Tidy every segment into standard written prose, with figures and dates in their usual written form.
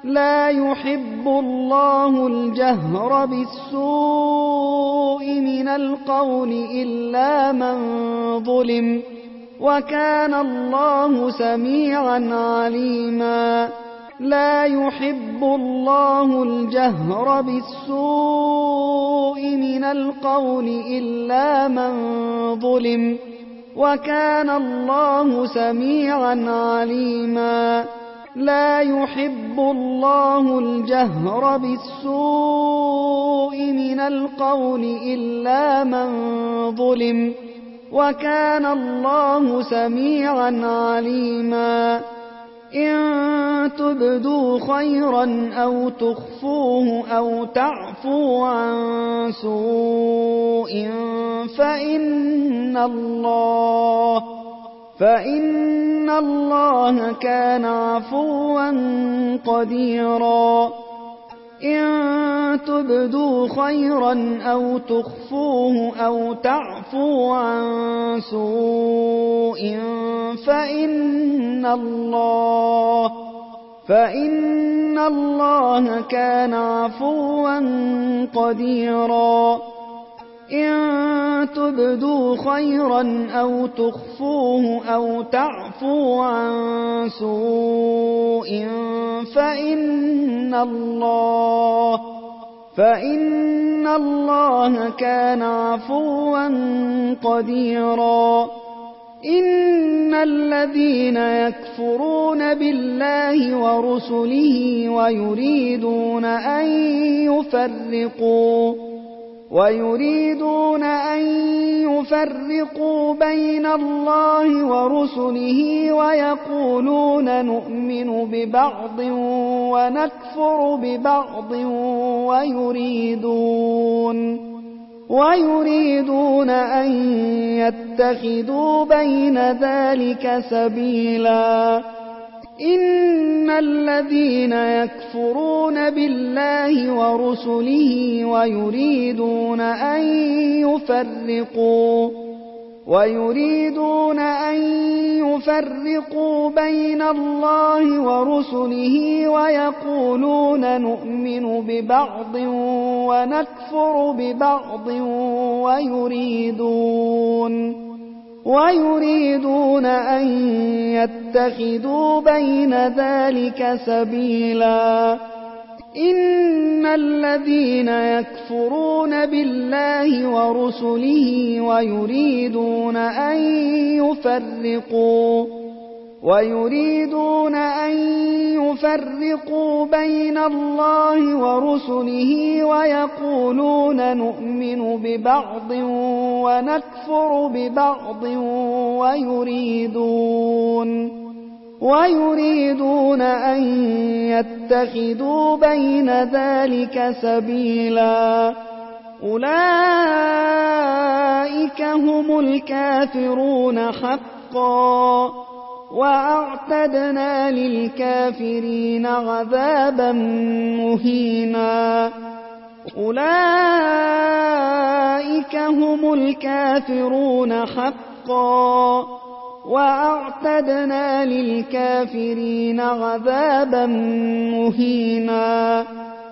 لا يحب الله الجهر بالسوء من القول إلا من ظلم، وكان الله سميعا عليما. لا يحب الله الجهر بالسوء من القول إلا من ظلم، وكان الله سميعا عليما. لا يحب الله الجهر بالسوء من القول إلا من ظلم، وكان الله سميعا عليما. إن تبدوا خيرا أو تخفوه أو تعفوا عن سوء فإن الله كان عفوا قديرا. إن تبدوا خيرا أو تخفوه أو تعفوا عن سوء فإن الله كان عفوا قديرا. إن تبدوا خيرا أو تخفوه أو تعفوا عن سوء فإن الله كان عفوا قديرا. إن الذين يكفرون بالله ورسله ويريدون أن يفرقوا بين الله ورسله ويقولون نؤمن ببعض ونكفر ببعض ويريدون أن يتخذوا بين ذلك سبيلا. إن الذين يكفرون بالله ورسله ويريدون أن يفرقوا بين الله ورسله ويقولون نؤمن ببعض ونكفر ببعض ويريدون أن يتخذوا بين ذلك سبيلا. إن الذين يكفرون بالله ورسله ويريدون أن يفرقوا بين الله ورسله ويقولون نؤمن ببعض ونكفر ببعض ويريدون أن يتخذوا بين ذلك سبيلا. أولئك هم الكافرون حقا، وأعتدنا للكافرين عذابا مهينا. أولئك هم الكافرون حقا، وأعتدنا للكافرين عذابا مهينا.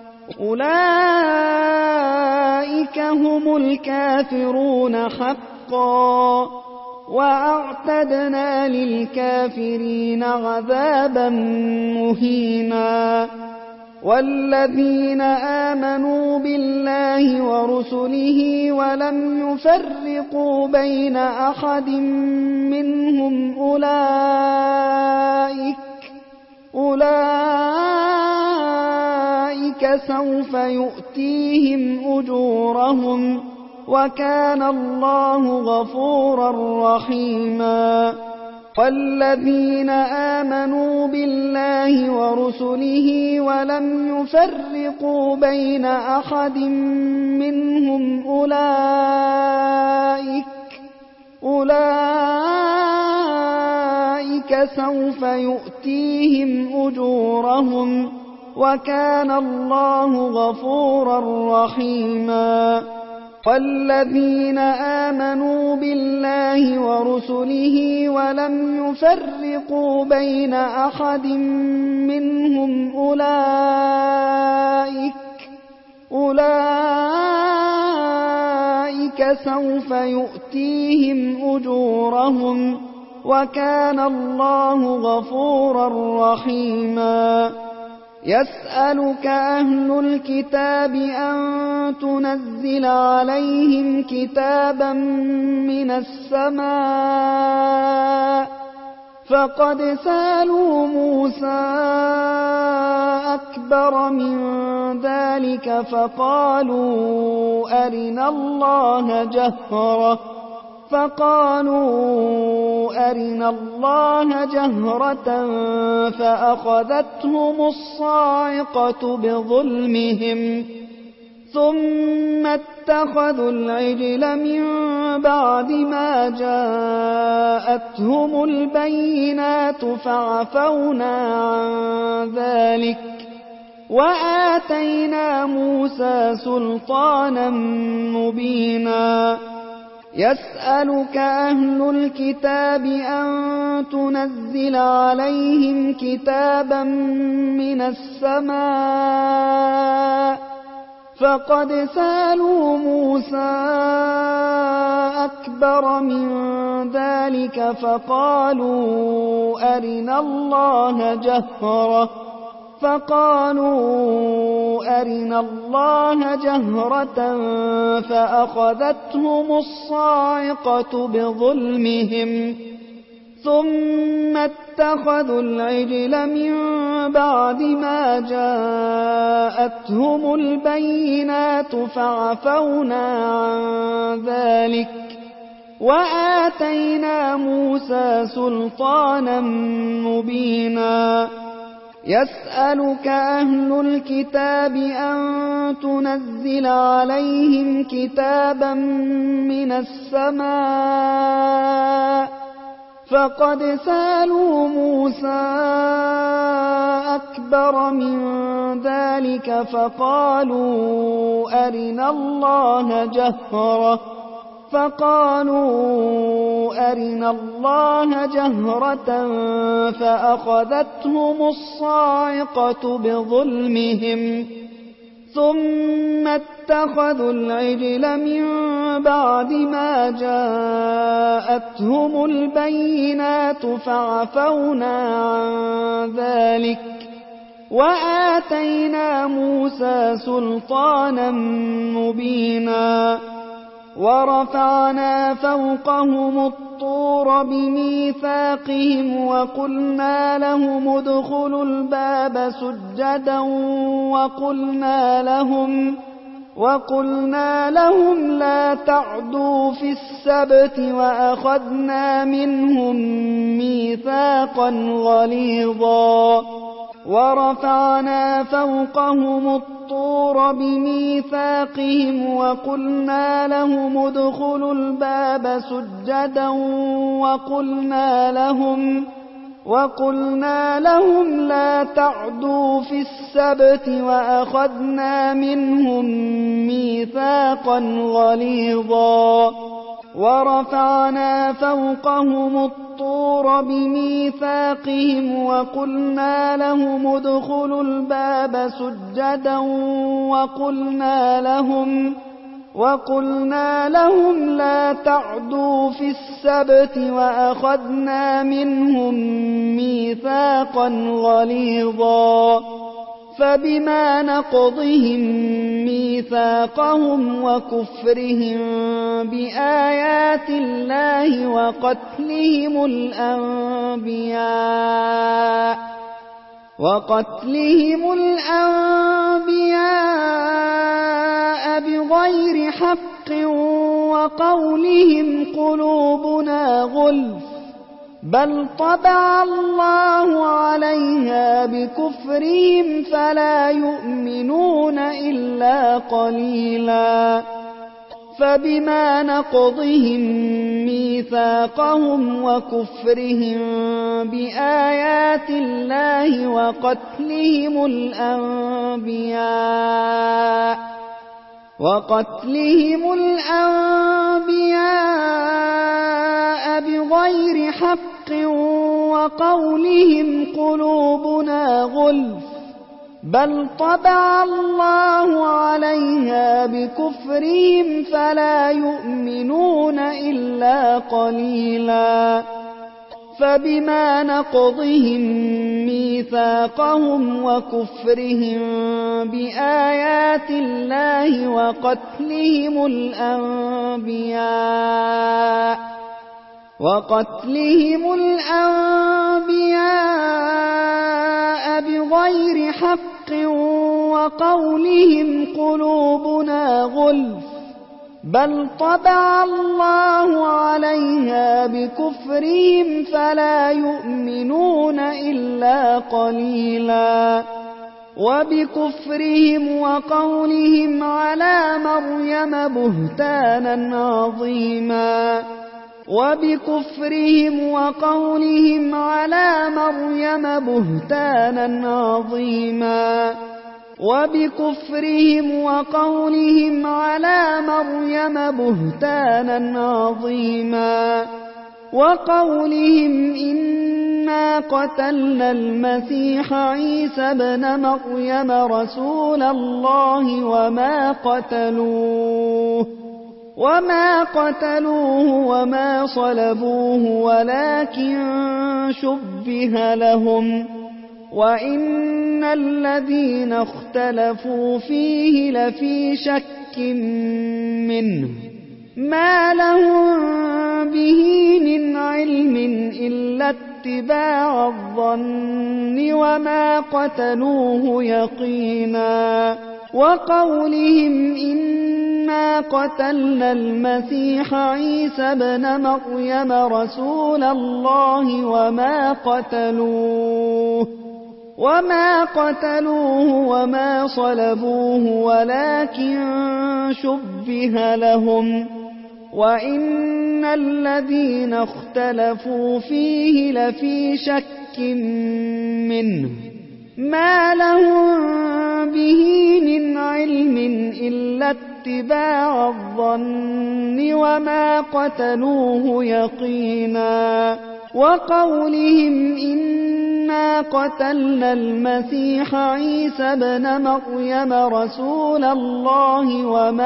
أولئك هم الكافرون حقا، وأعتدنا للكافرين عذابا مهينا. والذين آمنوا بالله ورسله ولم يفرقوا بين أحد منهم أولئك سوف يؤتيهم أجورهم، وكان الله غفورا رحيما. والذين آمنوا بالله ورسله ولم يفرقوا بين أحد منهم أولئك سوف يؤتيهم أجورهم، وكان الله غفورا رحيما. والذين آمنوا بالله ورسله ولم يفرقوا بين أحد منهم أولئك سوف يؤتيهم أجورهم وكان الله غفورا رحيما. يسألك أهل الكتاب أن تنزل عليهم كتابا من السماء فقد سألوا موسى أكبر من ذلك فقالوا أرنا الله جهرة فأخذتهم الصاعقة بظلمهم ثم اتخذوا العجل من بعد ما جاءتهم البينات فعفونا عن ذلك وآتينا موسى سلطانا مبينا. يسألك أهل الكتاب أن تنزل عليهم كتابا من السماء فقد سألوا موسى أكبر من ذلك فقالوا أرنا الله جهرة فأخذتهم الصاعقة بظلمهم ثم اتخذوا العجل من بعد ما جاءتهم البينات فعفونا عن ذلك وآتينا موسى سلطانا مبينا. يسألك أهل الكتاب أن تنزل عليهم كتابا من السماء فقد سألوا موسى أكبر من ذلك فقالوا أرنا الله جهرة فأخذتهم الصاعقة بظلمهم ثم اتخذوا العجل من بعد ما جاءتهم البينات فعفونا عن ذلك وآتينا موسى سلطانا مبينا. ورفعنا فوقهم الطور بميثاقهم وقلنا لهم ادخلوا الباب سجدا وقلنا لهم لا تعدوا في السبت وأخذنا منهم ميثاقا غليظا. ورفعنا فوقهم الطور بميثاقهم وقلنا لهم ادخلوا الباب سجدا وقلنا لهم لا تعدوا في السبت وأخذنا منهم ميثاقا غليظا. ورفعنا فوقهم الطور بميثاقهم وقلنا لهم ادخلوا الباب سجدا وقلنا لهم لا تعدوا في السبت وأخذنا منهم ميثاقا غليظا. فبما نقضهم ميثاقهم وكفرهم بآيات الله وقتلهم الأنبياء بغير حق وقولهم قلوبنا غلف بل طبع الله عليها بكفرهم فلا يؤمنون إلا قليلا. فبما نقضهم ميثاقهم وكفرهم بآيات الله وقتلهم الأنبياء بغير حق وقولهم قلوبنا غلف بل طبع الله عليها بكفرهم فلا يؤمنون إلا قليلا فبما نقضهم ميثاقهم وكفرهم بآيات الله وقتلهم الأنبياء بغير حق وقولهم قلوبنا غلف بل طبع الله عليها بكفرهم فلا يؤمنون إلا قليلا وبكفرهم وقولهم على مريم بهتانا عظيما وبكفرهم وقولهم على مريم بهتانا عظيما وقولهم إنا قتلنا المسيح عيسى ابن مريم رسول الله وما قتلوه وما صلبوه ولكن شبه لهم وإن الذين اختلفوا فيه لفي شك منه ما لهم به من علم إلا اتباع الظن وما قتلوه يقينا وقولهم إنا قتلنا المسيح عيسى ابن مريم رسول الله وما قتلوه وما صلبوه ولكن شبه لهم وإن الذين اختلفوا فيه لفي شك منه ما لهم به من علم إلا اتباع الظن وما قتلوه يقينا وقولهم إنا قتلنا المسيح عيسى ابن مريم رسول الله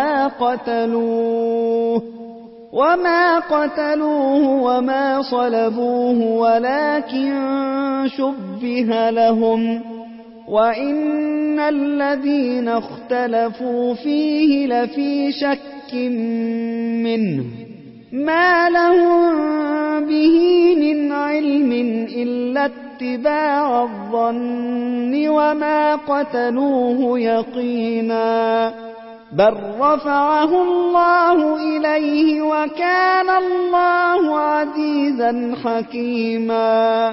وما قتلوه وما صلبوه ولكن شبه لهم وإن الذين اختلفوا فيه لفي شك منه ما لهم به من علم إلا اتباع الظن وما قتلوه يقينا بل رفعه الله إليه وكان الله عزيزا حكيما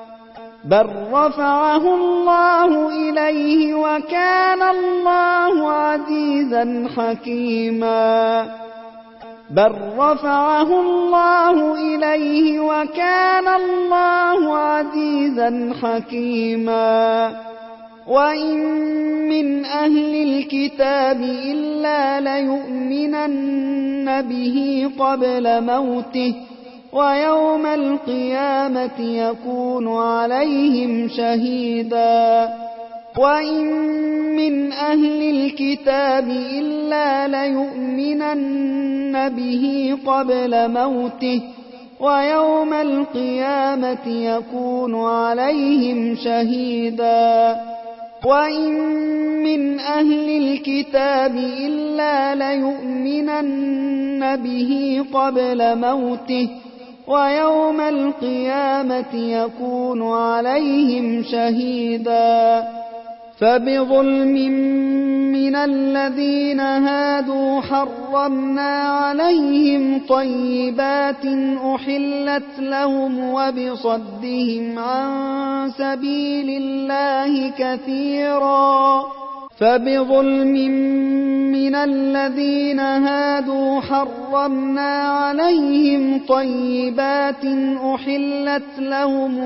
وإن من أهل الكتاب إلا ليؤمنن به قبل موته ويوم القيامة يكون عليهم شهيدا وإن من أهل الكتاب إلا ليؤمنن به قبل موته ويوم القيامة يكون عليهم شهيدا وإن من أهل الكتاب إلا ليؤمنن به قبل موته ويوم القيامة يكون عليهم شهيدا فبظلم من الذين هادوا حرمنا عليهم طيبات أحلت لهم وبصدهم عن سبيل الله كثيرا فبظلم من الذين هادوا حرمنا عليهم طيبات أحلت لهم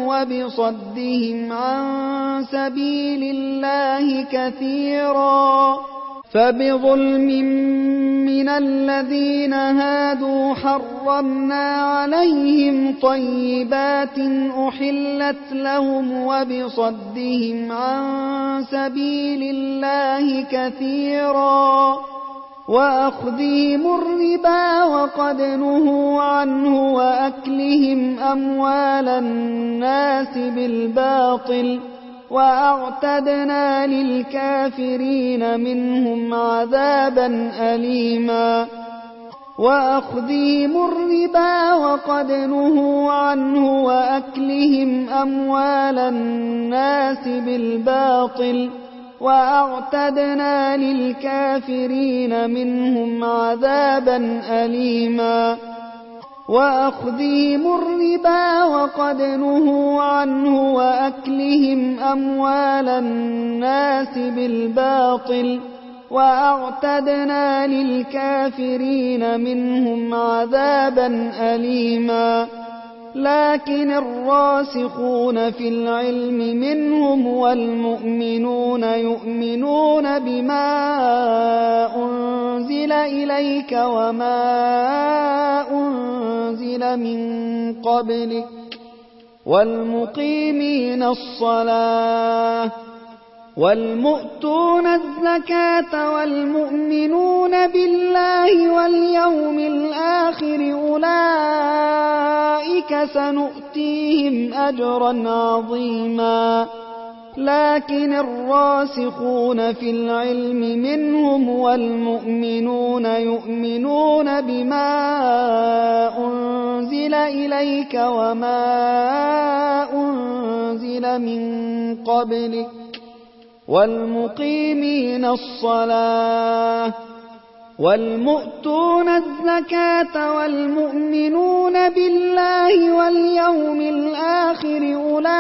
وبصدهم عن سبيل الله كثيرا فبظلم من الذين هادوا حرمنا عليهم طيبات أحلت لهم وبصدهم عن سبيل الله كثيرا وأخذهم الربا وقد نهوا عنه وأكلهم أموال الناس بالباطل وأعتدنا للكافرين منهم عذابا أليما وأخذهم الربا وقد نهوا عنه وأكلهم أموال الناس بالباطل وأعتدنا للكافرين منهم عذابا أليما وأخذهم الربا وقد نهوا عنه وأكلهم أموال الناس بالباطل وأعتدنا للكافرين منهم عذابا أليما لكن الراسخون في العلم منهم والمؤمنون يؤمنون بما أنزل إليك وما أنزل من قبلك والمقيمين الصلاة والمؤتون الزكاة والمؤمنون بالله واليوم الآخر أولئك سنؤتيهم أجرا عظيما لكن الراسخون في العلم منهم والمؤمنون يؤمنون بما أنزل إليك وما أنزل من قبلك والمقيمين الصلاة والمؤتون الزكاة والمؤمنون بالله واليوم الآخر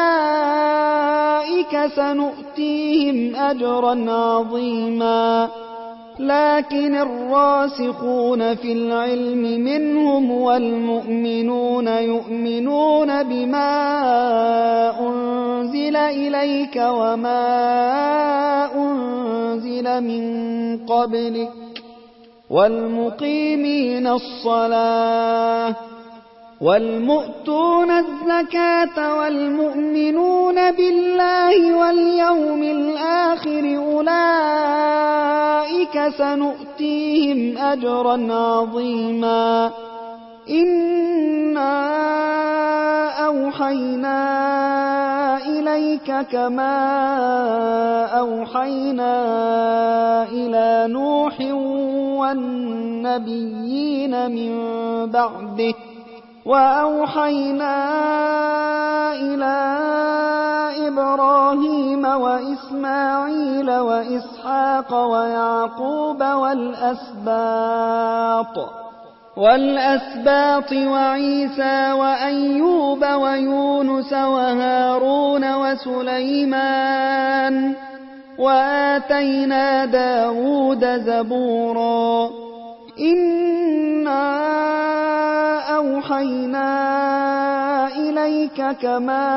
أولئك سنؤتيهم أجرا عظيما لكن الراسخون في العلم منهم والمؤمنون يؤمنون بما أنزل إليك وما أنزل من قبلك والمقيمين الصلاة والمؤتون الزكاة والمؤمنون بالله واليوم الآخر أولئك سنؤتيهم أجرا عظيما إنا أوحينا إليك كما أوحينا إلى نوح والنبيين من بعده وأوحينا إلى إبراهيم وإسماعيل وإسحاق ويعقوب والأسباط وعيسى وأيوب ويونس وهارون وسليمان وآتينا داود زبورا إنا أوحينا إليك كما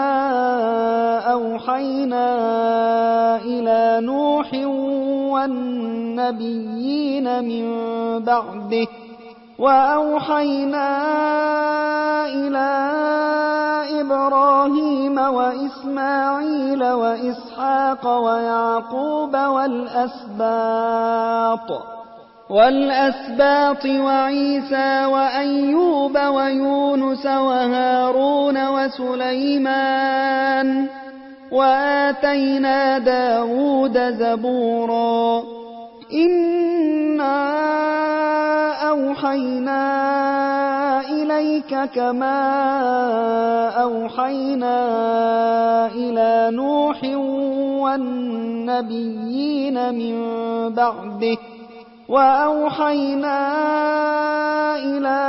أوحينا إلى نوح والنبيين من بعده وأوحينا إلى إبراهيم وإسماعيل وإسحاق ويعقوب والأسباط وعيسى وأيوب ويونس وهارون وسليمان وآتينا داود زبورا إنا أوحينا إليك كما أوحينا إلى نوح والنبيين من بعده وأوحينا إلى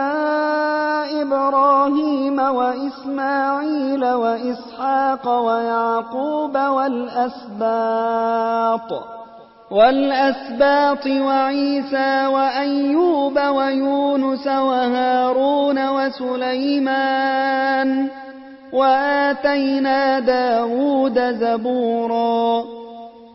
إبراهيم وإسماعيل وإسحاق ويعقوب والأسباط وعيسى وأيوب ويونس وهارون وسليمان وآتينا داود زبورا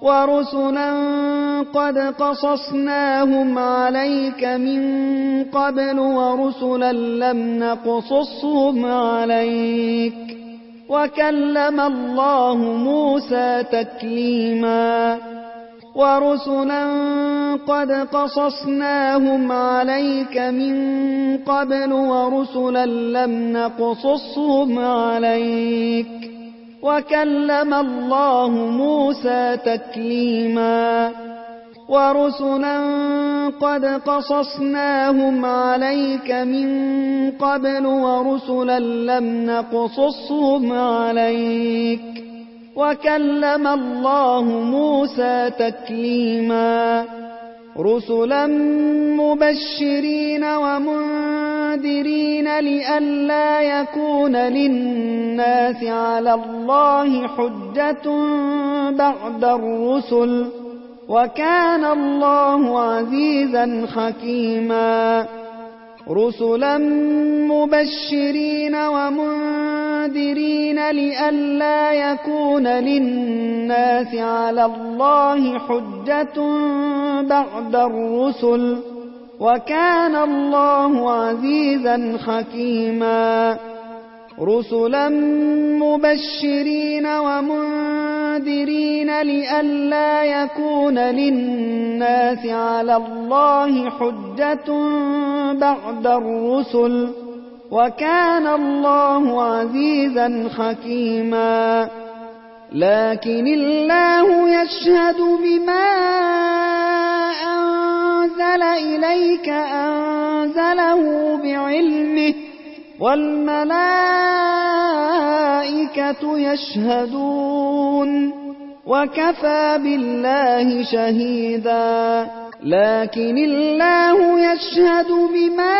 ورسلا قد قصصناهم عليك من قبل ورسلا لم نقصصهم عليك وكلم الله موسى تكليما ورسلا قد قصصناهم عليك من قبل ورسلا لم نقصصهم عليك وكلم الله موسى تكليما ورسلا قد قصصناهم عليك من قبل ورسلا لم نقصصهم عليك وكلم الله موسى تكليما رسلا مبشرين ومنذرين لئلا يكون للناس على الله حجة بعد الرسل وكان الله عزيزا حكيما رسلا مبشرين ومنذرين لئلا يكون للناس على الله حجة بعد الرسل وكان الله عزيزا حكيما رسلا مبشرين ومنذرين لئلا يكون للناس على الله حجة بعد الرسل وكان الله عزيزا حكيما لكن الله يشهد بما أنزل إليك أنزله بعلمه والملائكة يشهدون وكفى بالله شهيدا لكن الله يشهد بما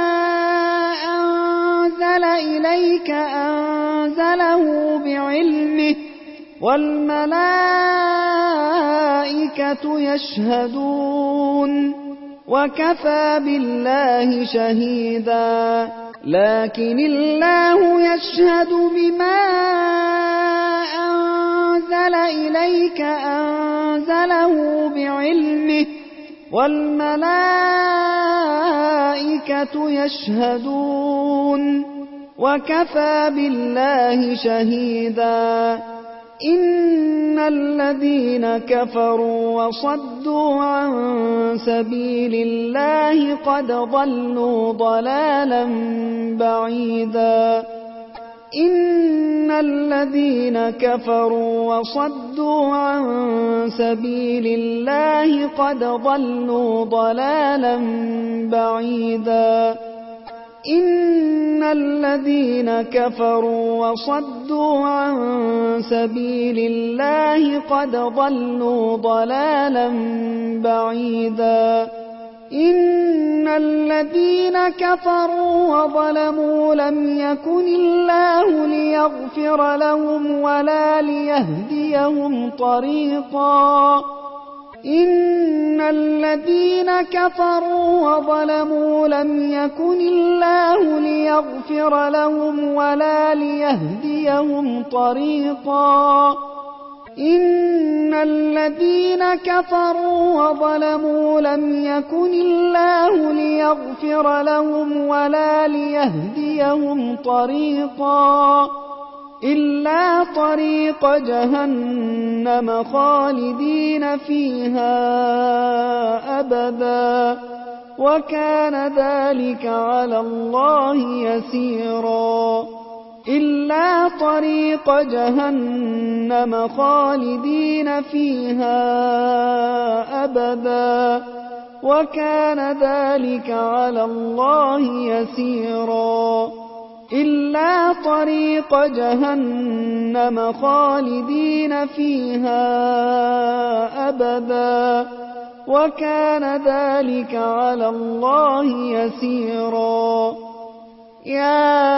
أنزل إليك أنزله بعلمه والملائكة يشهدون وكفى بالله شهيدا لكن الله يشهد بما أنزل إليك أنزله بعلمه والملائكة يشهدون وكفى بالله شهيدا إن الذين كفروا وصدوا عن سبيل الله قد ضلوا ضلالا بعيدا إن الذين كفروا وصدوا عن سبيل الله قد ضلوا ضلالا بعيدا إن الذين كفروا وصدوا عن سبيل الله قد ضلوا ضلالا بعيدا إن الذين كفروا وظلموا لم يكن الله ليغفر لهم ولا ليهديهم طريقا إن الذين كفروا وظلموا لم يكن الله ليغفر لهم ولا ليهديهم طريقا إن الذين كفروا وظلموا لم يكن الله ليغفر لهم ولا ليهديهم طريقا إلا طريق جهنم خالدين فيها أبدا وكان ذلك على الله يسيرا إلا طريق جهنم خالدين فيها أبدا وكان ذلك على الله يسيرا إلا طريق جهنم خالدين فيها أبدا وكان ذلك على الله يسيرا يا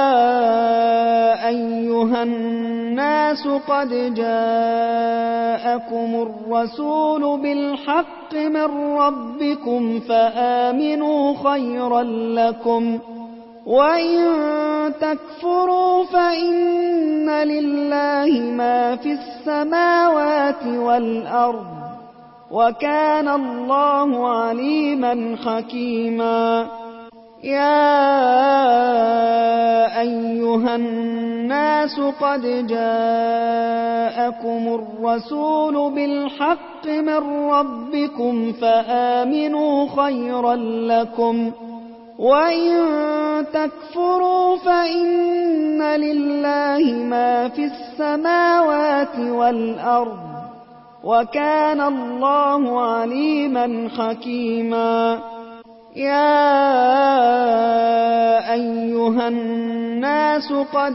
أيها الناس قد جاءكم الرسول بالحق من ربكم فآمنوا خيرا لكم وإن تكفروا فإن لله ما في السماوات والأرض وكان الله عليما حكيما يا أيها الناس قد جاءكم الرسول بالحق من ربكم فآمنوا خيرا لكم وإن تكفروا فإن لله ما في السماوات والأرض وكان الله عليما حكيما يا أيها الناس قد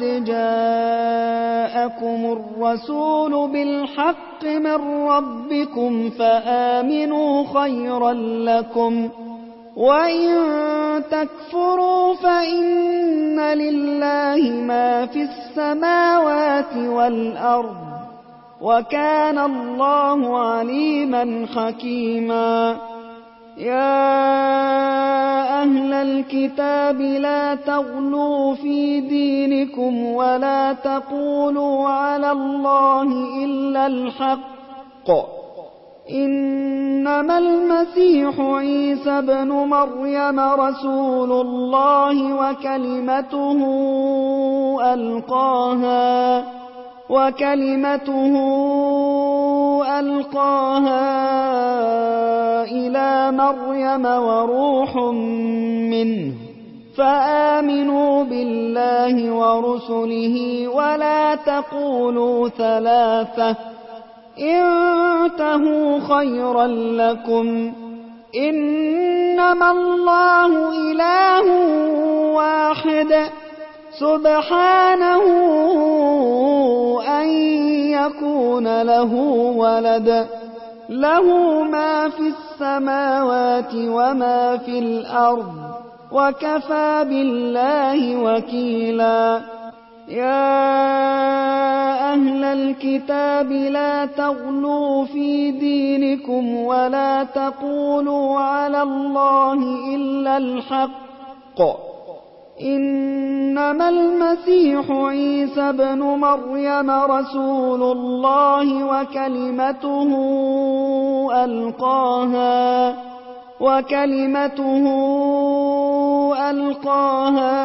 جاءكم الرسول بالحق من ربكم فآمنوا خيرا لكم وإن تكفروا فإن لله ما في السماوات والأرض وكان الله عليما حكيما يا أهل الكتاب لا تغلوا في دينكم ولا تقولوا على الله إلا الحق إنما المسيح عيسى ابن مريم رسول الله وكلمته ألقاها إلى مريم وروح منه فآمنوا بالله ورسله ولا تقولوا ثلاثة انتهوا خيرا لكم إنما الله إله واحد سبحانه أن يكون له ولد له ما في السماوات وما في الأرض وكفى بالله وكيلا يا أهل الكتاب لا تغلوا في دينكم ولا تقولوا على الله إلا الحق إنما المسيح عيسى ابن مريم رسول الله وكلمته ألقاها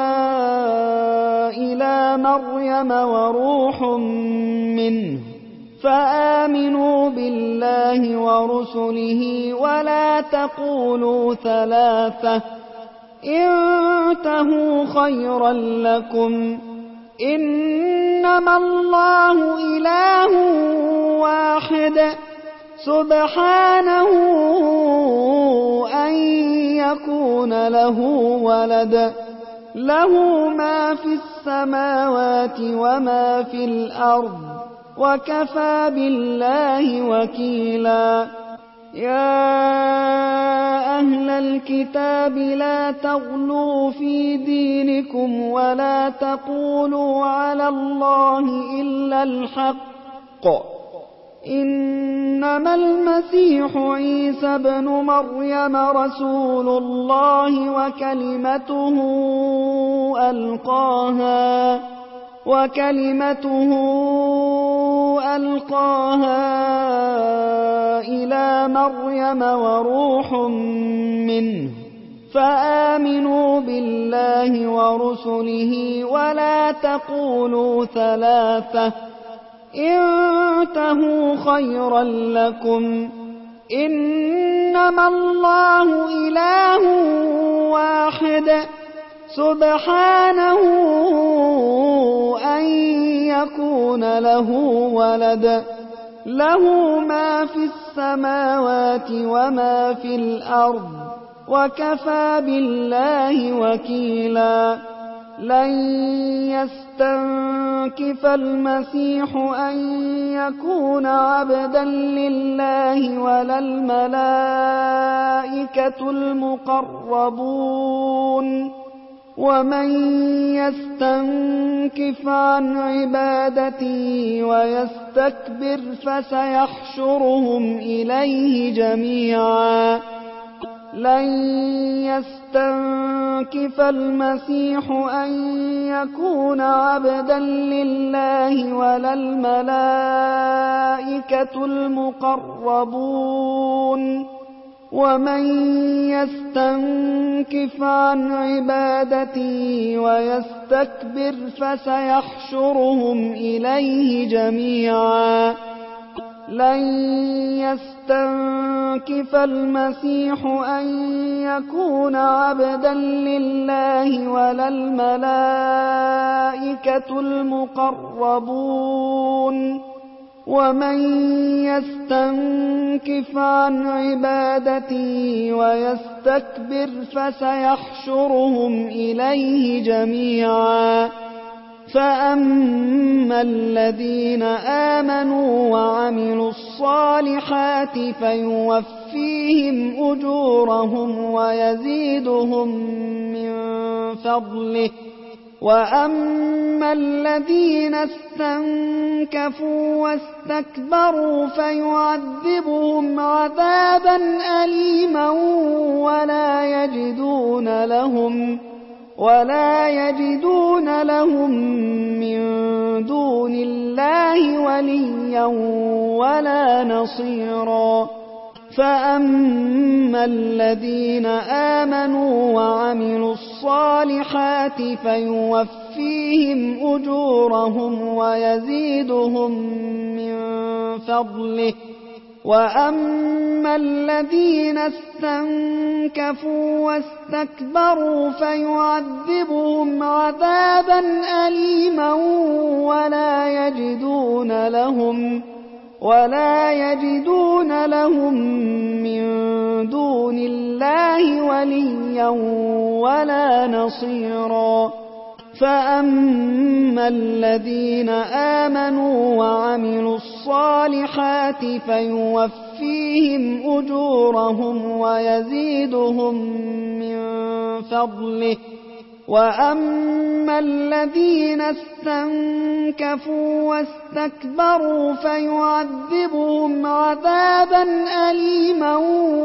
إلى مريم وروح منه فآمنوا بالله ورسله ولا تقولوا ثلاثة انتهوا خيرا لكم إنما الله إله واحد سبحانه أن يكون له ولد له ما في السماوات وما في الأرض وكفى بالله وكيلا يا أهل الكتاب لا تغلوا في دينكم ولا تقولوا على الله إلا الحق إنما المسيح عيسى ابن مريم رسول الله وكلمته ألقاها إلى مريم وروح منه فآمنوا بالله ورسله ولا تقولوا ثلاثة انتهوا خيرا لكم إنما الله إله واحد سبحانه أن يكون له ولد له ما في السماوات وما في الأرض وكفى بالله وكيلا لن يستنكف المسيح أن يكون عبدا لله ولا الملائكة المقربون ومن يستنكف عن عبادته ويستكبر فسيحشرهم إليه جميعا لن يستنكف المسيح أن يكون عبدا لله ولا الملائكة المقربون ومن يستنكف عن عبادته ويستكبر فسيحشرهم إليه جميعا لن يستنكف المسيح أن يكون عبدا لله ولا الملائكة المقربون ومن يستنكف عن عبادته ويستكبر فسيحشرهم إليه جميعا فأما الذين آمنوا وعملوا الصالحات فيوفيهم أجورهم ويزيدهم من فضله وأما الذين استنكفوا واستكبروا فيعذبهم عذابا أليما ولا يجدون لهم من دون الله وليا ولا نصيرا فأما الذين آمنوا وعملوا الصالحات فيوفيهم أجورهم ويزيدهم من فضله وأما الذين استنكفوا واستكبروا فيعذبهم عذابا أليما ولا يجدون لهم من دون الله وليا ولا نصيرا فأما الذين آمنوا وعملوا الصالحات فيوفيهم أجورهم ويزيدهم من فضله وأما الذين استنكفوا واستكبروا فيعذبهم عذابا أليما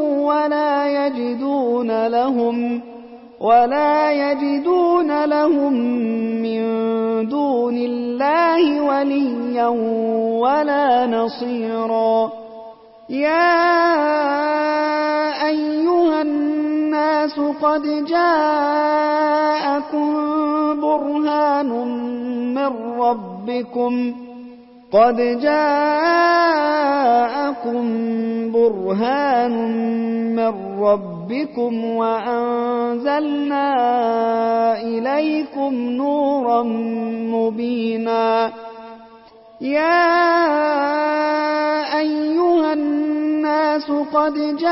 ولا يجدون لهم من دون الله وليا ولا نصيرا يا أيها الناس قد جاءكم برهان من ربكم وأنزلنا إليكم نورا مبينا يا أيها الناس قد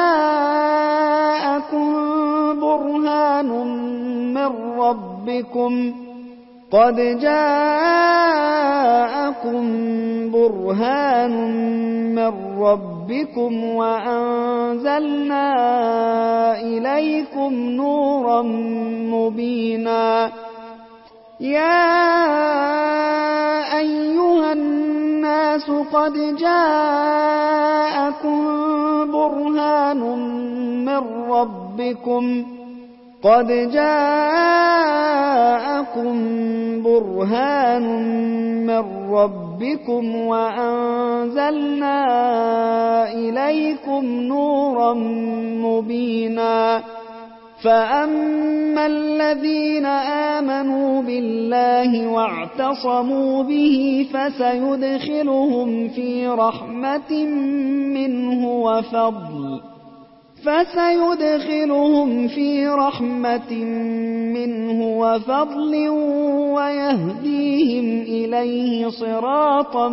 جاءكم برهان من ربكم وأنزلنا إليكم نورا مبينا يا أيها الناس قد جاءكم برهان من ربكم وأنزلنا إليكم نورا مبينا فأما الذين آمنوا بالله واعتصموا به فسيدخلهم في رحمة منه وفضل ويهديهم إليه صراطا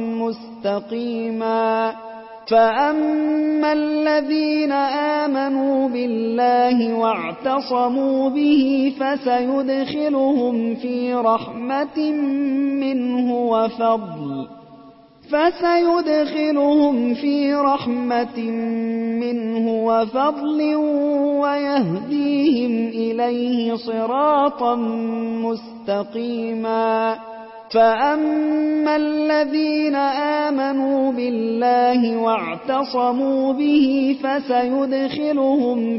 مستقيما فأما الذين آمنوا بالله واعتصموا به فسيدخلهم في رحمة منه وفضل ويهديهم إليه صراطا مستقيما فأما الذين آمنوا بالله واعتصموا به فسيدخلهم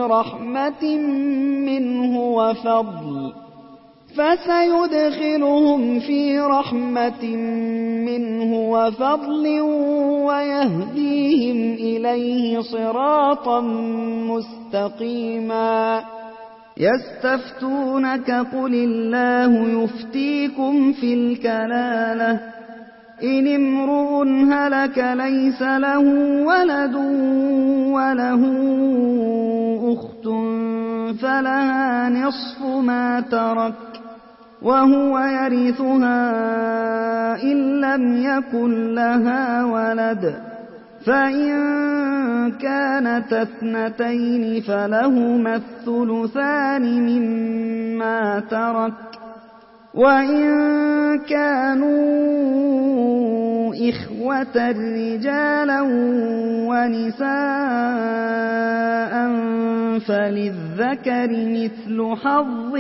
في رحمة منه وفضل ويهديهم إليه صراطا مستقيما. يستفتونك قل الله يفتيكم في الكلالة إن امرؤ هلك ليس له ولد وله أخت فلها نصف ما ترك وهو يرثها إن لم يكن لها ولد فإن كانت اثنتين فلهما الثلثان مما ترك وإن كانوا إخوة رجالا ونساء فللذكر مثل حظ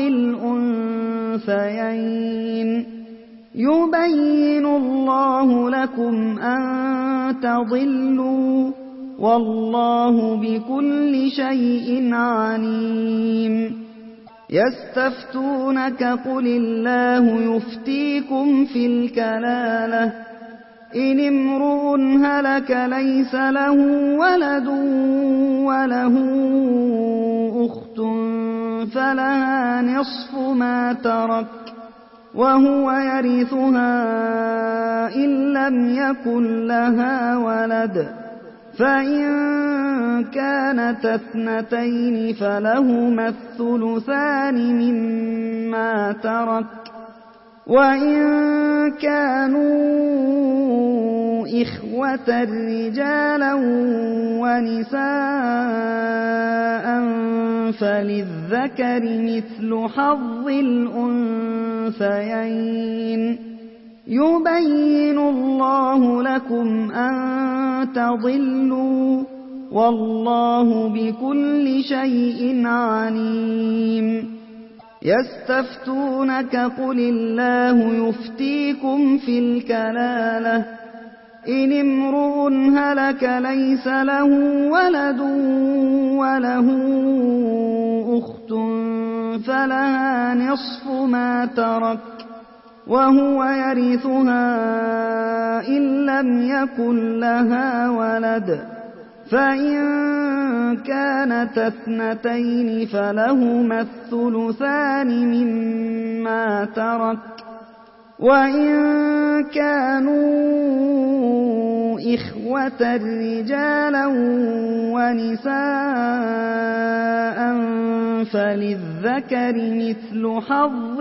الأنثيين يبين الله لكم أن تضلوا والله بكل شيء عليم. يستفتونك قل الله يفتيكم في الكلالة إن امرؤ هلك ليس له ولد وله أخت فلها نصف ما ترك وهو يرثها إن لم يكن لها ولد فإن كانت اثنتين فلهما الثلثان مما ترك وإن كانوا إخوة رجالا ونساء فللذكر مثل حظ الأنثيين يبين الله لكم أن تضلوا والله بكل شيء عليم. يستفتونك قل الله يفتيكم في الكلالة إن امرؤ هلك ليس له ولد وله أخت فلها نصف ما ترك وهو يرثها إن لم يكن لها ولد فإن كانت اثنتين فلهما الثلثان مما ترك وإن كانوا إخوة رجالا ونساء فللذكر مثل حظ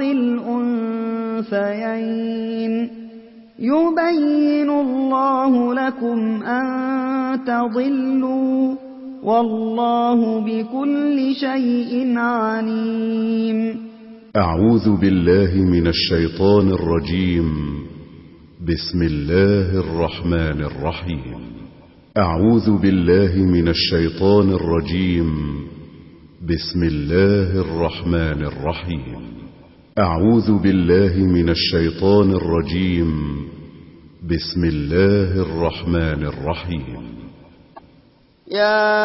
الأنثيين يبين الله لكم أن تضلوا والله بكل شيء عليم. أعوذ بالله من الشيطان الرجيم. بسم الله الرحمن الرحيم. أعوذ بالله من الشيطان الرجيم. بسم الله الرحمن الرحيم. أعوذ بالله من الشيطان الرجيم. بسم الله الرحمن الرحيم. يا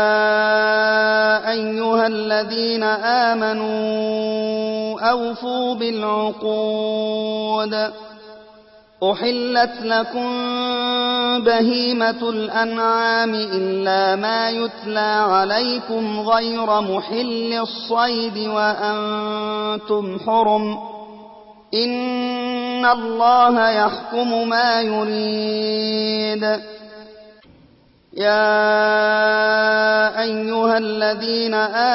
أيها الذين آمنوا أوفوا بالعقود أحلت لكم بهيمة الأنعام إلا ما يتلى عليكم غير محل الصيد وأنتم حرم إن الله يحكم ما يريد. يا أيها الذين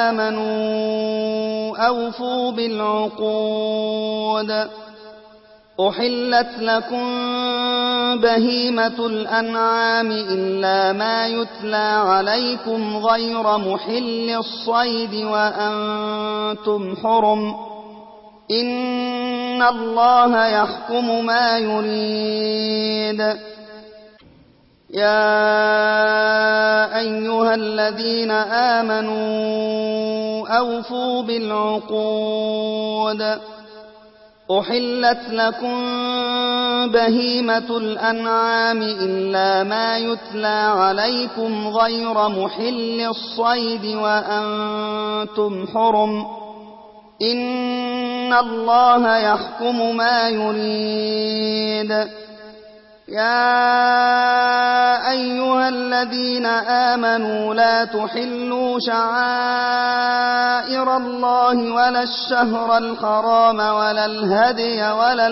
آمنوا أوفوا بالعقود أحلت لكم بهيمة الأنعام إلا ما يتلى عليكم غير محل الصيد وأنتم حرم إن الله يحكم ما يريد. يا أيها الذين آمنوا أوفوا بالعقود أحلت لكم بهيمة الأنعام إلا ما يتلى عليكم غير محل الصيد وأنتم حرم إن الله يحكم ما يريد. يا أيها الذين آمنوا لا تحلوا شعائر الله ولا الشهر الحرام ولا الهدي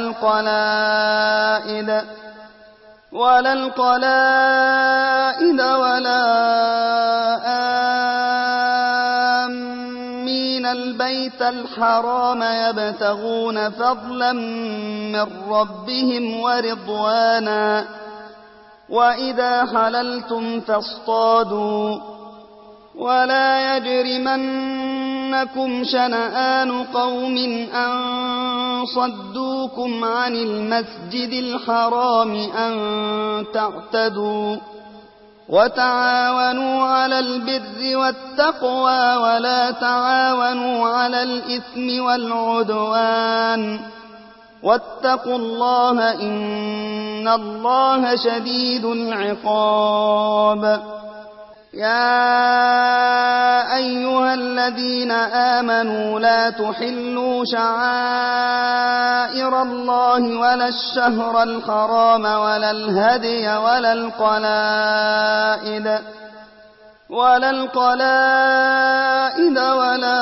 ولا القلائد ولا آمين البيت الحرام يبتغون فضلا من ربهم ورضوانا وإذا حللتم فاصطادوا ولا يجرمنكم شنآن قوم أن صدوكم عن المسجد الحرام أن تعتدوا وتعاونوا على البر والتقوى ولا تعاونوا على الإثم والعدوان واتقوا الله إن الله شديد العقاب. يا أيها الذين آمنوا لا تحلوا شعائر الله ولا الشهر الحرام ولا الهدي ولا القلائد ولا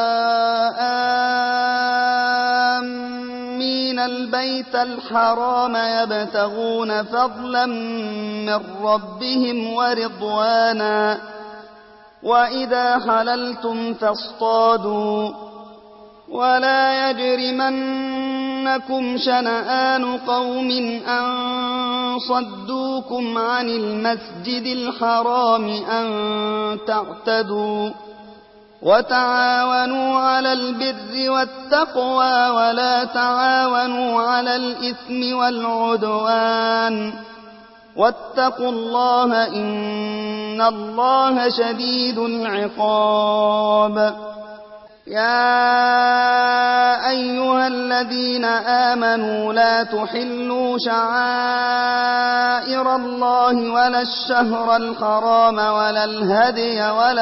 آمين البيت الحرام يبتغون فضلا من ربهم ورضوانا وإذا حللتم فاصطادوا ولا يجرمنكم شنآن قوم أن صدوكم عن المسجد الحرام أن تعتدوا وتعاونوا على البر والتقوى ولا تعاونوا على الإثم والعدوان واتقوا الله إن الله شديد العقاب. يا أيها الذين آمنوا لا تحلوا شعائر الله ولا الشهر الحرام ولا الهدي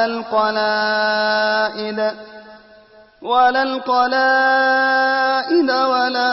ولا القلائد ولا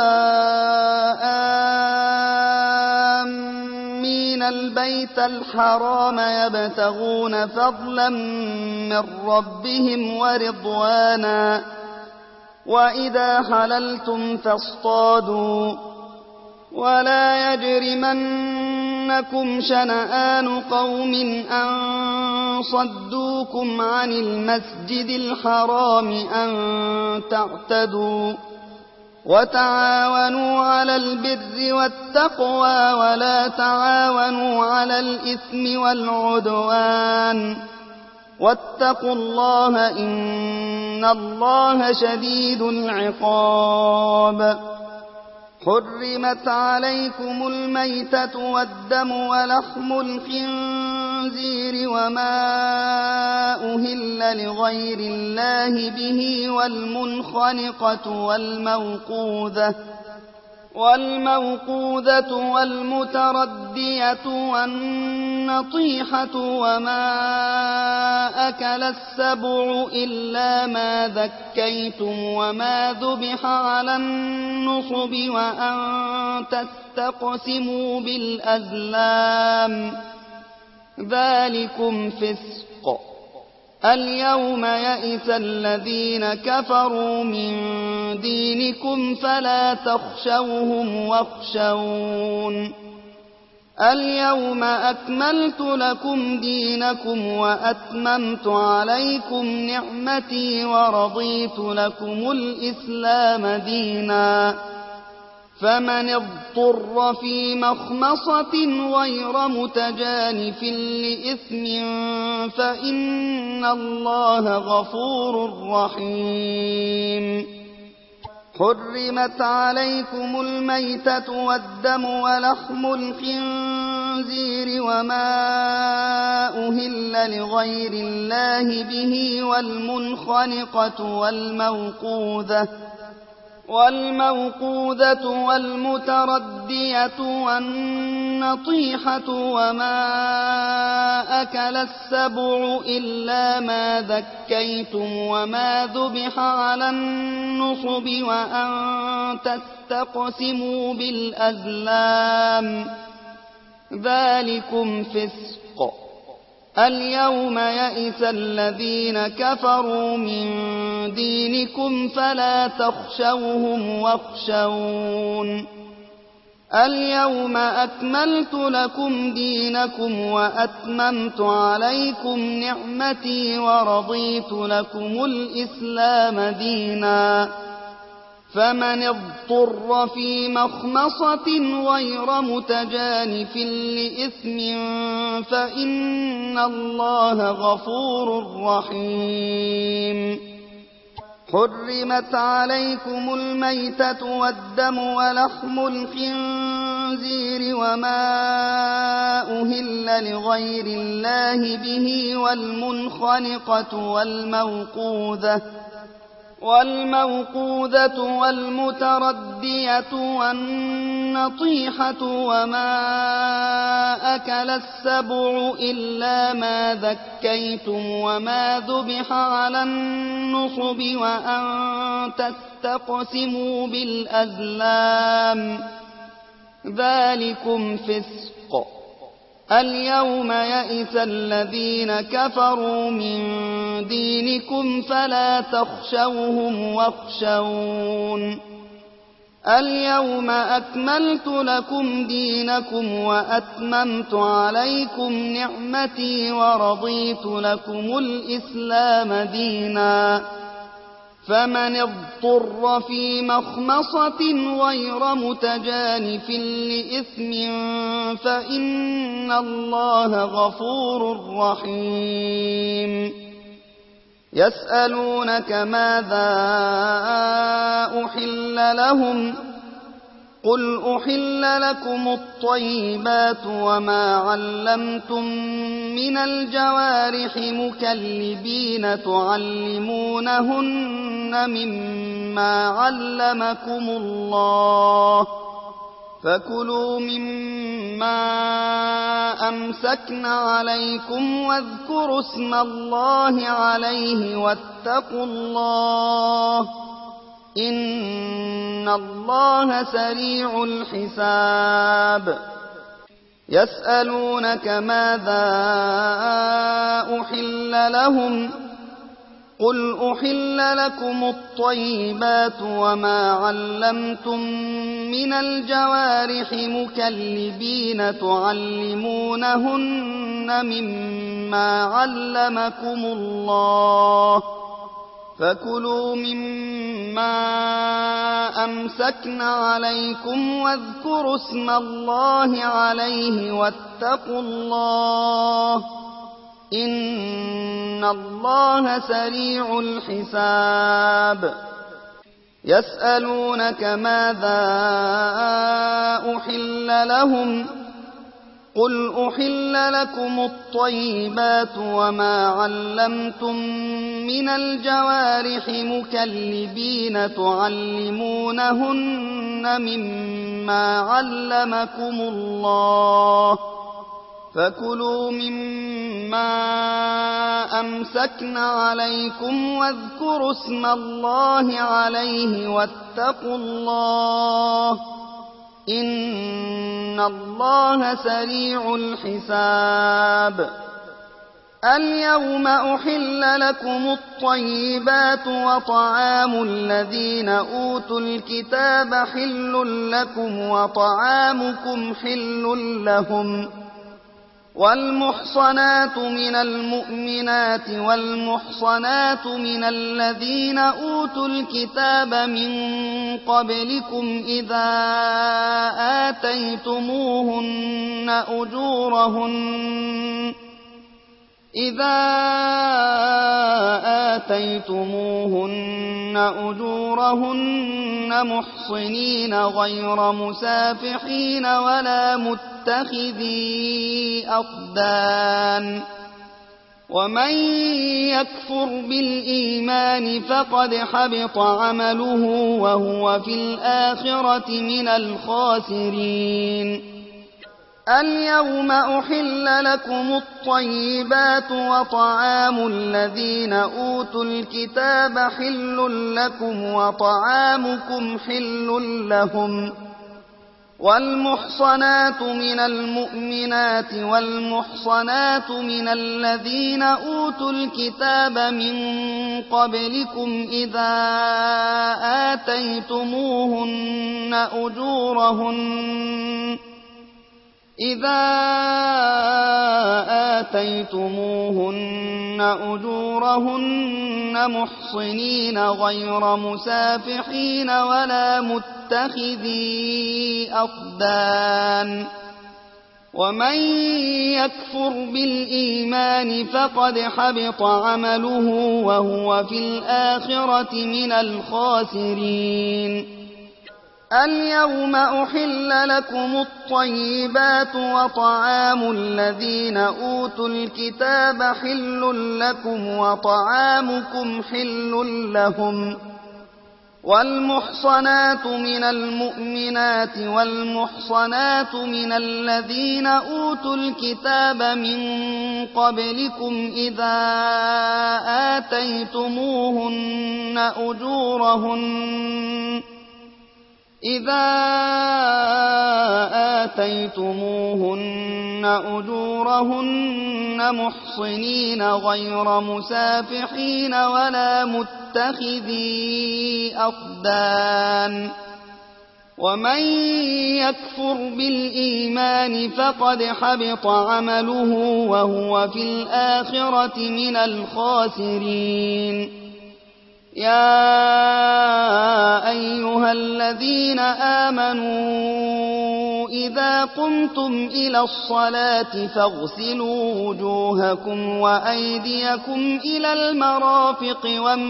آمين البيت الحرام يبتغون فضلا من ربهم ورضوانا وإذا حللتم فاصطادوا ولا يجرمنكم شنآن قوم أن صدوكم عن المسجد الحرام أن تعتدوا وتعاونوا على البر والتقوى ولا تعاونوا على الإثم والعدوان واتقوا الله إن الله شديد العقاب. حرمت عليكم الميتة والدم ولحم الخنزير وما أهل لغير الله به والموقوذة والمتردية والنطيحة وما أكل السبع إلا ما ذكيتم وما ذبح على النصب وأن تستقسموا بالأزلام ذلكم فسق. اليوم يئس الذين كفروا من دينكم فلا تخشوهم واخشون. اليوم أكملت لكم دينكم وأتممت عليكم نعمتي ورضيت لكم الإسلام دينا. فمن اضطر في مخمصة غير متجانف لإثم فإن الله غفور رحيم. حرمت عليكم الميتة والدم ولحم الخنزير وما أهل لغير الله به والموقوذة والمتردية والنطيحة وما أكل السبع إلا ما ذكيتم وما ذبح على النصب وأن تستقسموا بالأزلام ذلكم فسق. اليوم يئس الذين كفروا من دينكم فلا تخشوهم واخشون. اليوم أكملت لكم دينكم وأتممت عليكم نعمتي ورضيت لكم الإسلام دينا. فمن اضطر في مخمصة غير متجانف لإثم فإن الله غفور رحيم. حرمت عليكم الميتة والدم ولحم الخنزير وما أهل لغير الله به والمنخنقة والموقوذة والمتردية والنطيحة وما أكل السبع إلا ما ذكيتم وما ذبح على النصب وأن تستقسموا بالأزلام ذلكم فسق. اليوم يئس الذين كفروا من دينكم فلا تخشوهم واخشون. اليوم أكملت لكم دينكم وأتممت عليكم نعمتي ورضيت لكم الإسلام دينا. فمن اضطر في مخمصة غير متجانف لإثم فإن الله غفور رحيم. يسألونك ماذا أحل لهم قل أحل لكم الطيبات وما علمتم من الجوارح مكلبين تعلمونهن مما علمكم الله فكلوا مما أمسكن عليكم واذكروا اسم الله عليه واتقوا الله إن الله سريع الحساب. يسألونك ماذا أحل لهم قل أحل لكم الطيبات وما علمتم من الجوارح مكلبين تعلمونهن مما علمكم الله فكلوا مما أمسكن عليكم واذكروا اسم الله عليه واتقوا الله إن الله سريع الحساب. يسألونك ماذا أحل لهم قل أحل لكم الطيبات وما علمتم من الجوارح مكلبين تعلمونهن مما علمكم الله فكلوا مما أمسكن عليكم واذكروا اسم الله عليه واتقوا الله إن الله سريع الحساب. اليوم أحل لكم الطيبات وطعام الذين أوتوا الكتاب حل لكم وطعامكم حل لهم والمحصنات من المؤمنات والمحصنات من الذين أوتوا الكتاب من قبلكم إذا آتيتموهن أجورهن محصنين غير مسافحين ولا متخذي أخدان ومن يكفر بالإيمان فقد حبط عمله وهو في الآخرة من الخاسرين. اليوم أحل لكم الطيبات وطعام الذين أوتوا الكتاب حل لكم وطعامكم حل لهم، والمحصنات من المؤمنات والمحصنات من الذين أوتوا الكتاب من قبلكم إذا آتيتموهن أجورهن محصنين غير مسافحين ولا متخذي أخدان. ومن يكفر بالإيمان فقد حبط عمله وهو في الآخرة من الخاسرين. اليوم أحل لكم الطيبات وطعام الذين أوتوا الكتاب حل لكم وطعامكم حل لهم، والمحصنات من المؤمنات والمحصنات من الذين أوتوا الكتاب من قبلكم إذا آتيتموهن أجورهن محصنين غير مسافحين ولا متخذي أخدان. ومن يكفر بالإيمان فقد حبط عمله وهو في الآخرة من الخاسرين. يا أيها الذين آمنوا إذا قمتم إلى الصلاة فاغسلوا وجوهكم وأيديكم إلى المرافق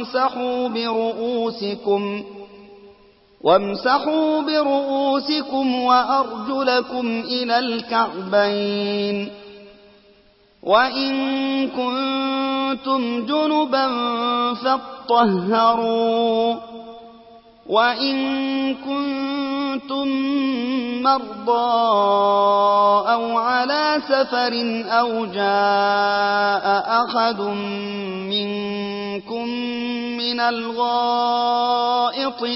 وامسحوا برؤوسكم وأرجلكم إلى الكعبين، وإن كنتم جنبا فاطهروا، وإن كنتم مرضى أو على سفر أو جاء أحد منكم من الغائط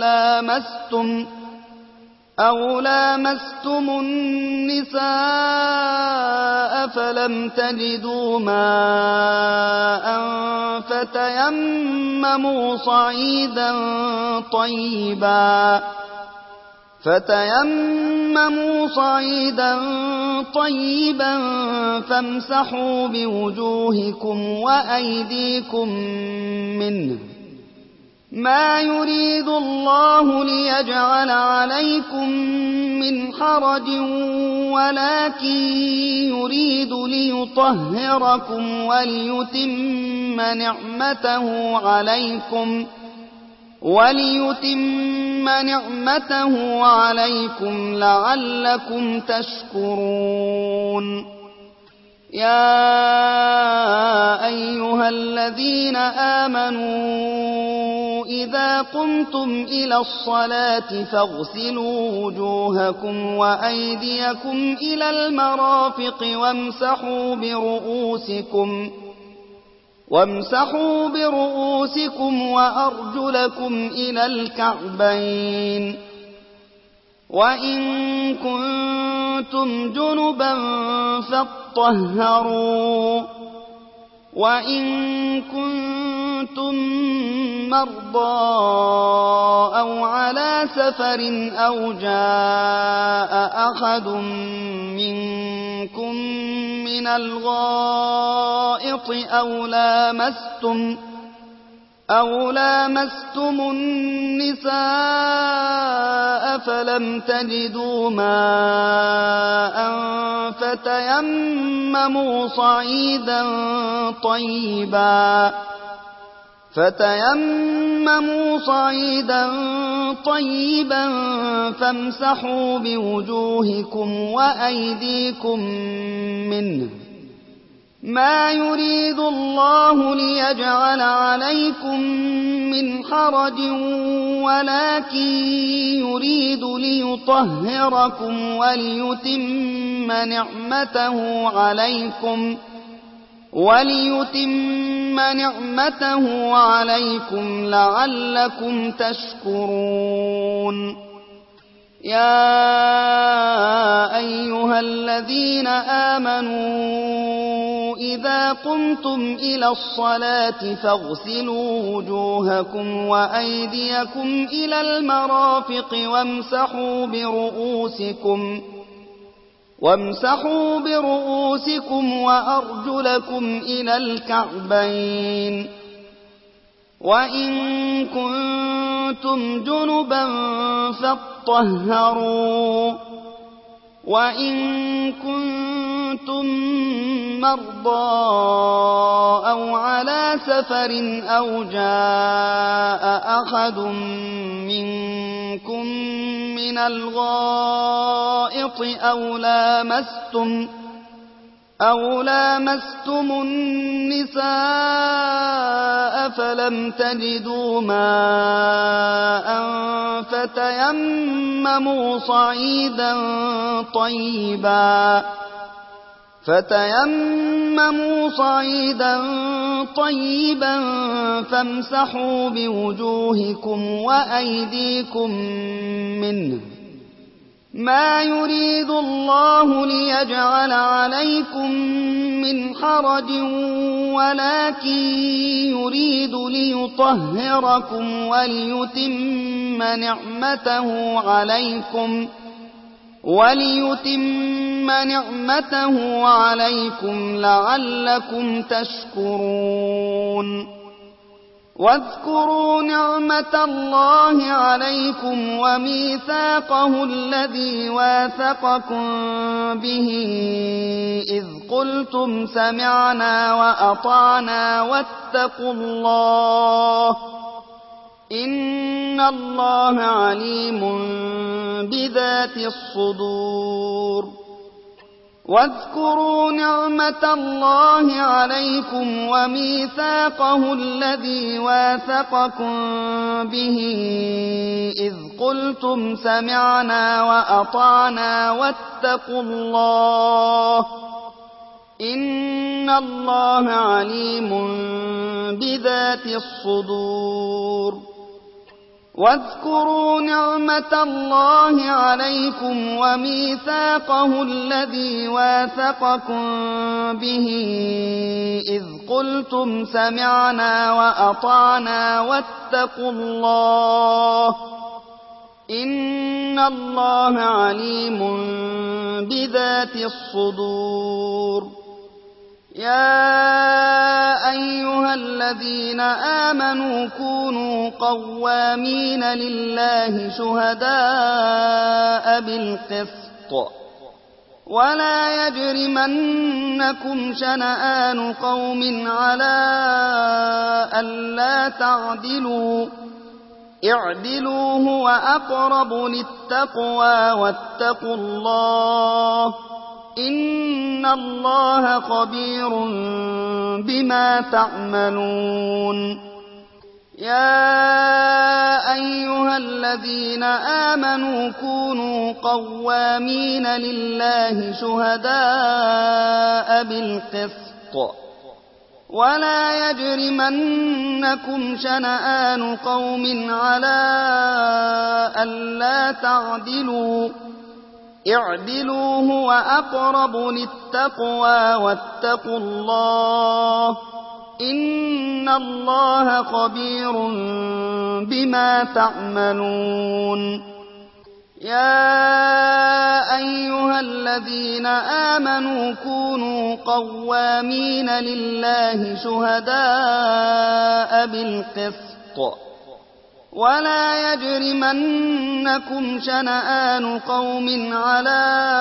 أو لامستم النساء فلم تجدوا ماء فتيمموا صعيدا طيبا فامسحوا بوجوهكم وأيديكم منه. ما يريد الله ليجعل عليكم من حرج ولكن يريد ليطهركم وليتم نعمته عليكم لعلكم تشكرون. يا أيها الذين آمنوا إذا قمتم إلى الصلاة فاغسلوا وجوهكم وأيديكم إلى المرافق وامسحوا برؤوسكم وأرجلكم إلى الكعبين، وإن كنتم جنبا فاطهروا، وإن كنتم مرضى أو على سفر أو جاء أحد منكم من الغائط أو لامستم النساء فلم تجدوا ماء فتيمموا صعيدا طيبا فامسحوا بوجوهكم وأيديكم منه. ما يريد الله ليجعل عليكم من حرج ولكن يريد ليطهركم وليتم نعمته عليكم لعلكم تشكرون. يا أيها الذين آمنوا إذا قمتم إلى الصلاة فاغسلوا وجوهكم وأيديكم إلى المرافق وامسحوا برؤوسكم وأرجلكم إلى الكعبين، وإن كنتم جنبا فاطهروا، وإن كنتم مرضى أو على سفر أو جاء أحد منكم من الغائط أو لامستم النساء فلم تجدوا ماء فتيمموا صعيدا طيبا فامسحوا بوجوهكم وأيديكم منه. ما يريد الله ليجعل عليكم من حرج ولكن يريد ليطهركم وليتم نعمته عليكم لعلكم تشكرون. واذكروا نعمة الله عليكم وميثاقه الذي واثقكم به إذ قلتم سمعنا وأطعنا واتقوا الله إن الله عليم بذات الصدور. واذكروا نعمة الله عليكم وميثاقه الذي واثقكم به إذ قلتم سمعنا وأطعنا واتقوا الله إن الله عليم بذات الصدور. واذكروا نعمة الله عليكم وميثاقه الذي واثقكم به إذ قلتم سمعنا وأطعنا واتقوا الله إن الله عليم بذات الصدور. يا أيها الذين آمنوا كونوا قوامين لله شهداء بالقسط ولا يجرمنكم شنآن قوم على ألا تعدلوا اعدلوا هو أقرب للتقوى واتقوا الله إن الله خبير بما تعملون. يا أيها الذين آمنوا كونوا قوامين لله شهداء بالقسط ولا يجرمنكم شنآن قوم على ألا تعدلوا اعدلوا هو أقرب للتقوى واتقوا الله إن الله خبير بما تعملون. يا أيها الذين آمنوا كونوا قوامين لله شهداء بالقسط ولا يجرمنكم شنآن قوم على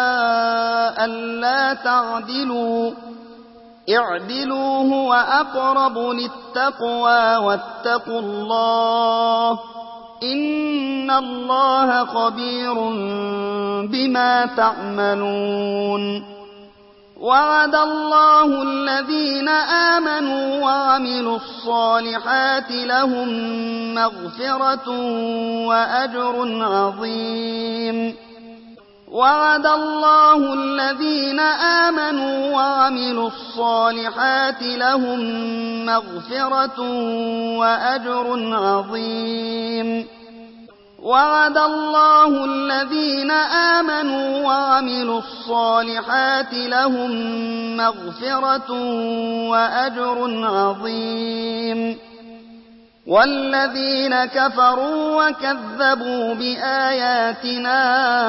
ألا تعدلوا اعدلوا هو أقرب للتقوى واتقوا الله إن الله خبير بما تعملون. وعد الله الذين آمنوا وعملوا الصالحات لهم مغفرة وأجر عظيم. وعد الله الذين آمنوا وعملوا الصالحات لهم مغفرة وأجر عظيم. وعد الله الذين آمنوا وعملوا الصالحات لهم مغفرة وأجر عظيم. والذين كفروا وكذبوا بآياتنا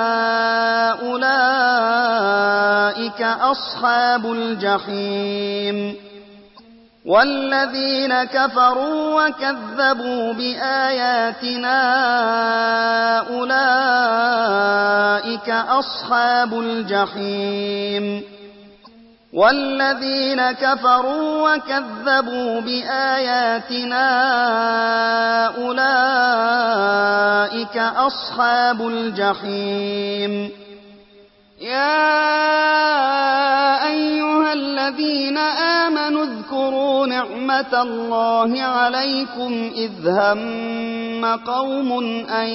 أولئك أصحاب الجحيم. والذين كفروا وكذبوا بآياتنا أولئك أصحاب الجحيم. والذين كفروا وكذبوا بآياتنا أولئك أصحاب الجحيم. يا أيها الذين آمنوا اذكروا نعمة الله عليكم إذ هم قوم أن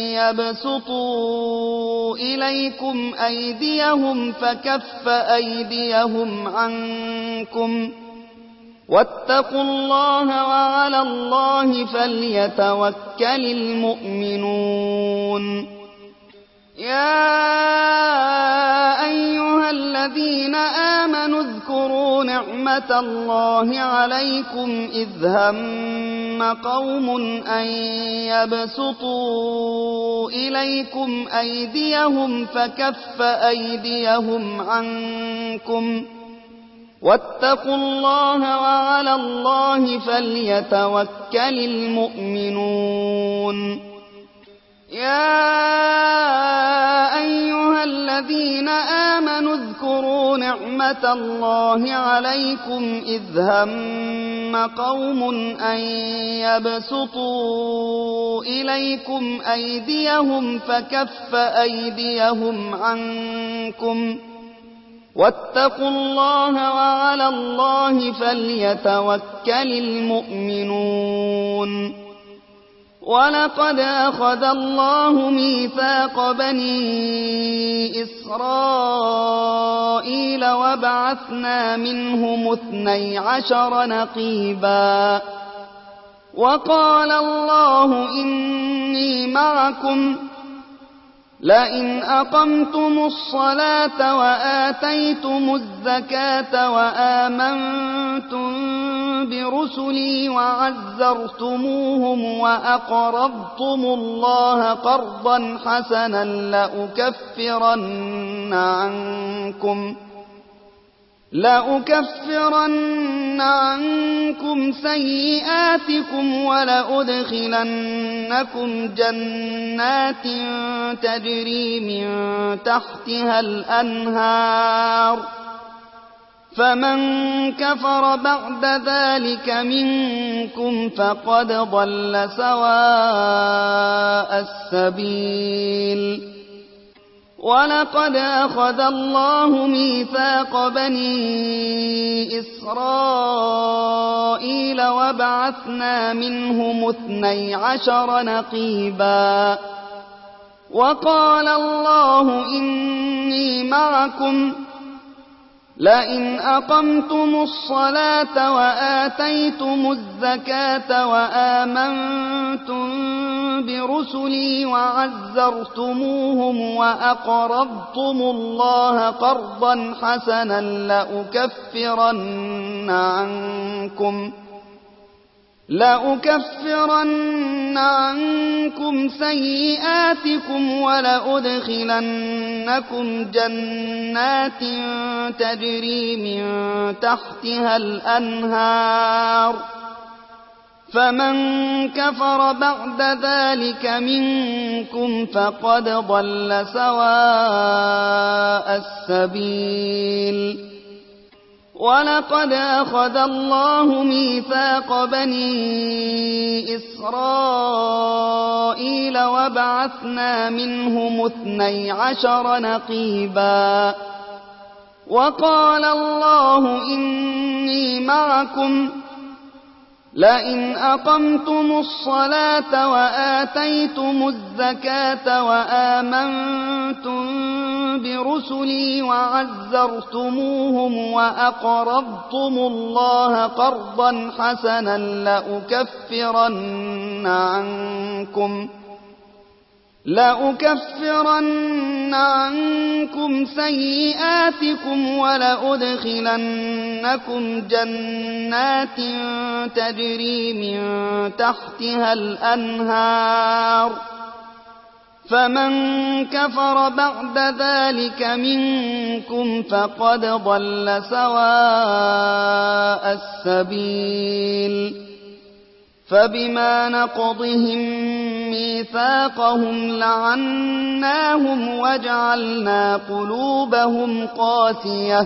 يبسطوا إليكم أيديهم فكف أيديهم عنكم واتقوا الله وعلى الله فليتوكل المؤمنون. يا أيها الذين آمنوا اذكروا نعمة الله عليكم إذ هم قوم أن يبسطوا إليكم أيديهم فكف أيديهم عنكم واتقوا الله وعلى الله فليتوكل المؤمنون. يا أيها الذين آمنوا اذكروا نعمة الله عليكم إذ هم قوم أن يبسطوا إليكم أيديهم فكف أيديهم عنكم واتقوا الله وعلى الله فليتوكل المؤمنون. ولقد أخذ الله ميثاق بني إسرائيل وبعثنا منهم 12 نقيبا وقال الله إني معكم لئن أقمتم الصلاة وآتيتم الزكاة وآمنتم برسلي وعزرتموهم وأقرضتم الله قرضا حسنا لأكفرن عنكم سيئاتكم ولأدخلنكم جنات تجري من تحتها الأنهار فمن كفر بعد ذلك منكم فقد ضل سواء السبيل. ولقد أخذ الله ميثاق بني إسرائيل وبعثنا منهم 12 نقيبا وقال الله إني معكم لئن أقمتم الصلاة وآتيتم الزكاة وآمنتم برسلي وعزرتموهم وأقرضتم الله قرضا حسنا لأكفرن عنكم سيئاتكم ولأدخلنكم جنات تجري من تحتها الأنهار فمن كفر بعد ذلك منكم فقد ضل سواء السبيل. ولقد أخذ الله ميثاق بني إسرائيل وبعثنا منهم 12 نقيبا وقال الله إني معكم لئن أقمتم الصلاة وآتيتم الزكاة وآمنتم برسلي وعزرتموهم وأقرضتم الله قرضا حسنا لأكفرن عنكم سيئاتكم ولأدخلنكم جنات تجري من تحتها الأنهار فمن كفر بعد ذلك منكم فقد ضل سواء السبيل فبما نقضهم ميثاقهم لعناهم وجعلنا قلوبهم قاسية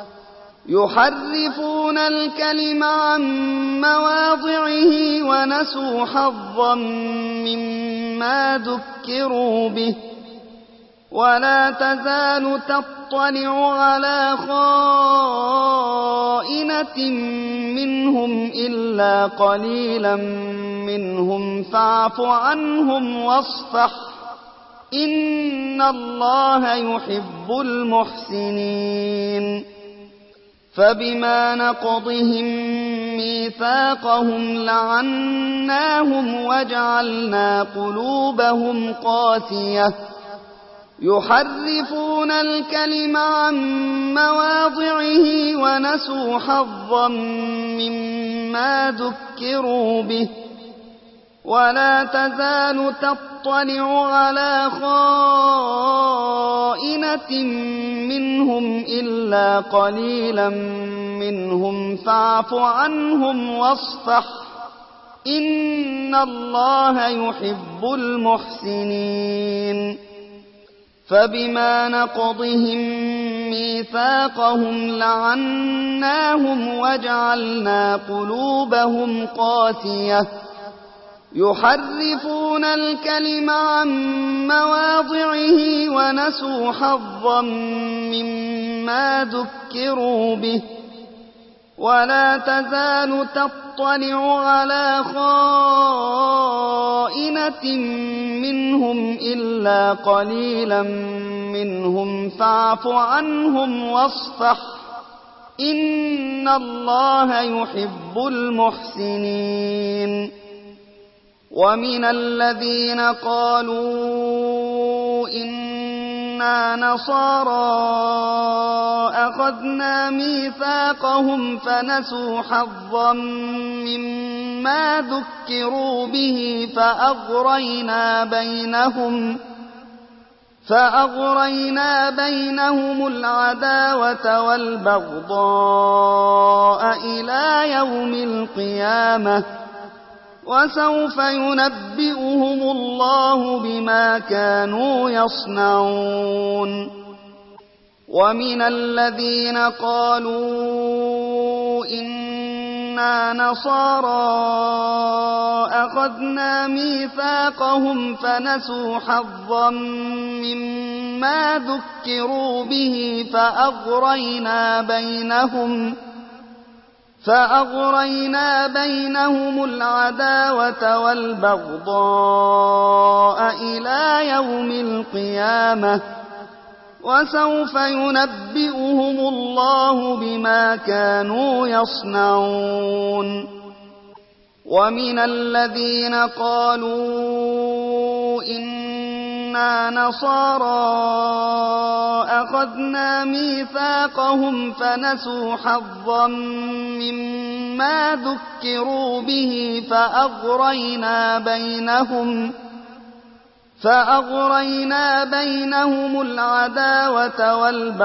يحرفون الكلم عن مواضعه ونسوا حظا مما ذكروا به ولا تزال تطلع على خائنة منهم إلا قليلا منهم فاعف عنهم واصفح إن الله يحب المحسنين فبما نقضهم ميثاقهم لعناهم وجعلنا قلوبهم قاسية يحرفون الكلم عن مواضعه ونسوا حظا مما ذكروا به ولا تزال تطلع على خائنة منهم إلا قليلا منهم فاعف عنهم واصفح إن الله يحب المحسنين فبما نقضهم ميثاقهم لعناهم وجعلنا قلوبهم قاسية يحرفون الكلم عن مواضعه ونسوا حظا مما ذكروا به ولا تزال تطلع على خائنة منهم إلا قليلا منهم فاعف عنهم واصفح إن الله يحب المحسنين ومن الذين قالوا إنا نصارى أخذنا ميثاقهم فنسوا حظا مما ذكروا به فأغرينا بينهم العداوة والبغضاء إلى يوم القيامة وسوف ينبئهم الله بما كانوا يصنعون ومن الذين قالوا إنا نصارى أخذنا ميثاقهم فنسوا حظا مما ذكروا به فأغرينا بينهم العداوة والبغضاء إلى يوم القيامة وسوف ينبئهم الله بما كانوا يصنعون ومن الذين قالوا إنا نصارى أخذنا ميثاقهم فنسوا حظا مما ذكروا به فأغرينا بينهم العداوة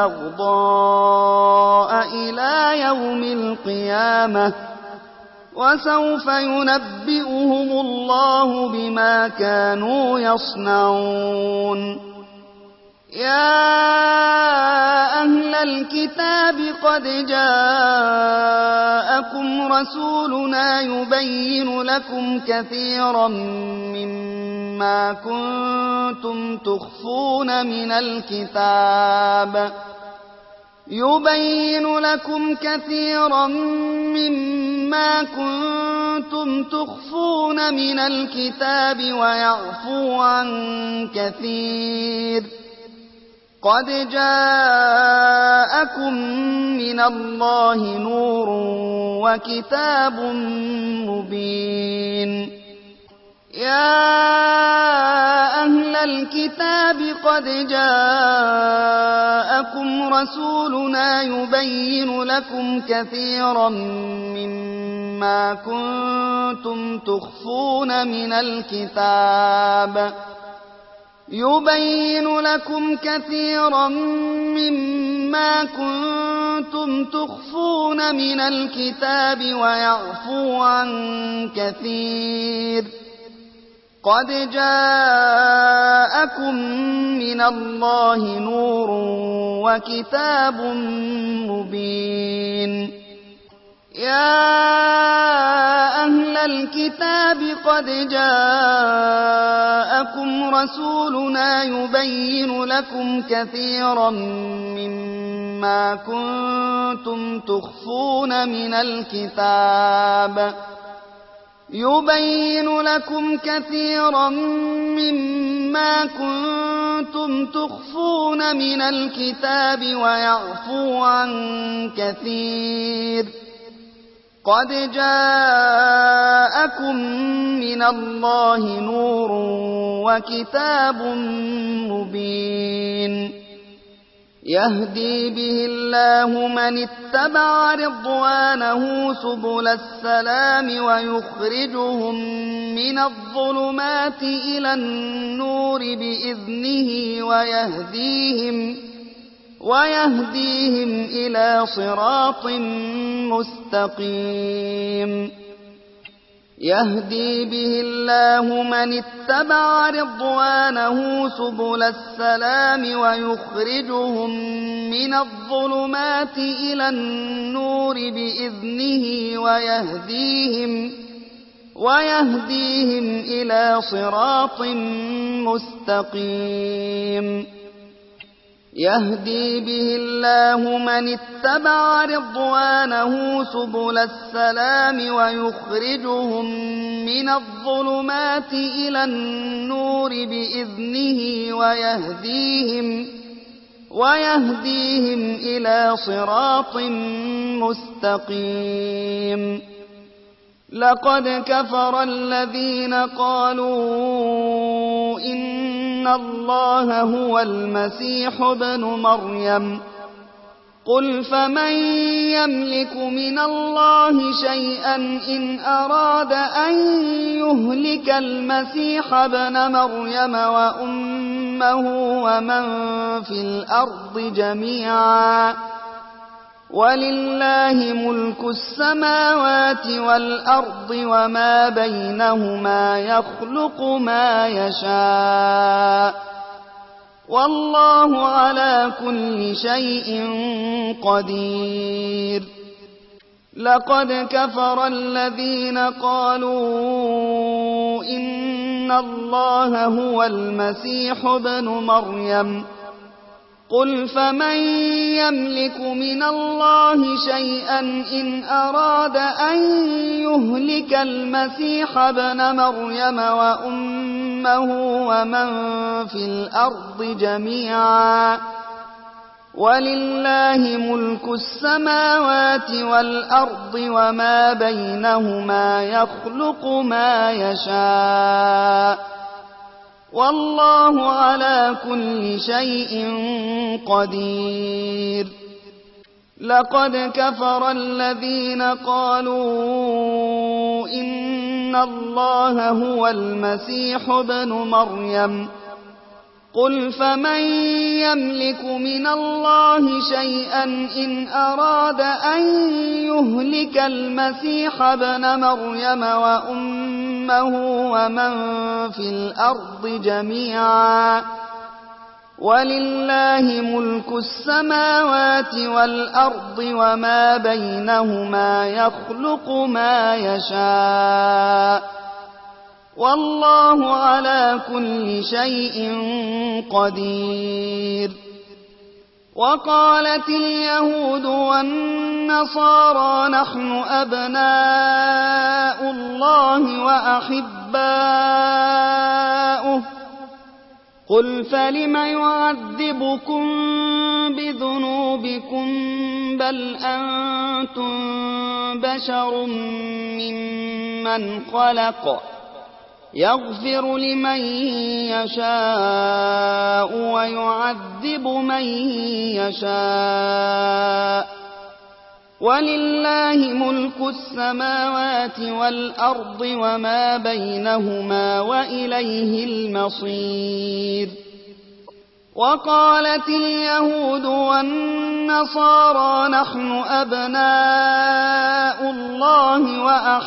والبغضاء إلى يوم القيامة وسوف ينبئهم الله بما كانوا يصنعون يا أهل الكتاب قد جاءكم رسولنا يبين لكم كثيرا مما كنتم تخفون من الكتاب يبين لكم كثيرا مما كنتم تخفون من الكتاب ويعفو عن كثير. قد جاءكم من الله نور وكتاب مبين. يا أهل الكتاب قد جاءكم رسولنا يبين لكم كثيرا مما كنتم تخفون من الكتاب ويعفو عن كثير. قد جاءكم من الله نور وكتاب مبين. يا أهل الكتاب قد جاءكم رسولنا يبين لكم كثيرا مما كنتم تخفون من الكتاب ويعفو عن كثير. قد جاءكم من الله نور وكتاب مبين. يهدي به الله من اتبع رضوانه سبل السلام ويخرجهم من الظلمات إلى النور بإذنه ويهديهم إلى صراط مستقيم. يهدي به الله من اتبع رضوانه سبل السلام ويخرجهم من الظلمات إلى النور بإذنه ويهديهم إلى صراط مستقيم. يهدي به الله من اتبع رضوانه سبل السلام ويخرجهم من الظلمات إلى النور بإذنه ويهديهم إلى صراط مستقيم. لقد كفر الذين قالوا إن الله هو المسيح ابن مريم قل فمن يملك من الله شيئا إن أراد أن يهلك المسيح ابن مريم وأمه ومن في الأرض جميعا ولله ملك السماوات والأرض وما بينهما يخلق ما يشاء والله على كل شيء قدير. لقد كفر الذين قالوا إن الله هو المسيح ابن مريم قل فمن يملك من الله شيئا إن أراد أن يهلك المسيح ابن مريم وأمه ومن في الأرض جميعا ولله ملك السماوات والأرض وما بينهما يخلق ما يشاء والله على كل شيء قدير. لقد كفر الذين قالوا إن الله هو المسيح ابن مريم قل فمن يملك من الله شيئا إن أراد أن يهلك المسيح ابن مريم وأمه ومن في الأرض جميعا ولله ملك السماوات والأرض وما بينهما يخلق ما يشاء والله على كل شيء قدير. وقالت اليهود والنصارى نحن أبناء الله وأحباؤه قل فلم يعذبكم بذنوبكم بل أنتم بشر ممن خلق يغفر لمن يشاء ويعذب من يشاء ولله ملك السماوات والأرض وما بينهما وإليه المصير وقالت اليهود والنصارى نحن أبناء الله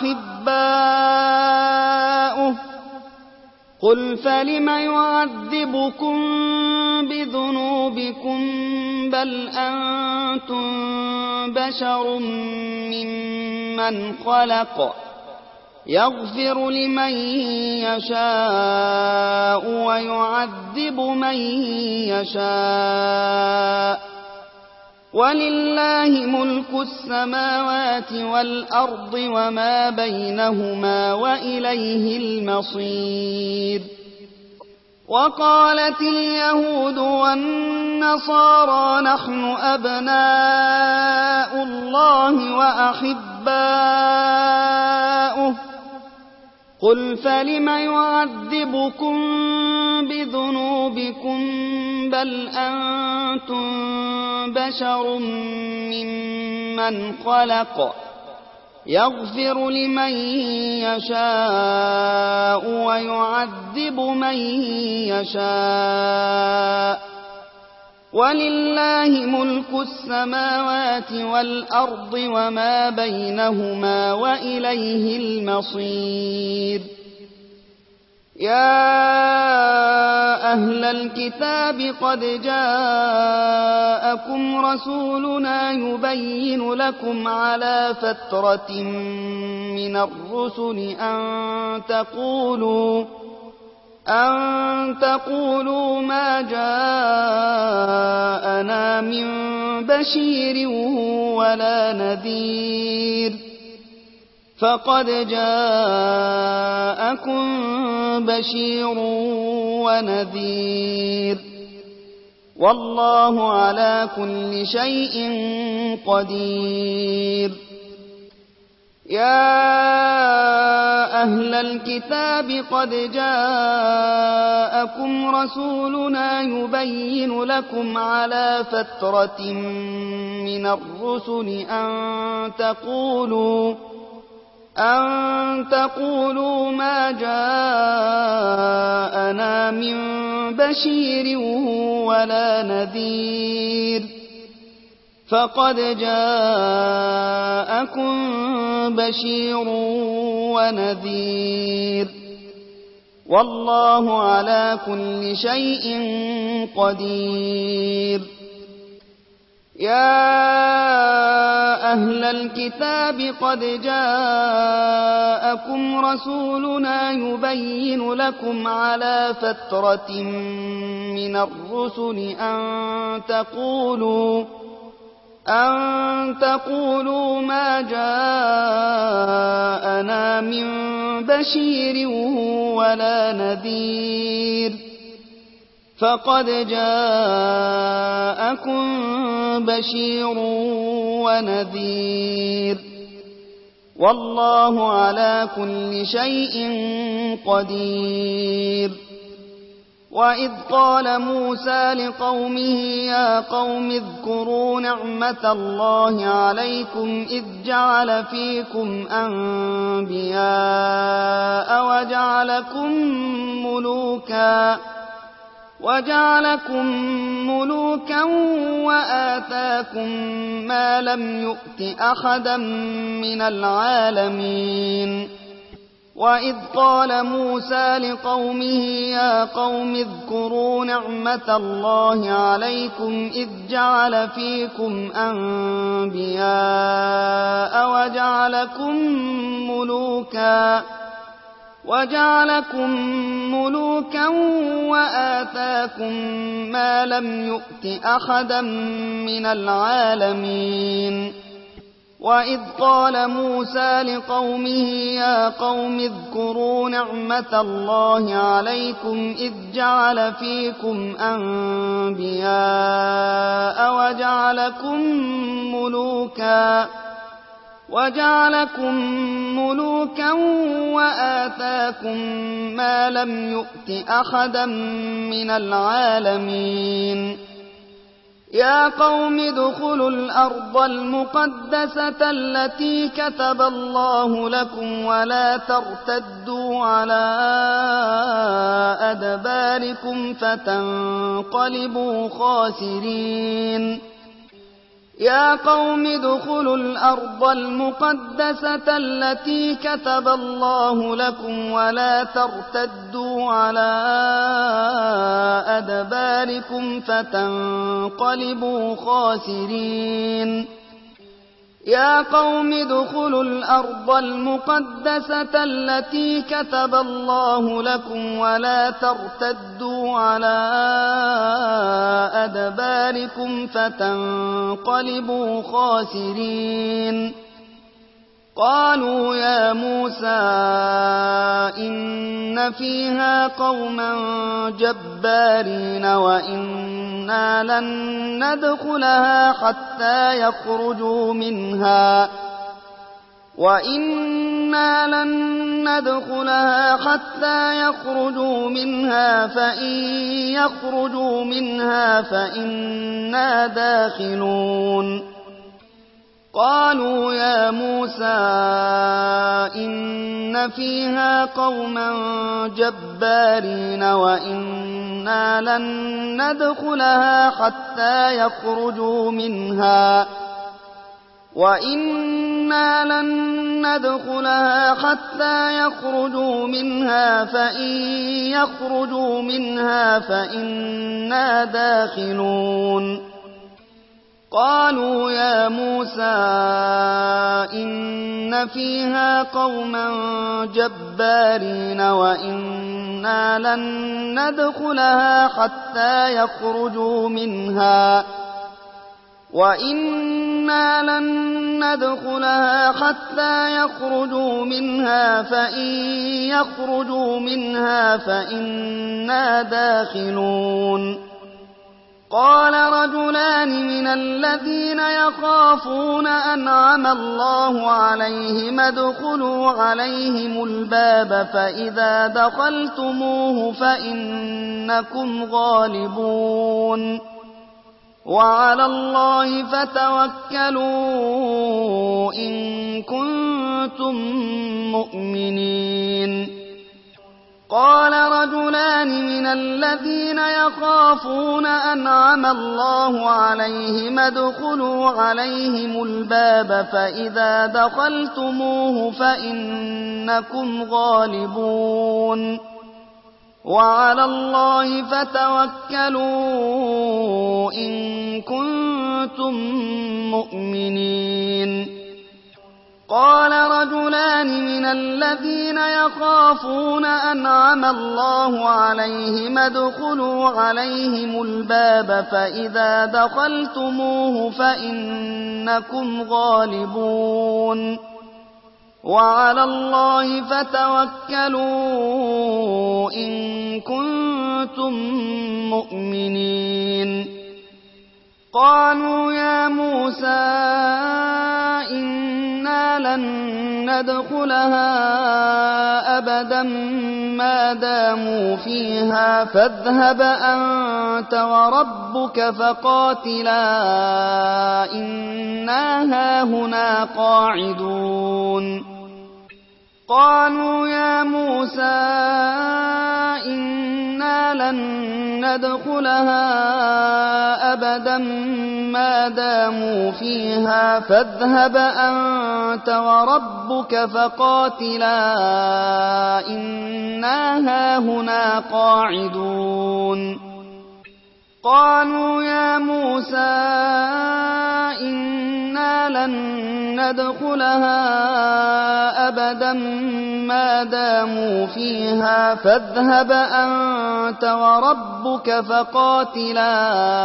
وأحباؤه قل فلم يعذبكم بذنوبكم بل أنتم بشر ممن خلق يغفر لمن يشاء ويعذب من يشاء ولله ملك السماوات والأرض وما بينهما وإليه المصير وقالت اليهود والنصارى نحن أبناء الله وأحباؤه قل فلم يعذبكم بذنوبكم بل أنتم بشر ممن خلق يغفر لمن يشاء ويعذب من يشاء ولله ملك السماوات والأرض وما بينهما وإليه المصير يا أهل الكتاب قد جاءكم رسولنا يبين لكم على فترة من الرسل أن تقولوا ما جاءنا من بشير ولا نذير فقد جاءكم بشير ونذير والله على كل شيء قدير يا أهل الكتاب قد جاءكم رسولنا يبين لكم على فترة من الرسل أن تقولوا ما جاءنا من بشير ولا نذير فقد جاءكم بشير ونذير والله على كل شيء قدير يا أهل الكتاب قد جاءكم رسولنا يبين لكم على فترة من الرسل أن تقولوا ما جاءنا من بشير ولا نذير فقد جاءكم بشير ونذير والله على كل شيء قدير وإذ قال موسى لقومه يا قوم اذكروا نعمة الله عليكم إذ جعل فيكم أنبياء وجعلكم ملوكا وآتاكم ما لم يؤت أحدا من العالمين وإذ قال موسى لقومه يا قوم اذكروا نعمة الله عليكم إذ جعل فيكم أنبياء وجعلكم ملوكا وآتاكم ما لم يؤت أحدا من العالمين وإذ قال موسى لقومه يا قوم اذكروا نعمة الله عليكم إذ جعل فيكم أنبياء وجعلكم ملوكا وآتاكم ما لم يؤت أحدا من العالمين يا قوم ادخلوا الأرض المقدسة التي كتب الله لكم ولا ترتدوا على أدباركم فتنقلبوا خاسرين يا قوم ادخلوا الأرض المقدسة التي كتب الله لكم ولا ترتدوا على أدباركم فتنقلبوا خاسرين يا قوم ادخلوا الأرض المقدسة التي كتب الله لكم ولا ترتدوا على أدباركم فتنقلبوا خاسرين قالوا يا موسى إن فيها قوما جبارين وإنا لن ندخلها حتى يخرجوا منها فإن يخرجوا منها فإنا داخلون قالوا يا موسى إن فيها قوما جبارين وإنا لن ندخلها حتى يخرجوا منها فإن يخرجوا منها فإنا داخلون قالوا يا موسى إن فيها قوما جبارين وإنا لن ندخلها حتى يخرجوا منها فإن يخرجوا منها فإنا داخلون قال رجلان من الذين يخافون أنعم الله عليهم ادخلوا عليهم الباب فإذا دخلتموه فإنكم غالبون وعلى الله فتوكلوا إن كنتم مؤمنين قال رجلان من الذين يخافون أنعم الله عليهم ادخلوا عليهم الباب فإذا دخلتموه فإنكم غالبون وعلى الله فتوكلوا إن كنتم مؤمنين قال رجلان من الذين يخافون أنعم الله عليهم ادخلوا عليهم الباب فإذا دخلتموه فإنكم غالبون وعلى الله فتوكلوا إن كنتم مؤمنين قالوا يا موسى إنا لن ندخلها أبدا ما داموا فيها فاذهب أنت وربك فقاتلا إنا هاهنا قاعدون قالوا يا موسى إنا لن ندخلها أبدا ما داموا فيها فاذهب أنت وربك فقاتلا إنا هاهنا قاعدون قالوا يا موسى إنا إنا لن ندخلها أبدا ما داموا فيها فاذهب أنت وربك فقاتلا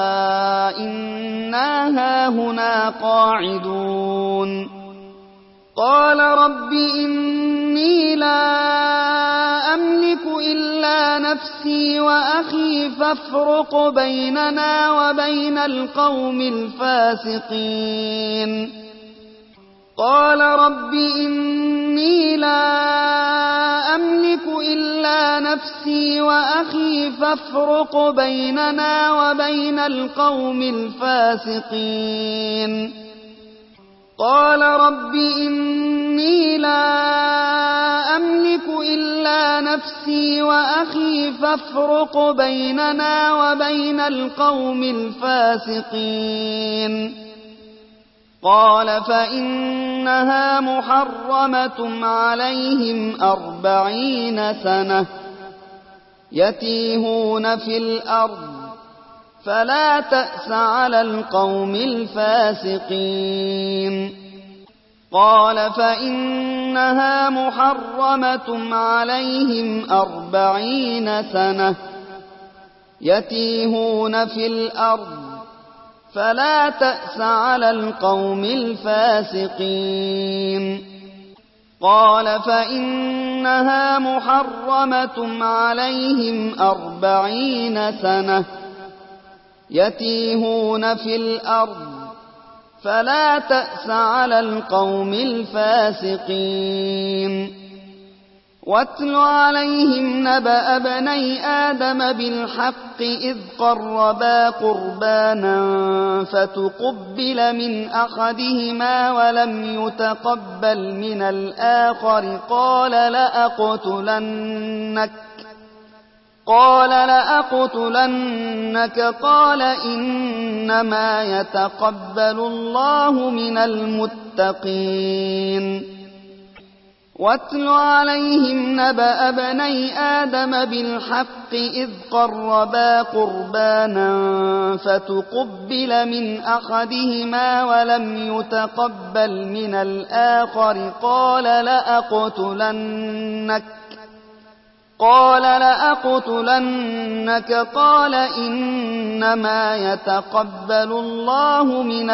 إنا هاهنا قاعدون قال رب إني لا أملك إلا نفسي وأخي فافرق بيننا وبين القوم الفاسقين قال رب إني لا أملك إلا نفسي وأخي فافرق بيننا وبين القوم الفاسقين قال رب إني لا أملك إلا نفسي وأخي فافرق بيننا وبين القوم الفاسقين قال فإنها محرمة عليهم 40 سنة يتيهون في الأرض فلا تأس على القوم الفاسقين قال فإنها محرمة عليهم 40 سنة يتيهون في الأرض فلا تأس على القوم الفاسقين قال فإنها محرمة عليهم 40 سنة يتيهون في الأرض فلا تأس على القوم الفاسقين واتل عليهم نبأ ابني آدم بالحق إذ قربا قربانا فتقبل من أحدهما ولم يتقبل من الآخر قال لأقتلنك قال إنما يتقبل الله من المتقين واتل عليهم نبأ ابني آدم بالحق إذ قربا قربانا فتقبل من أحدهما ولم يتقبل من الآخر قال لأقتلنك قال إنما يتقبل الله من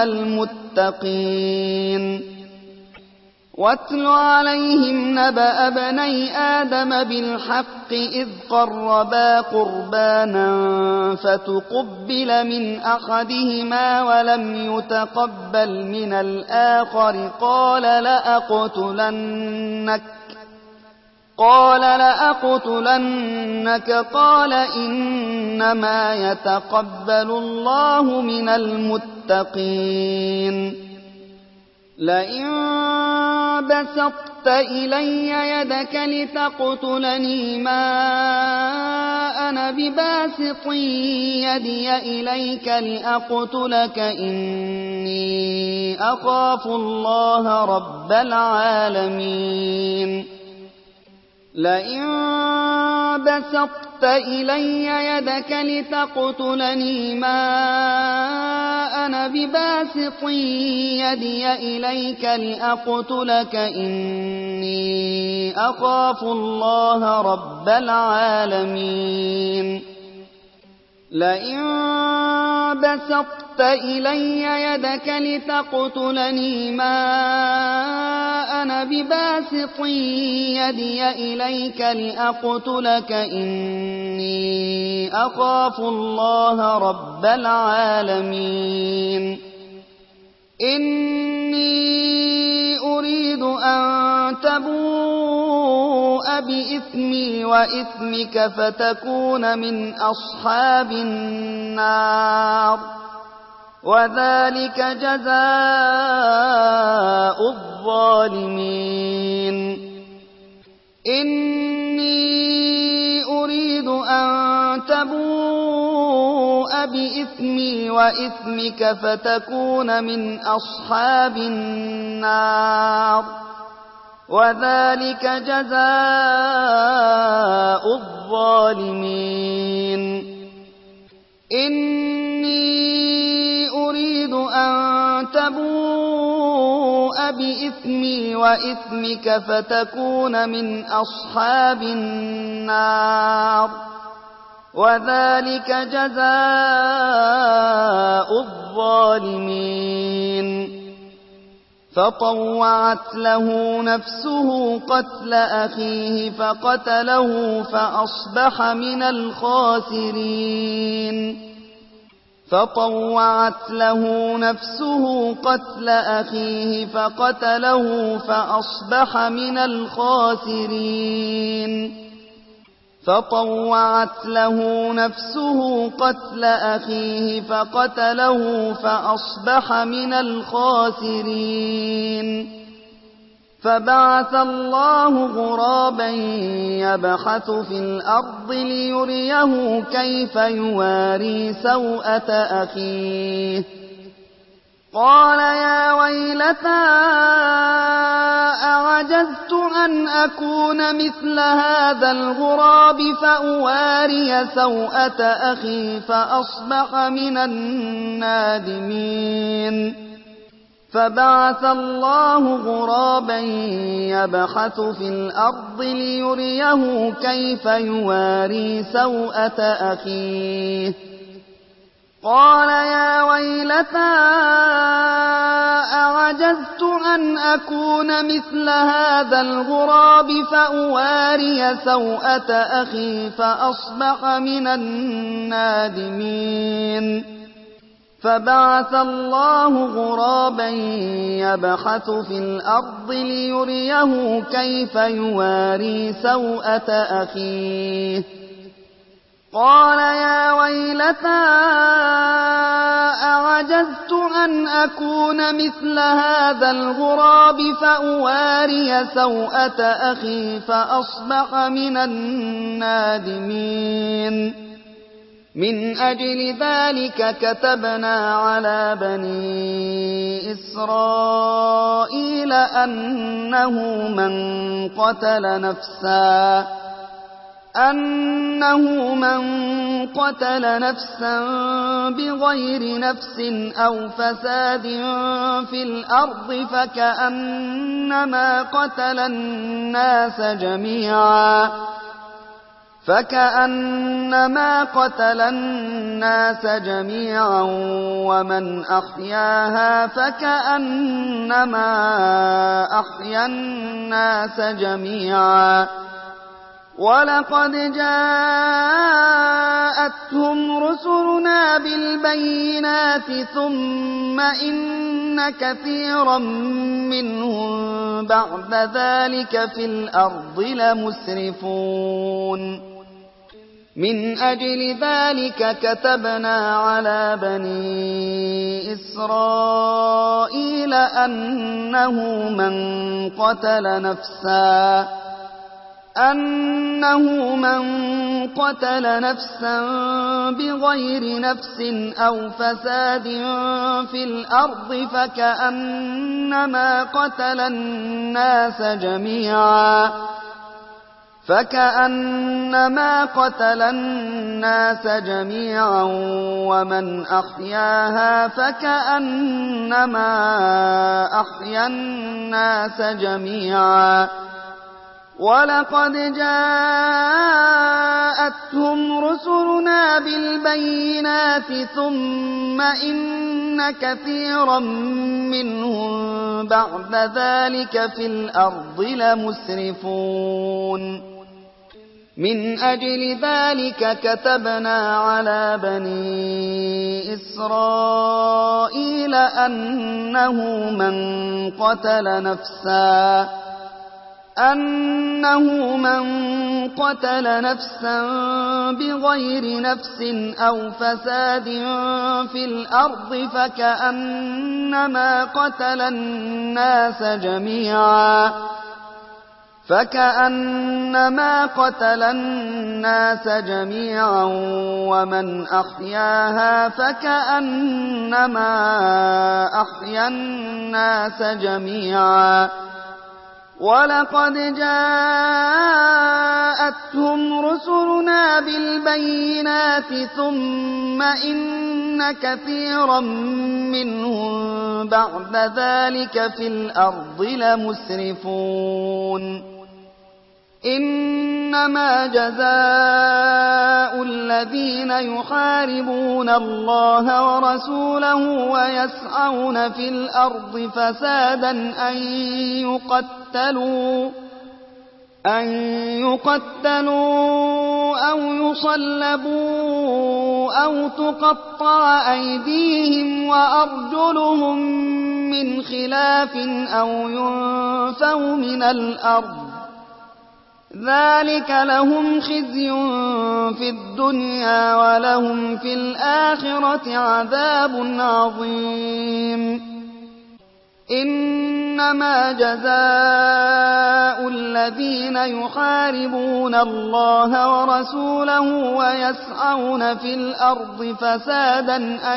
المتقين واتل عليهم نبأ ابني آدم بالحق إذ قربا قربانا فتقبل من أحدهما ولم يتقبل من الآخر قال لأقتلنك قال إنما يتقبل الله من المتقين لئن بسطت إلي يدك لتقتلني ما أنا بباسط يدي إليك لأقتلك إني أخاف الله رب العالمين لئن بسطت إلي يدك لتقتلني ما أنا بباسط يدي إليك لأقتلك إني أخاف الله رب العالمين لئن بسطت إلي يدك لتقتلني ما أنا بباسط يدي إليك لأقتلك إني أخاف الله رب العالمين إني أريد أن تبوء بإثمي وإثمك فتكون من أصحاب النار وذلك جزاء الظالمين إني أريد أن تبوء بإثمي وإثمك فتكون من أصحاب النار وذلك جزاء الظالمين إني أريد أن تبوء بإثمي وإثمك فتكون من أصحاب النار، وذلك جزاء الظالمين. فطوعت له نفسه قتل أخيه فقتله فأصبح من الخاسرين. فطوعت له نفسه قتل أخيه فقتله فأصبح من الخاسرين. فطوعت له نفسه قتل أخيه فقتله فأصبح من الخاسرين. فبعث الله غرابا يبحث في الأرض ليريه كيف يواري سوءة أخيه. قال يا ويلتى أعجزت أن أكون مثل هذا الغراب فأواري سوءة أخي فأصبح من النادمين. فبعث الله غرابا يبحث في الأرض ليريه كيف يواري سوءة أخيه. قال يا ويلتى أعجزت أن أكون مثل هذا الغراب فأواري سوءة أخي فأصبح من النادمين. فبعث الله غرابا يبحث في الأرض ليريه كيف يواري سوءة أخيه. قال يا ويلتى أعجزت أن أكون مثل هذا الغراب فأواري سوءة أخي فأصبح من النادمين. من أجل ذلك كتبنا على بني إسرائيل أنه من قتل نفسا بغير نفس أو فساد في الأرض فكأنما قتل الناس جميعا ومن أحياها فكأنما أحيا الناس جميعا. ولقد جاءتهم رسلنا بالبينات ثم إن كثيرا منهم بعد ذلك في الأرض لمسرفون. من أجل ذلك كتبنا على بني إسرائيل أنه من قتل نفسا بغير نفس أو فساد في الأرض فكأنما قتل الناس جميعا ومن أحياها فكأنما أحيا الناس جميعا. ولقد جاءتهم رسلنا بالبينات ثم إن كثيرا منهم بعد ذلك في الأرض لمسرفون. من أجل ذلك كتبنا على بني إسرائيل أنه من قتل نفسا بغير نفس أو فساد في الأرض فكأنما قتل الناس جميعا ومن أحياها فكأنما أحيا الناس جميعا. ولقد جاءتهم رسلنا بالبينات ثم إن كثيرا منهم بعد ذلك في الأرض لمسرفون إنما جزاء الذين يحاربون الله ورسوله ويسعون في الأرض فسادا أن يقتلوا أو يصلبوا أو تقطع أيديهم وأرجلهم من خلاف أو ينفوا من الأرض ذلك لهم خزي في الدنيا ولهم في الآخرة عذاب عظيم إنما جزاء الذين يحاربون الله ورسوله ويسعون في الأرض فسادا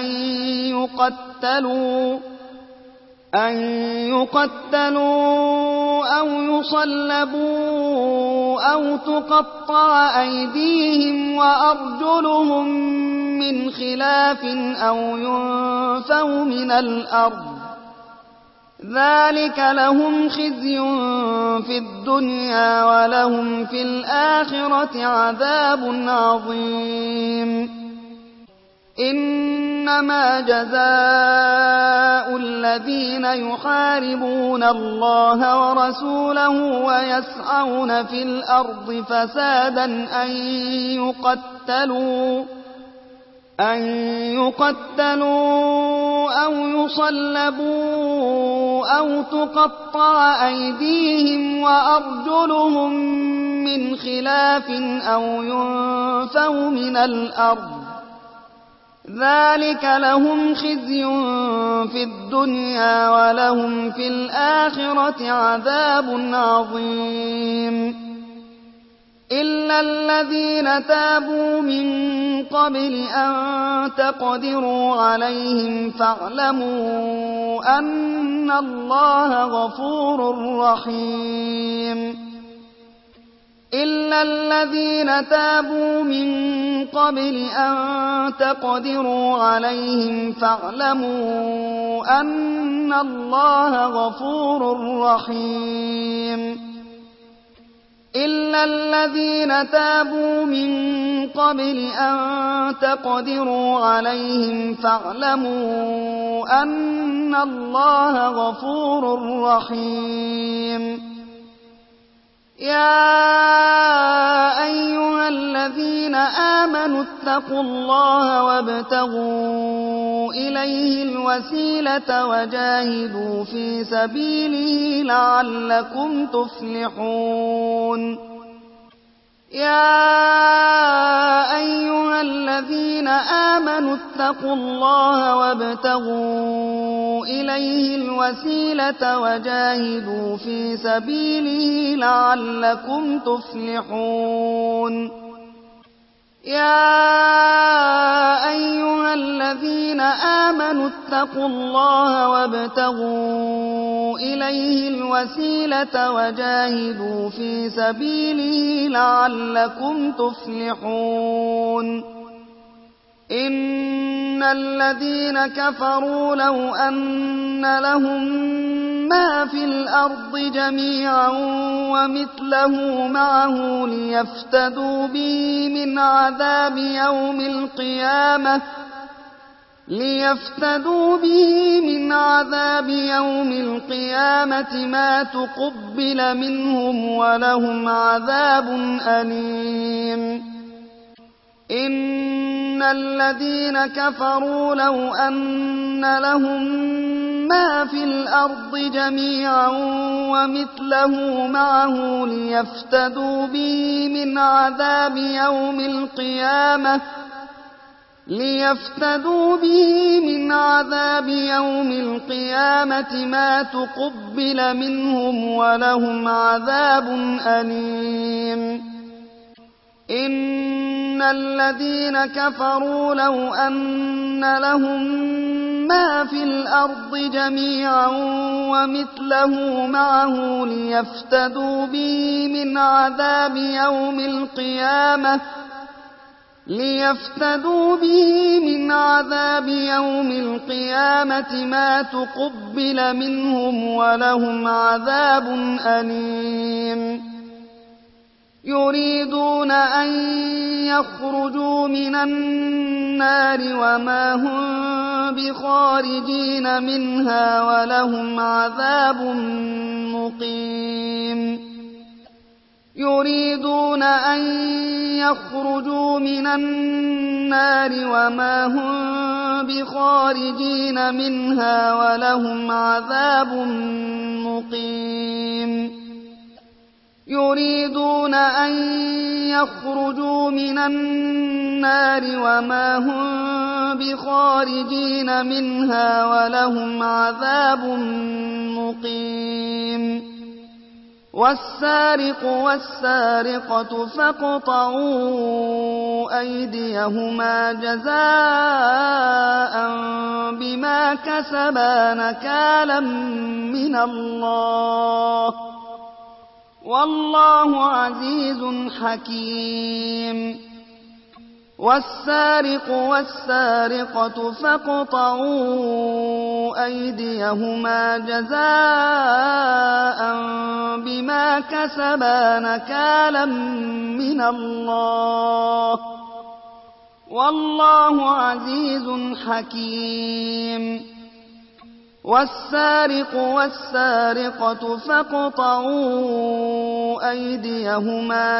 أن يقتلوا أو يصلبوا أو تقطع أيديهم وأرجلهم من خلاف أو ينفوا من الأرض ذلك لهم خزي في الدنيا ولهم في الآخرة عذاب عظيم إنما جزاء الذين يحاربون الله ورسوله ويسعون في الأرض فسادا أن يقتلوا أو يصلبوا أو تقطع أيديهم وأرجلهم من خلاف أو ينفوا من الأرض ذلك لهم خزي في الدنيا ولهم في الآخرة عذاب عظيم إلا الذين تابوا من قبل أن تقدروا عليهم فاعلموا أن الله غفور رحيم إلا الذين تابوا من قبل أن تقدروا عليهم فاعلموا أن الله غفور رحيم إلا الذين تابوا من قبل أن تقدروا عليهم فاعلموا أن الله غفور رحيم يا أيها الذين آمنوا اتقوا الله وابتغوا إليه الوسيلة وجاهدوا في سبيله لعلكم تفلحون يا أيها الذين آمنوا اتقوا الله وابتغوا إليه الوسيلة وجاهدوا في سبيله لعلكم تفلحون يا أيها الذين آمنوا اتقوا الله وابتغوا إليه الوسيلة وجاهدوا في سبيله لعلكم تفلحون إن الذين كفروا لو أن لهم ما في الأرض جميعا ومثله معه ليفتدوا به من عذاب يوم القيامة ما تقبل منهم ولهم عذاب أليم إن الذين كفروا لو أن لهم ما في الأرض جميعا ومثله معه ليفتدوا به من عذاب يوم القيامة ما تقبل منهم ولهم عذاب أليم إن الذين كفروا لو أن لهم ما في الأرض جميعا ومثله معه ليفتدوا به من عذاب يوم القيامة ما تقبل منهم ولهم عذاب أليم يريدون أن يخرجوا من النار وما هم بخارجين منها ولهم عذاب مقيم يريدون أن يخرجوا من النار وما هم بخارجين منها ولهم عذاب مقيم يريدون أن يخرجوا من النار وما هم بخارجين منها ولهم عذاب مقيم والسارق والسارقة فاقطعوا أيديهما جزاء بما كسبا نكالا من الله والله عزيز حكيم والسارق والسارقة فاقطعوا أيديهما جزاء بما كسبا نكالا من الله والله عزيز حكيم والسارق والسارقة فاقطعوا أيديهما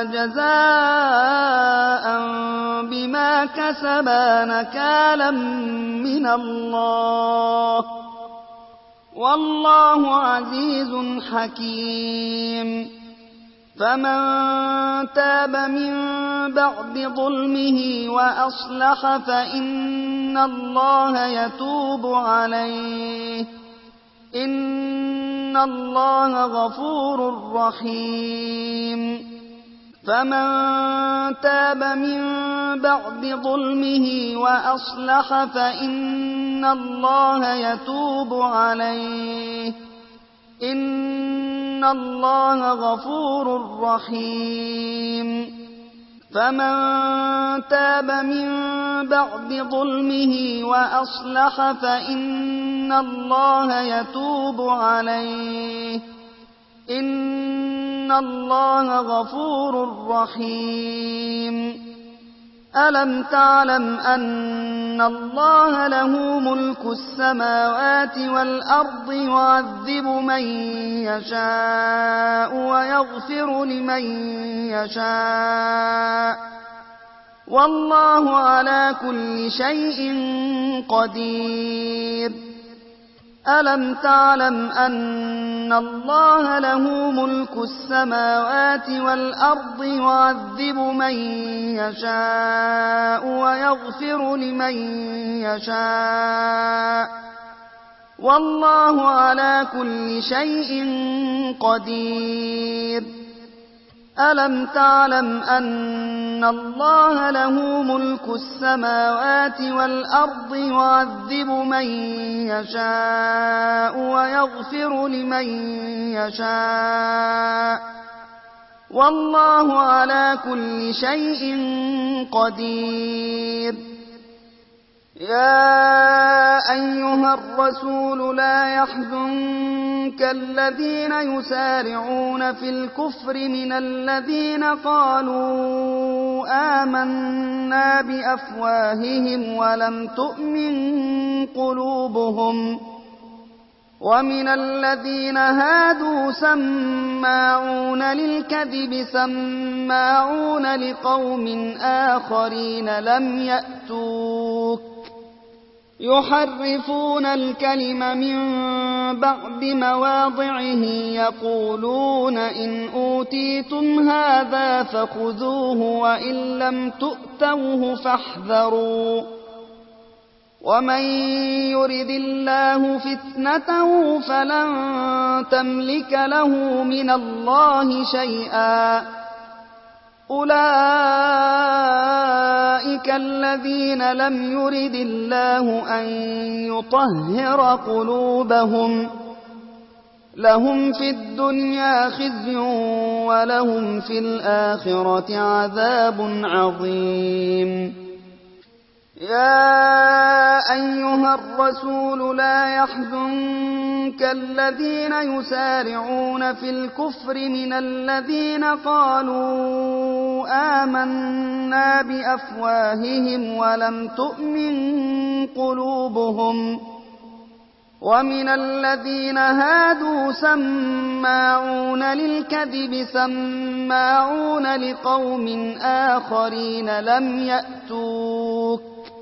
جزاء بما كسبا نكالا من الله والله عزيز حكيم فمن تاب من بعد ظلمه وأصلح فإن الله يتوب عليه إن الله غفور رحيم فمن تاب من بعد ظلمه وأصلح فإن الله يتوب عليه إن الله غفور رحيم فمن تاب من بعد ظلمه وأصلح فإن الله يتوب عليه إن الله غفور رحيم ألم تعلم أن الله له ملك السماوات والأرض يعذب من يشاء ويغفر لمن يشاء والله على كل شيء قدير ألم تعلم أن الله له ملك السماوات والأرض يعذب من يشاء ويغفر لمن يشاء والله على كل شيء قدير ألم تعلم أن الله له ملك السماوات والأرض يعذب من يشاء ويغفر لمن يشاء والله على كل شيء قدير يا أيها الرسول لا يحزنك الذين يسارعون في الكفر من الذين قالوا آمنا بأفواههم ولم تؤمن قلوبهم ومن الذين هادوا سماعون للكذب سماعون لقوم آخرين لم يأتوك يحرفون الكلم من بعد مواضعه يقولون إن أوتيتم هذا فخذوه وإن لم تؤتوه فاحذروا ومن يرد الله فتنته فلن تملك له من الله شيئا أولئك أولئك الذين لم يرد الله أن يطهر قلوبهم لهم في الدنيا خزي ولهم في الآخرة عذاب عظيم. يا أيها الرسول لا يحزنك الذين يسارعون في الكفر من الذين قالوا آمنا بأفواههم ولم تؤمن قلوبهم ومن الذين هادوا سماعون للكذب سماعون لقوم آخرين لم يأتوك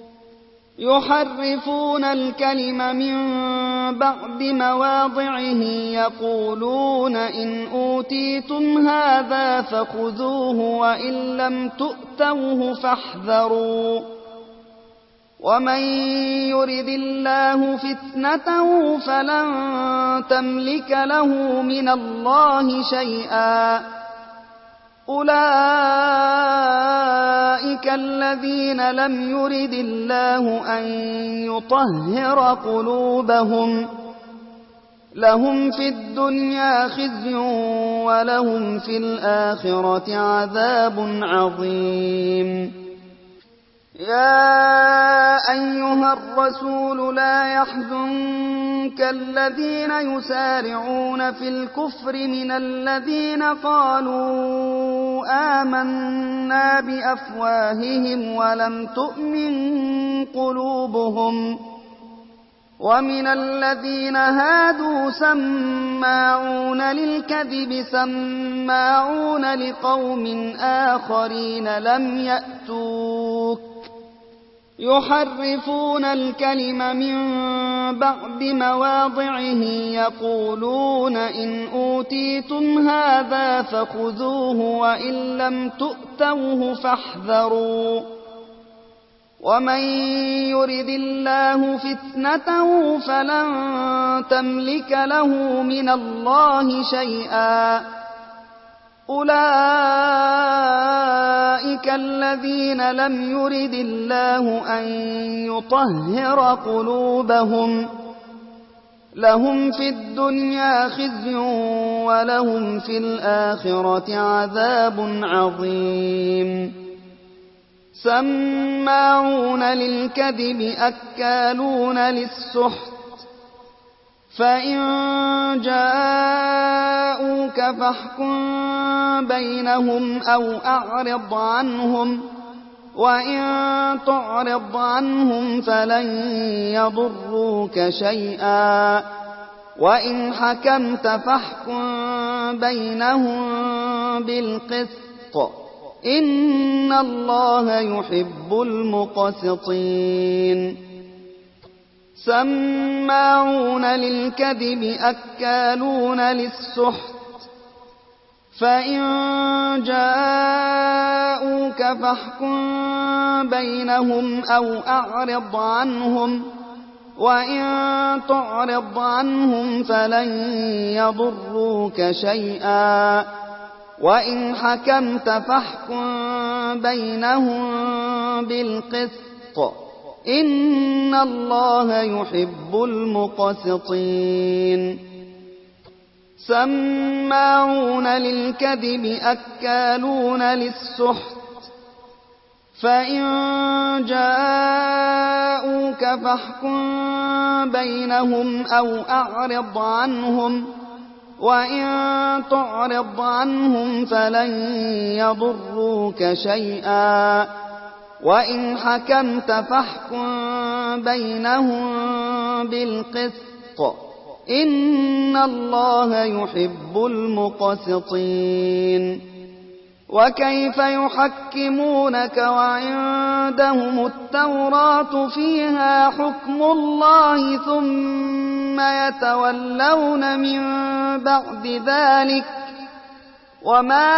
يحرفون الكلم من بعد مواضعه يقولون إن أوتيتم هذا فخذوه وإن لم تؤتوه فاحذروا ومن يرد الله فتنته فلن تملك له من الله شيئا أولئك الذين لم يرد الله أن يطهر قلوبهم لهم في الدنيا خزي ولهم في الآخرة عذاب عظيم. يا أيها الرسول لا يحزنك الذين يسارعون في الكفر من الذين قالوا آمنا بأفواههم ولم تؤمن قلوبهم ومن الذين هادوا سماعون للكذب سماعون لقوم آخرين لم يأتوك يحرفون الكلم من بعد مواضعه يقولون إن أوتيتم هذا فخذوه وإن لم تؤتوه فاحذروا ومن يرد الله فتنته فلن تملك له من الله شيئا أولئك الذين لم يرد الله أن يطهر قلوبهم لهم في الدنيا خزي ولهم في الآخرة عذاب عظيم. سماعون للكذب أكالون للسحت فإن جاءوك فاحكم بينهم أو أعرض عنهم وإن تعرض عنهم فلن يضروك شيئا وإن حكمت فاحكم بينهم بالقسط إن الله يحب المقسطين. سماعون للكذب أكالون للسحت فإن جاءوك فاحكم بينهم أو أعرض عنهم وإن تعرض عنهم فلن يضروك شيئا وإن حكمت فاحكم بينهم بالقسط إن الله يحب المقسطين. سماعون للكذب أكالون للسحت فإن جاءوك فاحكم بينهم أو أعرض عنهم وإن تعرض عنهم فلن يضروك شيئا وإن حكمت فاحكم بينهم بالقسط إن الله يحب المقسطين. وكيف يحكمونك وعندهم التوراة فيها حكم الله ثم يتولون من بعد ذلك وما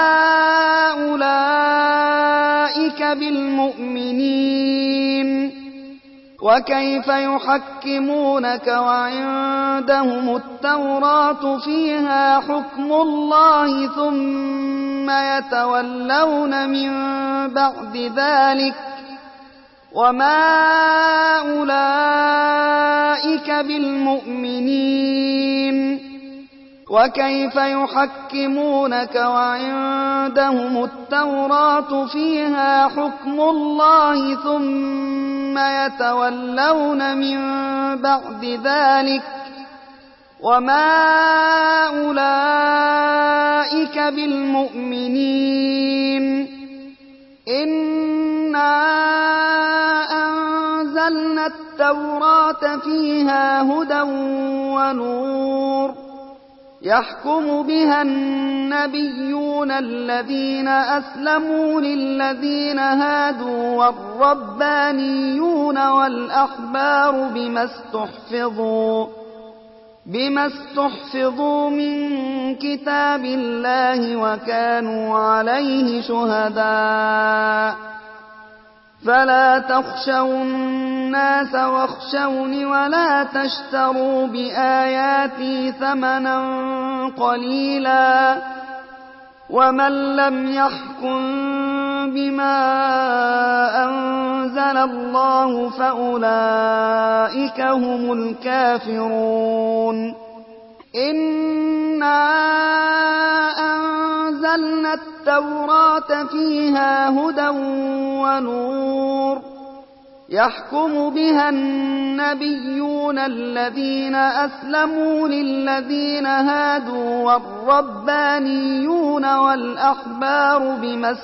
أولئك بالمؤمنين. وكيف يحكمونك وعندهم التوراة فيها حكم الله ثم يتولون من بعد ذلك وما أولئك بالمؤمنين وكيف يحكمونك وعندهم التوراة فيها حكم الله ثم يتولون من بعد ذلك وما أولئك بالمؤمنين إنا أنزلنا التوراة فيها هدى ونور يحكم بها النبيون الذين أسلموا للذين هادوا والربانيون والأحبار بما استحفظوا من كتاب الله وكانوا عليه شهداء فلا تخشوا الناس واخشوني ولا تشتروا بآياتي ثمنا قليلا ومن لم يحكم بما أنزل الله فأولئك هم الكافرون إنا أنزلنا التوراة فيها هدى ونور يحكم بها النبيون الذين أسلموا للذين هادوا والربانيون والأحبار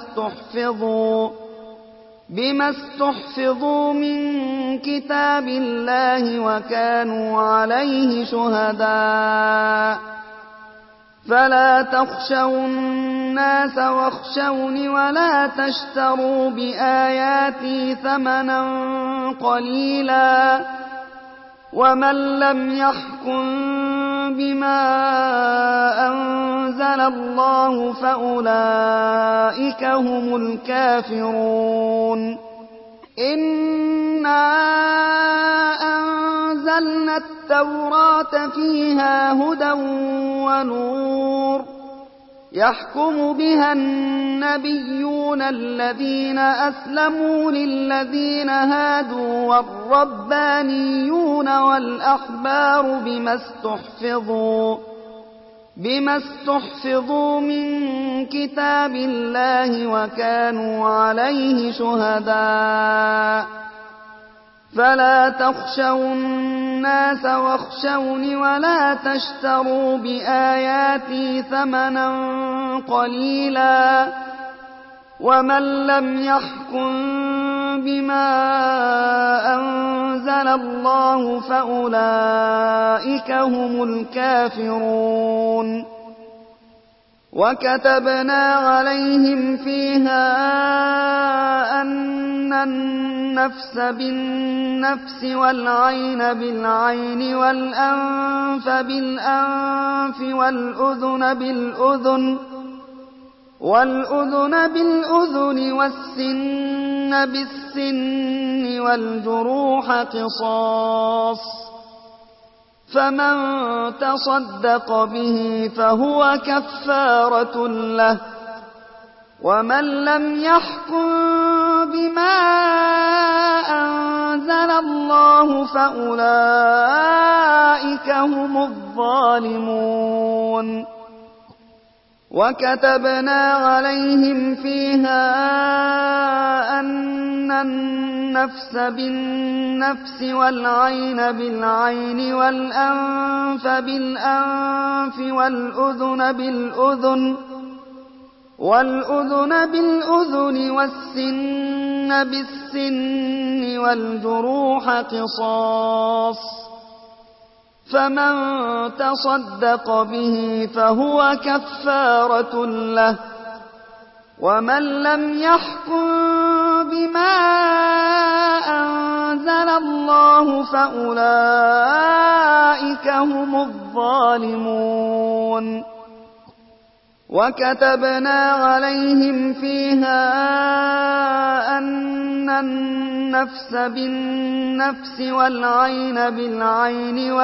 بما استحفظوا من كتاب الله وكانوا عليه شهداء فلا تخشوا الناس واخشوني ولا تشتروا بآياتي ثمنا قليلا ومن لم يحكم بما أنزل الله فأولئك هم الكافرون إنا أنزلنا التوراة فيها هدى ونور يحكم بها النبيون الذين أسلموا للذين هادوا والربانيون والأحبار بما استحفظوا من كتاب الله وكانوا عليه شهداء فلا تخشوا الناس واخشوني ولا تشتروا بآياتي ثمنا قليلا ومن لم يحكم بما أنزل الله فأولئك هم الكافرون وكتبنا عليهم فيها أن النفس بالنفس والعين بالعين والأنف بالأنف والأذن بالأذن والسن بالسن والجروح قصاص فمن تصدق به فهو كفارة له ومن لم يحكم بما أنزل الله فأولئك هم الظالمون وكتبنا عليهم فيها أن النفس بالنفس والعين بالعين والأنف بالأنف والأذن بالأذن والسن بالسن والجروح قصاص فمن تصدق به فهو كفارة له ومن لم يحكم بما أنزل الله فأولئك هم الظالمون وكتبنا عليهم فيها أن النفس بالنفس والعين بالعين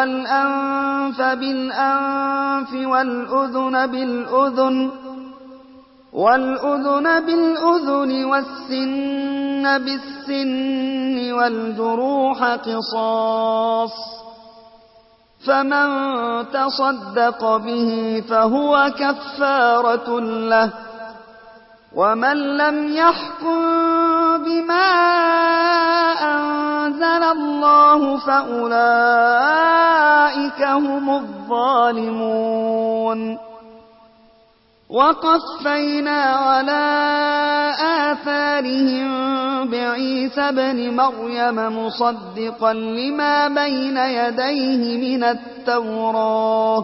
والأنف بالأنف والأذن والأذن بالأذن والسن بالسن والجروح قصاص، فمن تصدق به فهو كفارة له، ومن لم يحكم بما أنزل الله فأولئك هم الظالمون. وقفينا على آثارهم بعيسى ابن مريم مصدقا لما بين يديه من التوراة،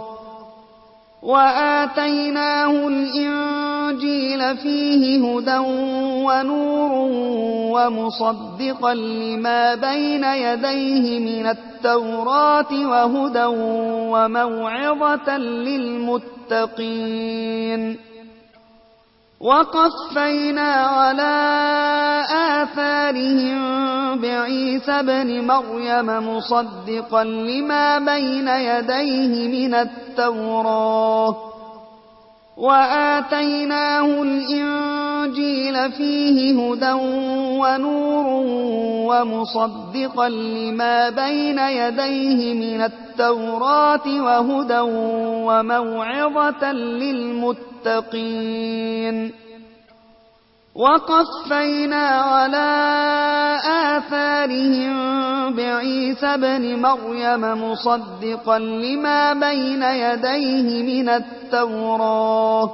وآتيناه الإنجيل فيه هدى ونور ومصدقا لما بين يديه من التوراة وهدى وموعظة للمتقين. وقفينا على آثارهم بعيسى ابن مريم مصدقا لما بين يديه من التوراة، وآتيناه الإنجيل فيه هدى ونور ومصدقا لما بين يديه من التوراة وهدى وموعظة للمتقين. وقفينا على آثارهم بعيسى ابن مريم مصدقا لما بين يديه من التوراة،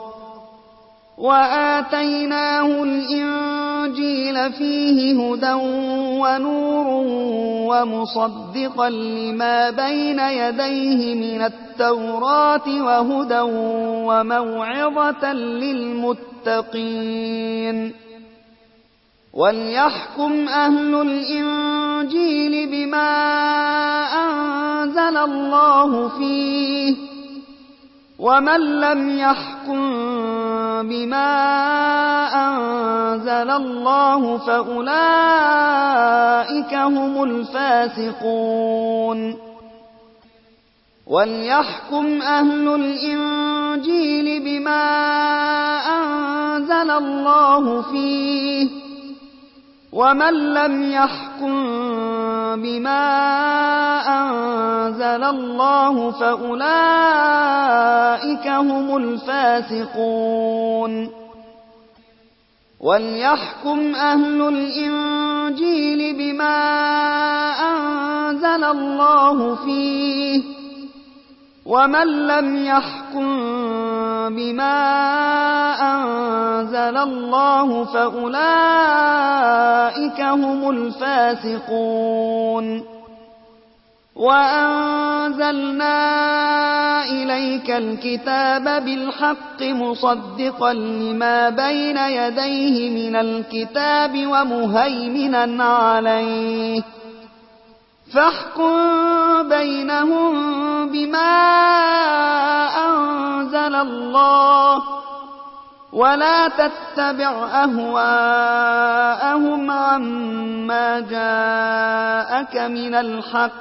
وآتيناه الإنجيل فيه هدى ونور ومصدقا لما بين يديه من التوراة وهدى وموعظة للمتقين. وليحكم أهل الإنجيل بما أنزل الله فيه، ومن لم يحكم بما أنزل الله فأولئك هم الفاسقون. وليحكم أهل الإنجيل بما أنزل الله فيه، ومن لم يحكم بما أنزل الله فأولئك هم الفاسقون. وليحكم أهل الإنجيل بما أنزل الله فيه، ومن لم يحكم بما أنزل الله فأولئك هم الفاسقون. وأنزلنا إليك الكتاب بالحق مصدقا لما بين يديه من الكتاب ومهيمنا عليه، فاحكم بينهم بما أنزل الله، ولا تتبع أهواءهم عما جاءك من الحق،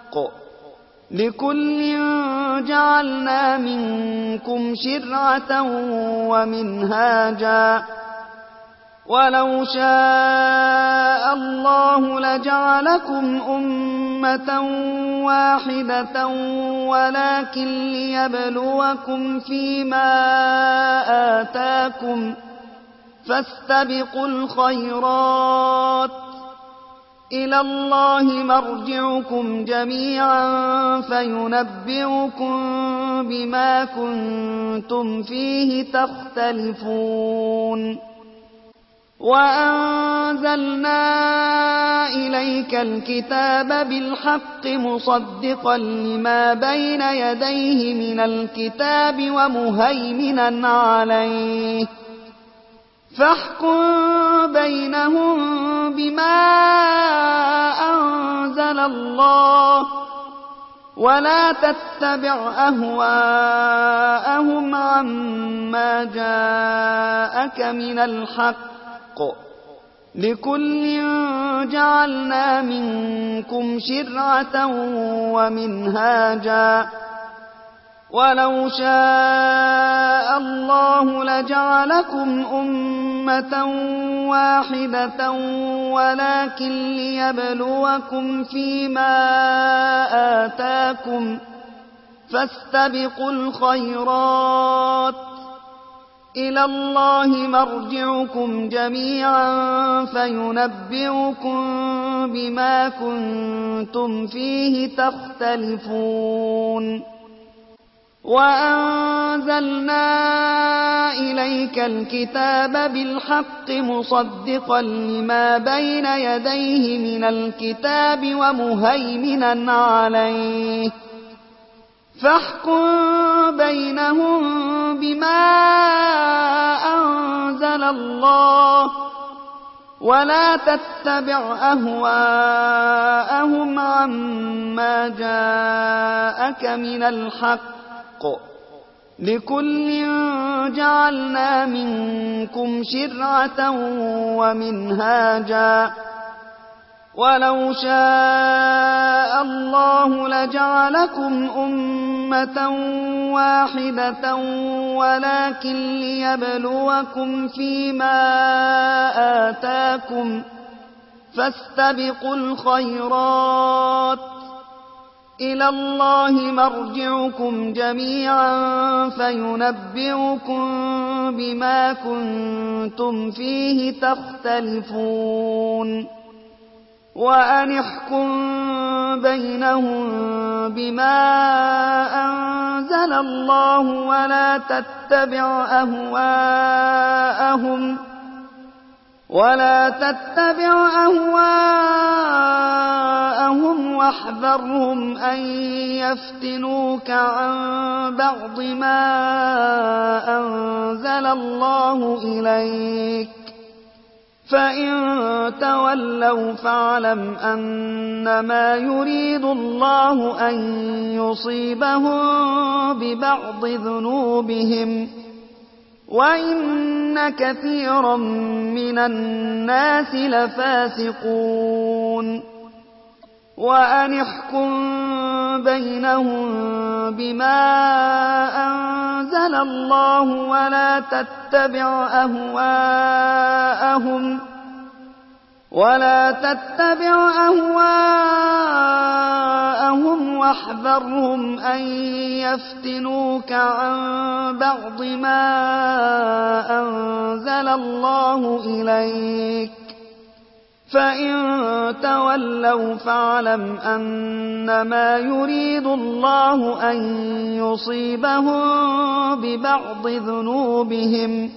لكل جعلنا منكم شرعة ومنهاجا، ولو شاء الله لجعلكم أمة واحدة ولكن ليبلوكم فيما آتاكم، فاستبقوا الخيرات، إلى الله مرجعكم جميعا فينبئكم بما كنتم فيه تختلفون. وأنزلنا إليك الكتاب بالحق مصدقا لما بين يديه من الكتاب ومهيمنا عليه، فاحكم بينهم بما أنزل الله، ولا تتبع أهواءهم عما جاءك من الحق، لكل جعلنا منكم شرعة ومنهاجا، ولو شاء الله لجعلكم أمة واحدة ولكن ليبلوكم فيما آتاكم فاستبقوا الخيرات إلى الله مرجعكم جميعا فينبئكم بما كنتم فيه تختلفون وأنزلنا إليك الكتاب بالحق مصدقا لما بين يديه من الكتاب ومهيمنا عليه فاحكم بينهم بما أنزل الله ولا تتبع أهواءهم عما جاءك من الحق لكل جعلنا منكم شرعة ومنهاجا ولو شاء الله لجعلكم أمة واحدة ولكن ليبلوكم فيما آتاكم فاستبقوا الخيرات إلى الله مرجعكم جميعا فينبئكم بما كنتم فيه تختلفون وأن احكم بينهم بما أنزل الله ولا تتبع أهواءهم واحذرهم أن يفتنوك عن بعض ما أنزل الله إليك فإن تولوا فاعلم أنما يريد الله أن يصيبهم ببعض ذنوبهم وإن كثيرا من الناس لفاسقون وأن احكم بينهم بما أنزل الله ولا تتبع أهواءهم واحذرهم أن يفتنوك عن بعض ما أنزل الله إليك فإن تولوا فاعلم أنما يريد الله أن يصيبهم ببعض ذنوبهم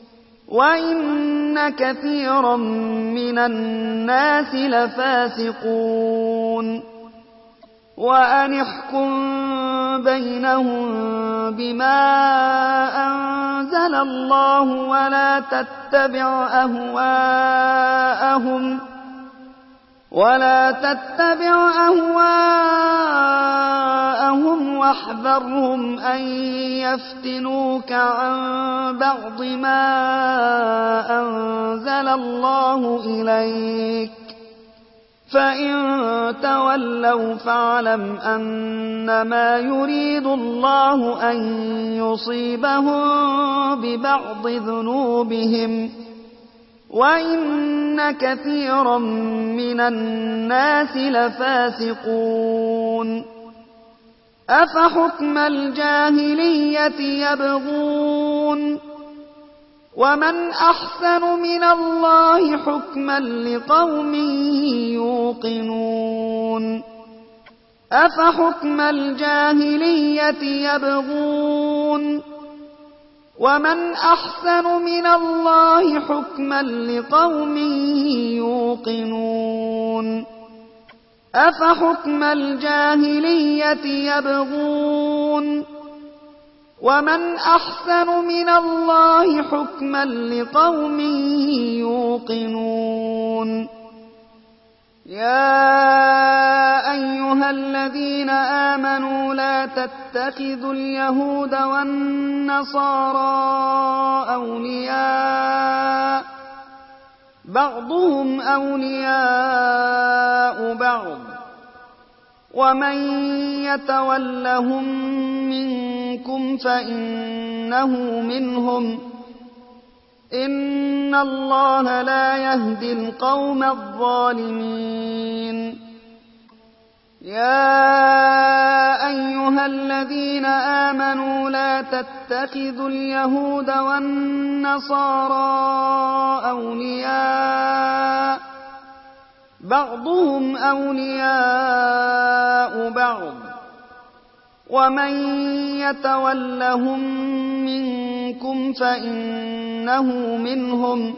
وإن كثيرا من الناس لفاسقون وأن احكم بينهم بما أنزل الله ولا تتبع أهواءهم واحذرهم أن يفتنوك عن بعض ما أنزل الله إليك فإن تولوا فاعلم أنما يريد الله أن يصيبهم ببعض ذنوبهم وإن كثيرا من الناس لفاسقون أفحكم الجاهلية يبغون ومن أحسن من الله حكما لقوم يوقنون أفحكم الجاهلية يبغون ومن أحسن من الله حكما لقوم يوقنون أفحكم الجاهلية يبغون ومن أحسن من الله حكما لقوم يوقنون يا أيها الذين آمنوا لا تتخذوا اليهود والنصارى أولياء بعضهم أولياء بعض ومن يتولهم منكم منكم فإنه منهم إن الله لا يهدي القوم الظالمين يا أيها الذين آمنوا لا تتخذوا اليهود والنصارى أولياء بعضهم أولياء بعض ومن يتولهم منكم فإنه منهم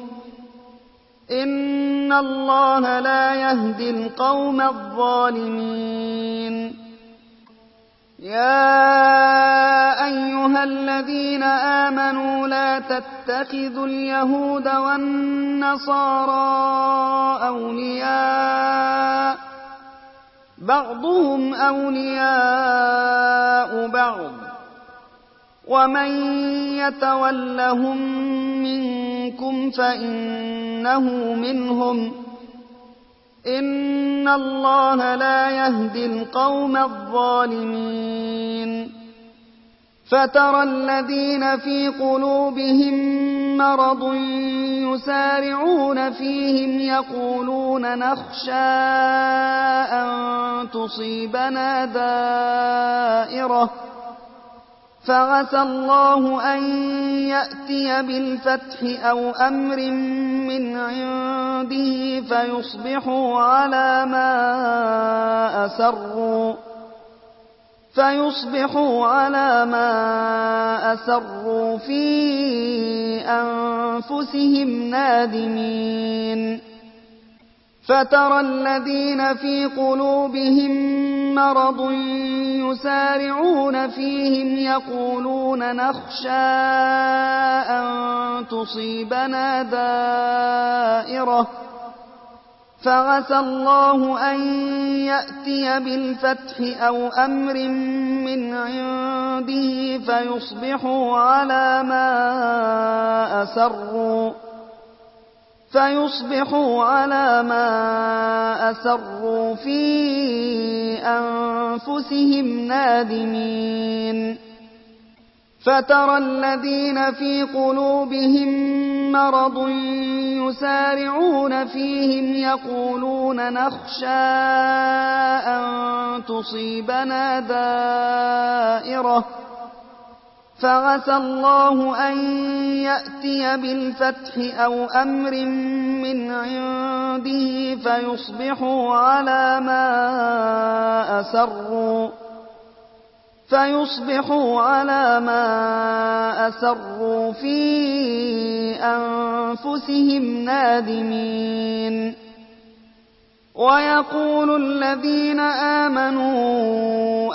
إن الله لا يهدي القوم الظالمين يا أيها الذين آمنوا لا تتخذوا اليهود والنصارى أولياء بعضهم أولياء بعض ومن يتولهم منكم فإنه منهم إن الله لا يهدي القوم الظالمين فترى الذين في قلوبهم مرض يسارعون فيهم يقولون نخشى أن تصيبنا دائرة فعسى الله أن يأتي بالفتح أو أمر من عنده فيصبحوا على ما أسروا في أنفسهم نادمين فترى الذين في قلوبهم مرض يسارعون فيهم يقولون نخشى أن تصيبنا دائرة فعسى الله أن يأتي بالفتح أو أمر من عنده فيصبحوا على ما أسروا في أنفسهم نادمين فترى الذين في قلوبهم مرض يسارعون فيهم يقولون نخشى أن تصيبنا دائرة فعسى الله أن يأتي بالفتح أو أمر من عنده فيصبحوا على ما أسروا في أنفسهم نادمين ويقول الذين آمنوا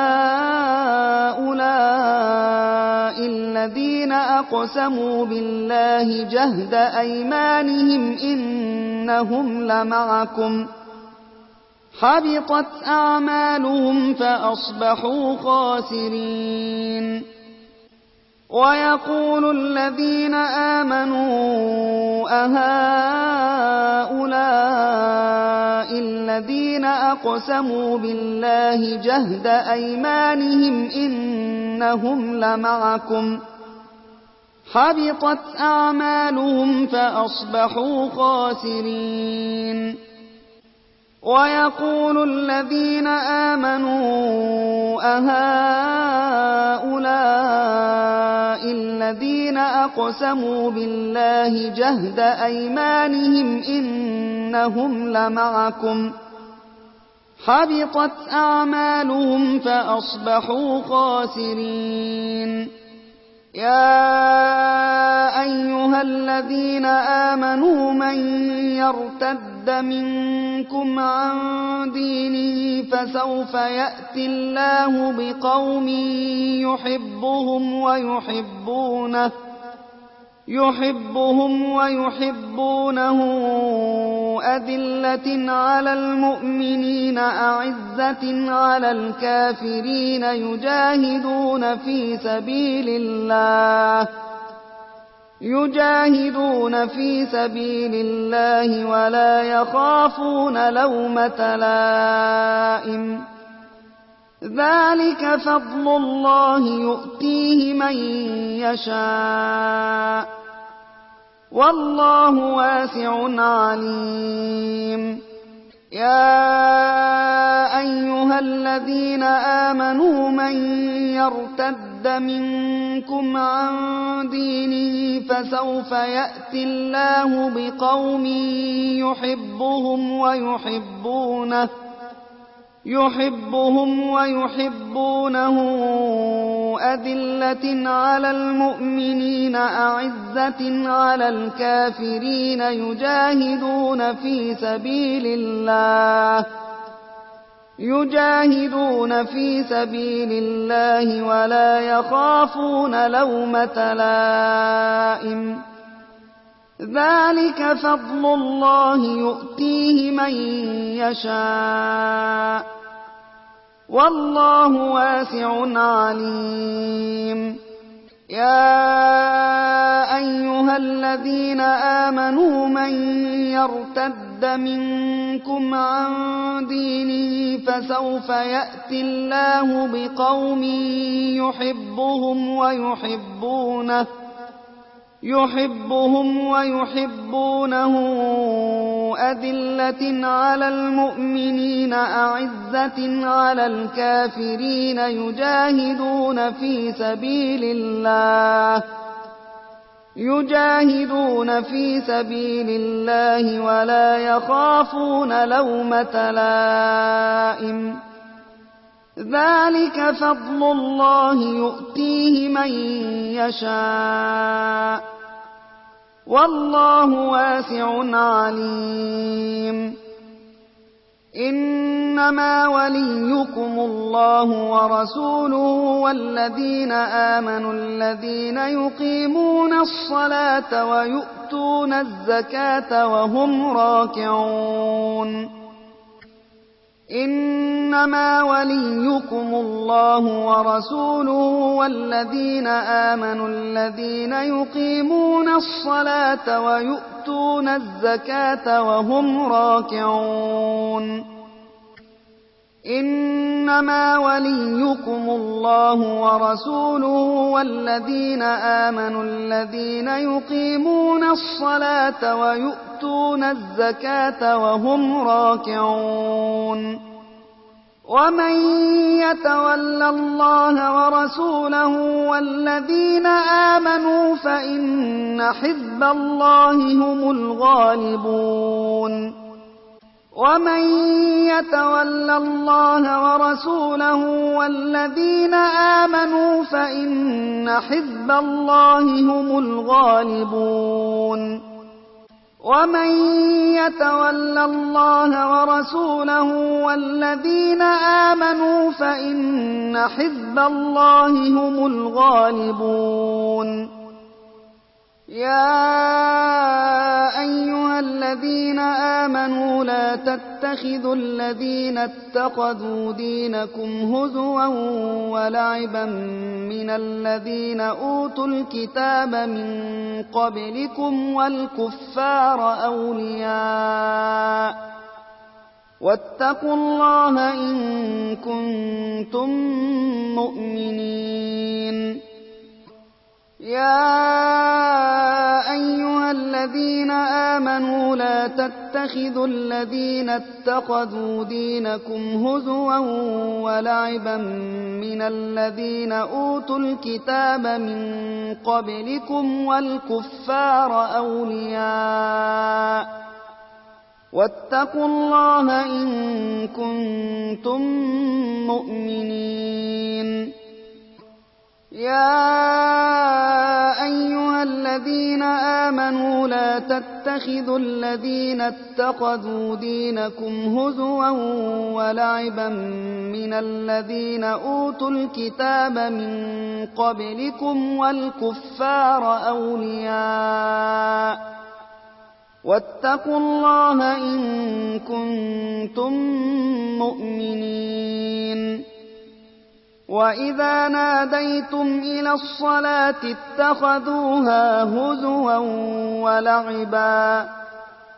أهؤلاء الذين أقسموا بالله جهد أيمانهم إنهم لمعكم حبطت أعمالهم فأصبحوا خاسرين ويقول الذين آمنوا أهؤلاء الذين أقسموا بالله جهد أيمانهم إنهم لمعكم حبطت أعمالهم فأصبحوا خاسرين ويقول الذين آمنوا أهؤلاء الذين أقسموا بالله جهد أيمانهم إنهم لمعكم حبطت أعمالهم فأصبحوا خاسرين يا أيها الذين آمنوا من يرتد منكم عن دينه فسوف يأتي الله بقوم يحبهم ويحبونه أذلة على المؤمنين أعزة على الكافرين يجاهدون في سبيل الله ولا يخافون لومة لائم ذلك فضل الله يؤتيه من يشاء والله واسع عليم يا أيها الذين آمنوا من يرتد منكم عن دينه فسوف يأتي الله بقوم يحبهم ويحبونه أذلة على المؤمنين أعزة على الكافرين يجاهدون في سبيل الله ولا يخافون لومة لائم ذلك فضل الله يؤتيه من يشاء والله واسع عليم يا أيها الذين آمنوا من يرتد منكم عن دينه فسوف يأتي الله بقوم يحبهم ويحبونه أذلة على المؤمنين أعزة على الكافرين يجاهدون في سبيل الله ولا يخافون لومة لائم ذلك فضل الله يؤتيه من يشاء والله واسع عليم إنما وليكم الله ورسوله والذين آمنوا الذين يقيمون الصلاة ويؤتون الزكاة وهم راكعون إنما وليكم الله ورسوله والذين آمنوا الذين يقيمون الصلاة ويؤتون الزكاة وهم راكعون إنما وليكم الله ورسوله والذين آمنوا الذين يقيمون الصلاة ويؤتون الزكاة وهم راكعون ومن يتول الله ورسوله والذين آمنوا فإن حزب الله هم الغالبون ومن يتول الله ورسوله والذين آمنوا فإن حزب الله هم الغالبون ومن يتول الله ورسوله والذين آمنوا فإن حزب الله هم الغالبون يا أيها الذين آمنوا لا تتخذوا الذين اتخذوا دينكم هزوا ولعبا من الذين أوتوا الكتاب من قبلكم والكفار أولياء واتقوا الله إن كنتم مؤمنين يا أيها الذين آمنوا لا تتخذوا الذين اتخذوا دينكم هزوا ولعبا من الذين أوتوا الكتاب من قبلكم والكفار أولياء واتقوا الله إن كنتم مؤمنين يا أيها الذين آمنوا لا تتخذوا الذين اتخذوا دينكم هزوا ولعبا من الذين أوتوا الكتاب من قبلكم والكفار أولياء واتقوا الله إن كنتم مؤمنين وإذا ناديتم إلى الصلاة اتخذوها هزوا ولعبا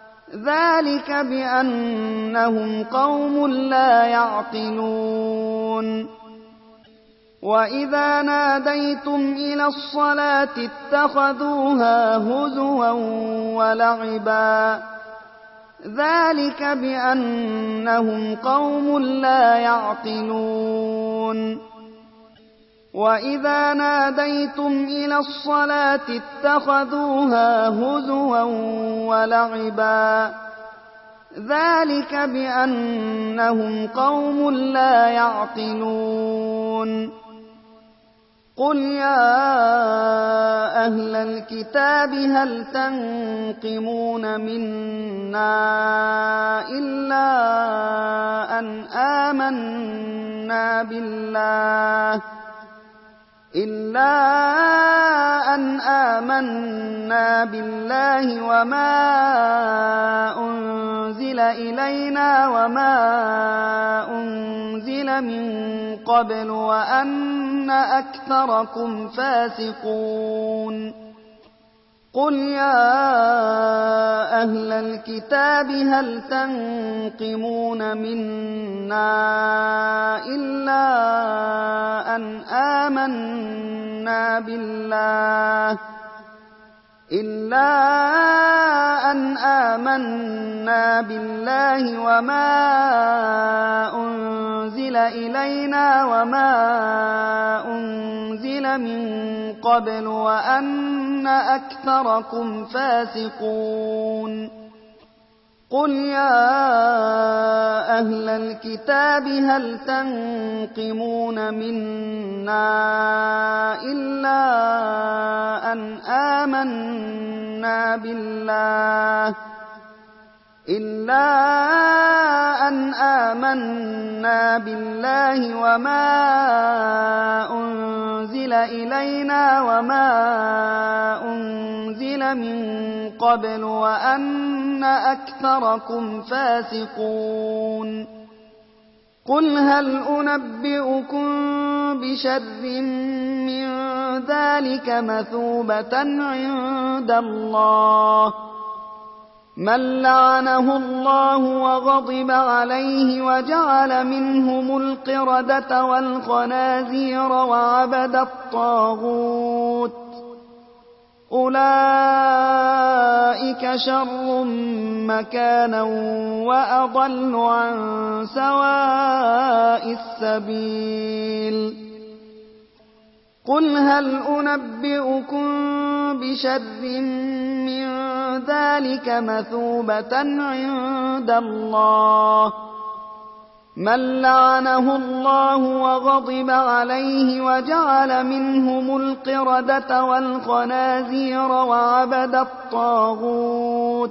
ذلك بأنهم قوم لا يعقلون وإذا ناديتم إلى الصلاة اتخذوها هزوا ولعبا ذلك بأنهم قوم لا يعقلون وإذا ناديتم إلى الصلاة اتخذوها هزوا ولعبا ذلك بأنهم قوم لا يعقلون قل يا أهل الكتاب هل تنقمون منا إلا أن آمنا بالله وما أنزل إلينا وما أنزل من قبل وأن أكثركم فاسقون قل يا أهل الكتاب هل تنقمون منا إلا أن آمنا بالله وما أنزل إلينا وما أنزل من قبل وأن أكثركم فاسقون قل يا أهل الكتاب هل تنقمون منا إلا أن آمنا بالله وما أنزل إلينا وما أنزل من قبل وأن أكثركم فاسقون قل هل أنبئكم بشر من ذلك مثوبة عند الله من لعنه الله وغضب عليه وجعل منهم القردة والخنازير وعبد الطاغوت أولئك شر مكانا وأضل عن سواء السبيل قل هل أنبئكم بشر من ذلك مثوبة عند الله من لعنه الله وغضب عليه وجعل منهم القردة والخنازير وعبد الطاغوت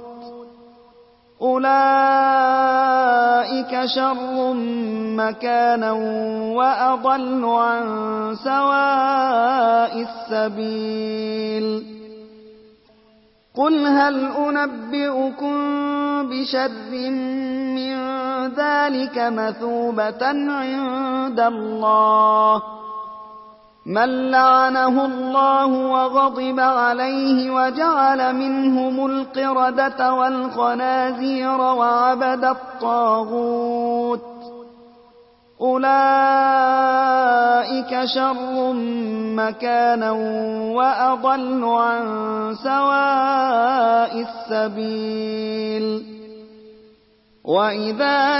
أولئك شر مكانا وأضل عن سواء السبيل قل هل أنبئكم بشر من ذلك مثوبة عند الله من لعنه الله وغضب عليه وجعل منهم القردة والخنازير وعبد الطاغوت أولئك شر مكانا وأضل عن سواء السبيل وإذا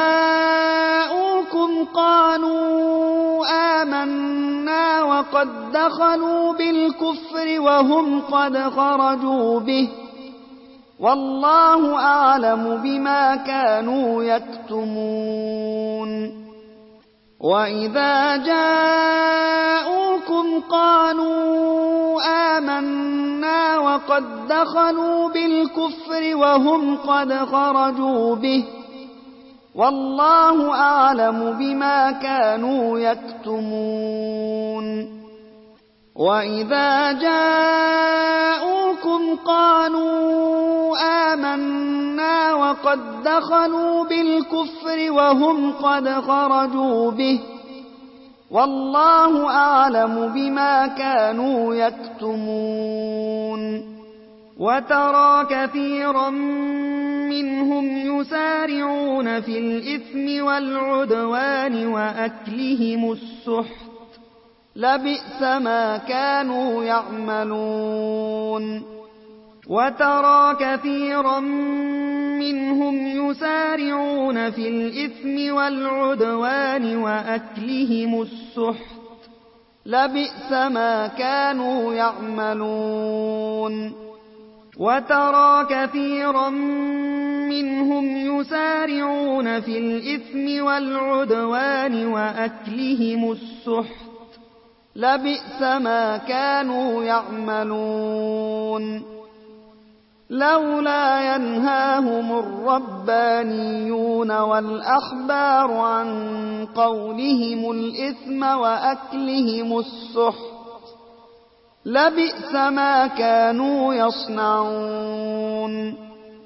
جاءوكم قالوا آمنا وقد دخلوا بالكفر وهم قد خرجوا به والله أعلم بما كانوا يكتمون وإذا جاءوكم قالوا آمنا وقد دخلوا بالكفر وهم قد خرجوا به والله أعلم بما كانوا يكتمون وإذا جاءوكم قالوا آمنا وقد دخلوا بالكفر وهم قد خرجوا به والله أعلم بما كانوا يكتمون وترى كثيرا منهم يسارعون في الإثم والعدوان وأكلهم السحت لبئس ما كانوا يعملون وترى كثيرا منهم يسارعون في الإثم والعدوان وأكلهم السحت لبئس ما كانوا يعملون وترى كثيرا منهم يسارعون في الإثم والعدوان وأكلهم السحت لبئس ما كانوا يعملون لولا ينهاهم الربانيون والأحبار عن قولهم الإثم وأكلهم السحت لبئس ما كانوا يصنعون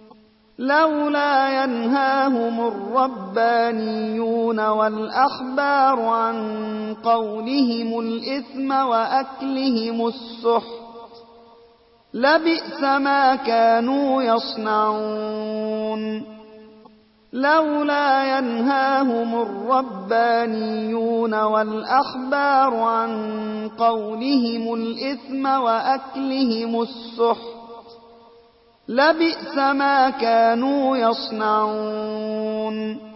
لولا ينهاهم الربانيون والأحبار عن قولهم الإثم وأكلهم السحت لبئس ما كانوا يصنعون لولا ينهاهم الربانيون والأحبار عن قولهم الإثم وأكلهم السحت لبئس ما كانوا يصنعون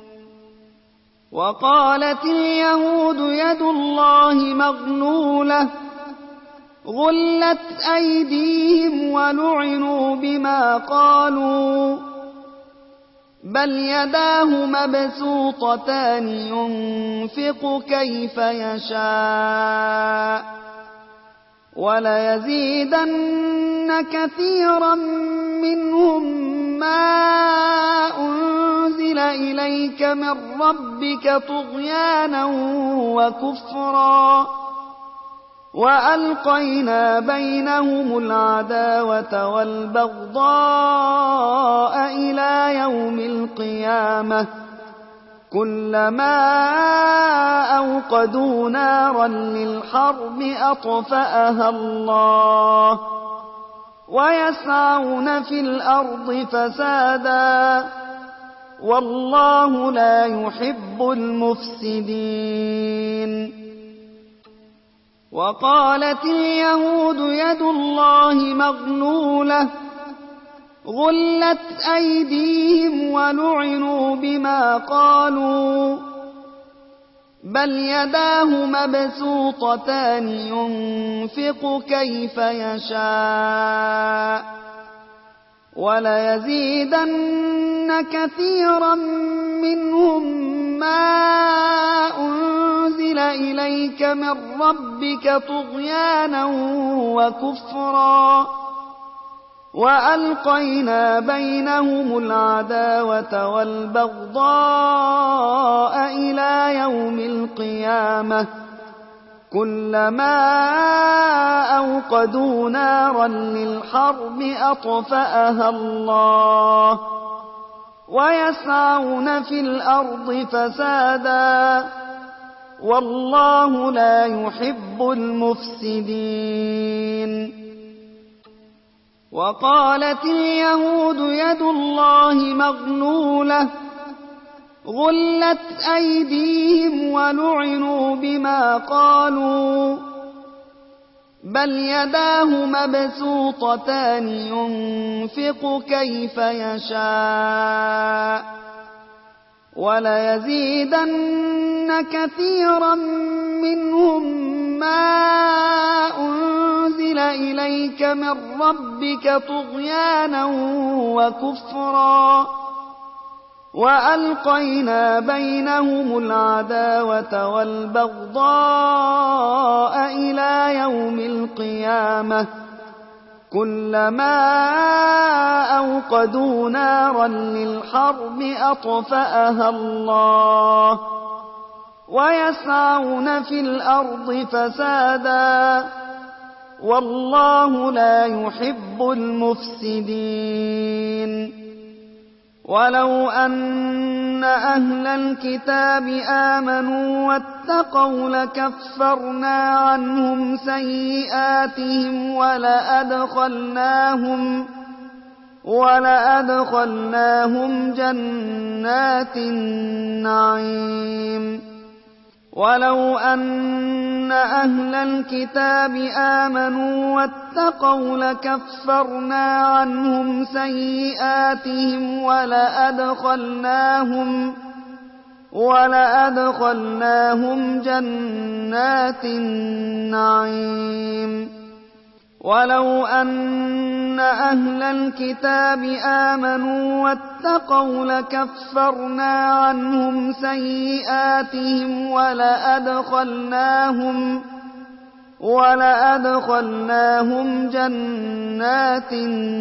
وقالت اليهود يد الله مغلولة غلت أيديهم ولعنوا بما قالوا بل يداه مبسوطتان ينفق كيف يشاء وليزيدن كثيرا منهم ما أنزل إليك من ربك طغيانا وكفرا وألقينا بينهم العداوة والبغضاء إلى يوم القيامة كلما أوقدوا نارا للحرب أطفأها الله ويسعون في الأرض فسادا والله لا يحب المفسدين وقالت اليهود يد الله مغلولة غلت أيديهم ولعنوا بما قالوا بل يداه مبسوطتان ينفق كيف يشاء وليزيدن كثيرا منهم ما أنزل إليك من ربك طغيانا وكفرا وألقينا بينهم العداوة والبغضاء إلى يوم القيامة كلما أوقدوا نارا للحرب أطفأها الله ويسعون في الأرض فسادا والله لا يحب المفسدين وقالت اليهود يد الله مغلولة غلت أيديهم ولعنوا بما قالوا بل يداه مبسوطتان ينفق كيف يشاء وليزيدن كثيرا منهم ما أنزل إليك من ربك طغيانا وكفرا وألقينا بينهم العداوة والبغضاء إلى يوم القيامة كلما أوقدوا نارا للحرب أطفأها الله ويسعون في الأرض فسادا والله لا يحب المفسدين ولو أن أهل الكتاب آمنوا واتقوا لكفرنا ولأدخلناهم جنات النعيم ولو أن أهل الكتاب آمنوا واتقوا لكفرنا عنهم سيئاتهم ولأدخلناهم جنات النعيم ولو أن أهل الكتاب آمنوا واتقوا لكفرنا عنهم سيئاتهم ولأدخلناهم جنات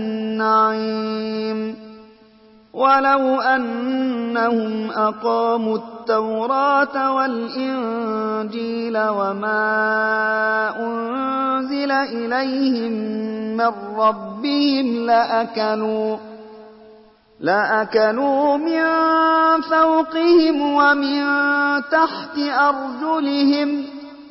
النعيم ولو أنهم أقاموا التوراة والإنجيل وما أنزل إليهم من ربهم لأكلوا من فوقهم ومن تحت أرجلهم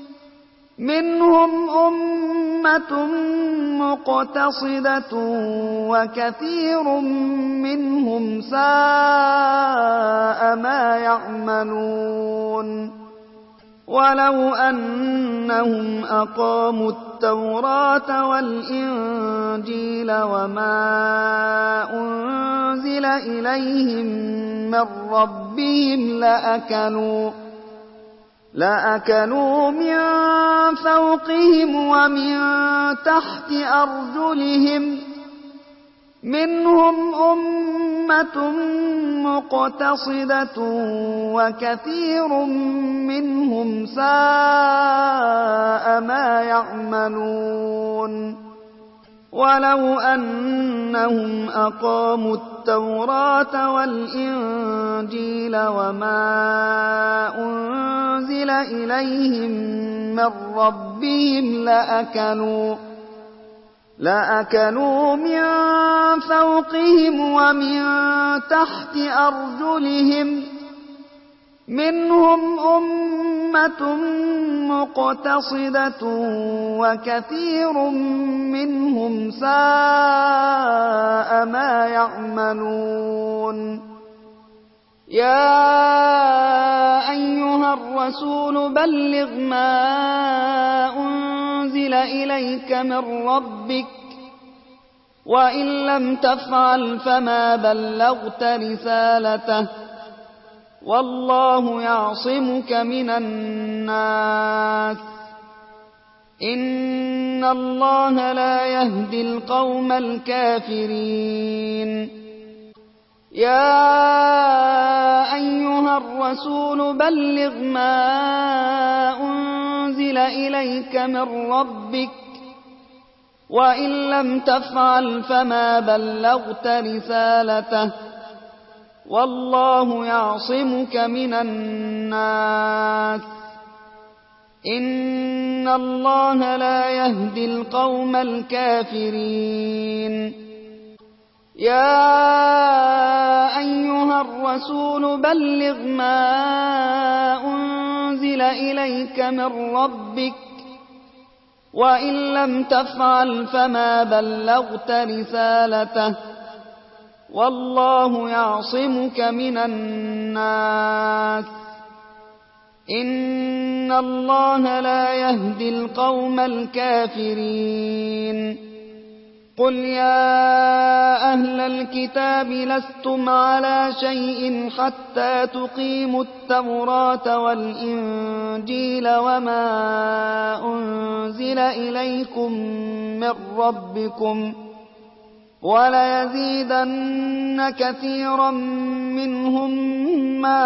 منهم أمة مقتصدة وكثير منهم ساء ما يعملون ولو أنهم أقاموا التوراة والإنجيل وما أنزل إليهم من ربهم لأكلوا من فوقهم ومن تحت أرجلهم منهم أمة مقتصدة وكثير منهم ساء ما يعملون ولو أنهم أقاموا التوراة والإنجيل وما أنزل إليهم من ربهم لأكلوا من فوقهم ومن تحت أرجلهم منهم أمة مقتصدة وكثير منهم ساء ما يعملون يا أيها الرسول بلغ ما أنزل إليك من ربك وإن لم تفعل فما بلغت رسالته والله يعصمك من الناس إن الله لا يهدي القوم الكافرين يا أيها الرسول بلغ ما أنزل إليك من ربك وإن لم تفعل فما بلغت رسالته والله يعصمك من الناس إن الله لا يهدي القوم الكافرين يا أيها الرسول بلغ ما أنزل إليك من ربك وإن لم تفعل فما بلغت رسالته والله يعصمك من الناس إن الله لا يهدي القوم الكافرين قل يا أهل الكتاب لستم على شيء حتى تقيموا التوراة والإنجيل وما أنزل إليكم من ربكم وليزيدن كثيرا منهم ما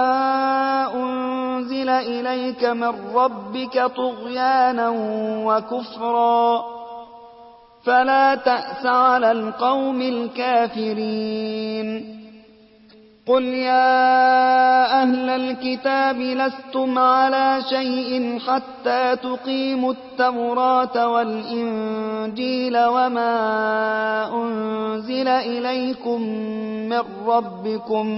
أنزل إليك من ربك طغيانا وكفرا فلا تأس على القوم الكافرين قل يا أهل الكتاب لستم على شيء حتى تقيموا التوراة والإنجيل وما أنزل إليكم من ربكم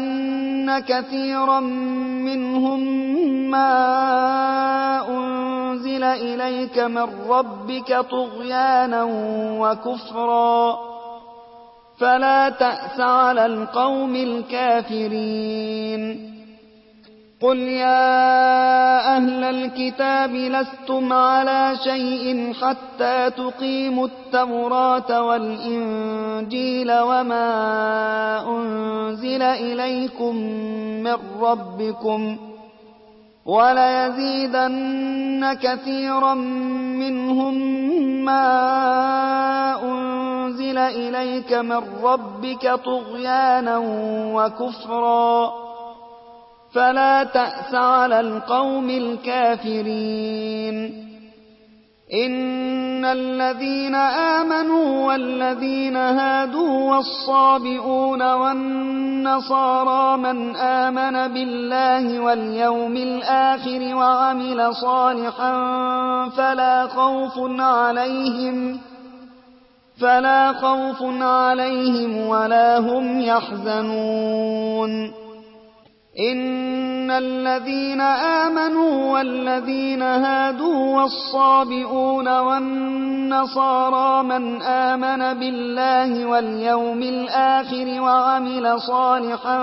وليزيدن كثيرا منهم ما أنزل أنزل إليك من ربك طغيانا وكفرا فلا تأس على القوم الكافرين. قل يا أهل الكتاب لستم على شيء حتى تقيموا التوراة والإنجيل وما أنزل إليكم من ربكم وليزيدن كثيرا منهم ما أنزل إليك من ربك طغيانا وكفرا فلا تأس على القوم الكافرين. إن الذين آمنوا والذين هادوا والصابئون والنصارى من آمن بالله واليوم الآخر وعمل صالحا فلا خوف عليهم ولا هم يحزنون. إن الذين آمنوا والذين هادوا والصابئون والنصارى من آمن بالله واليوم الآخر وعمل صالحا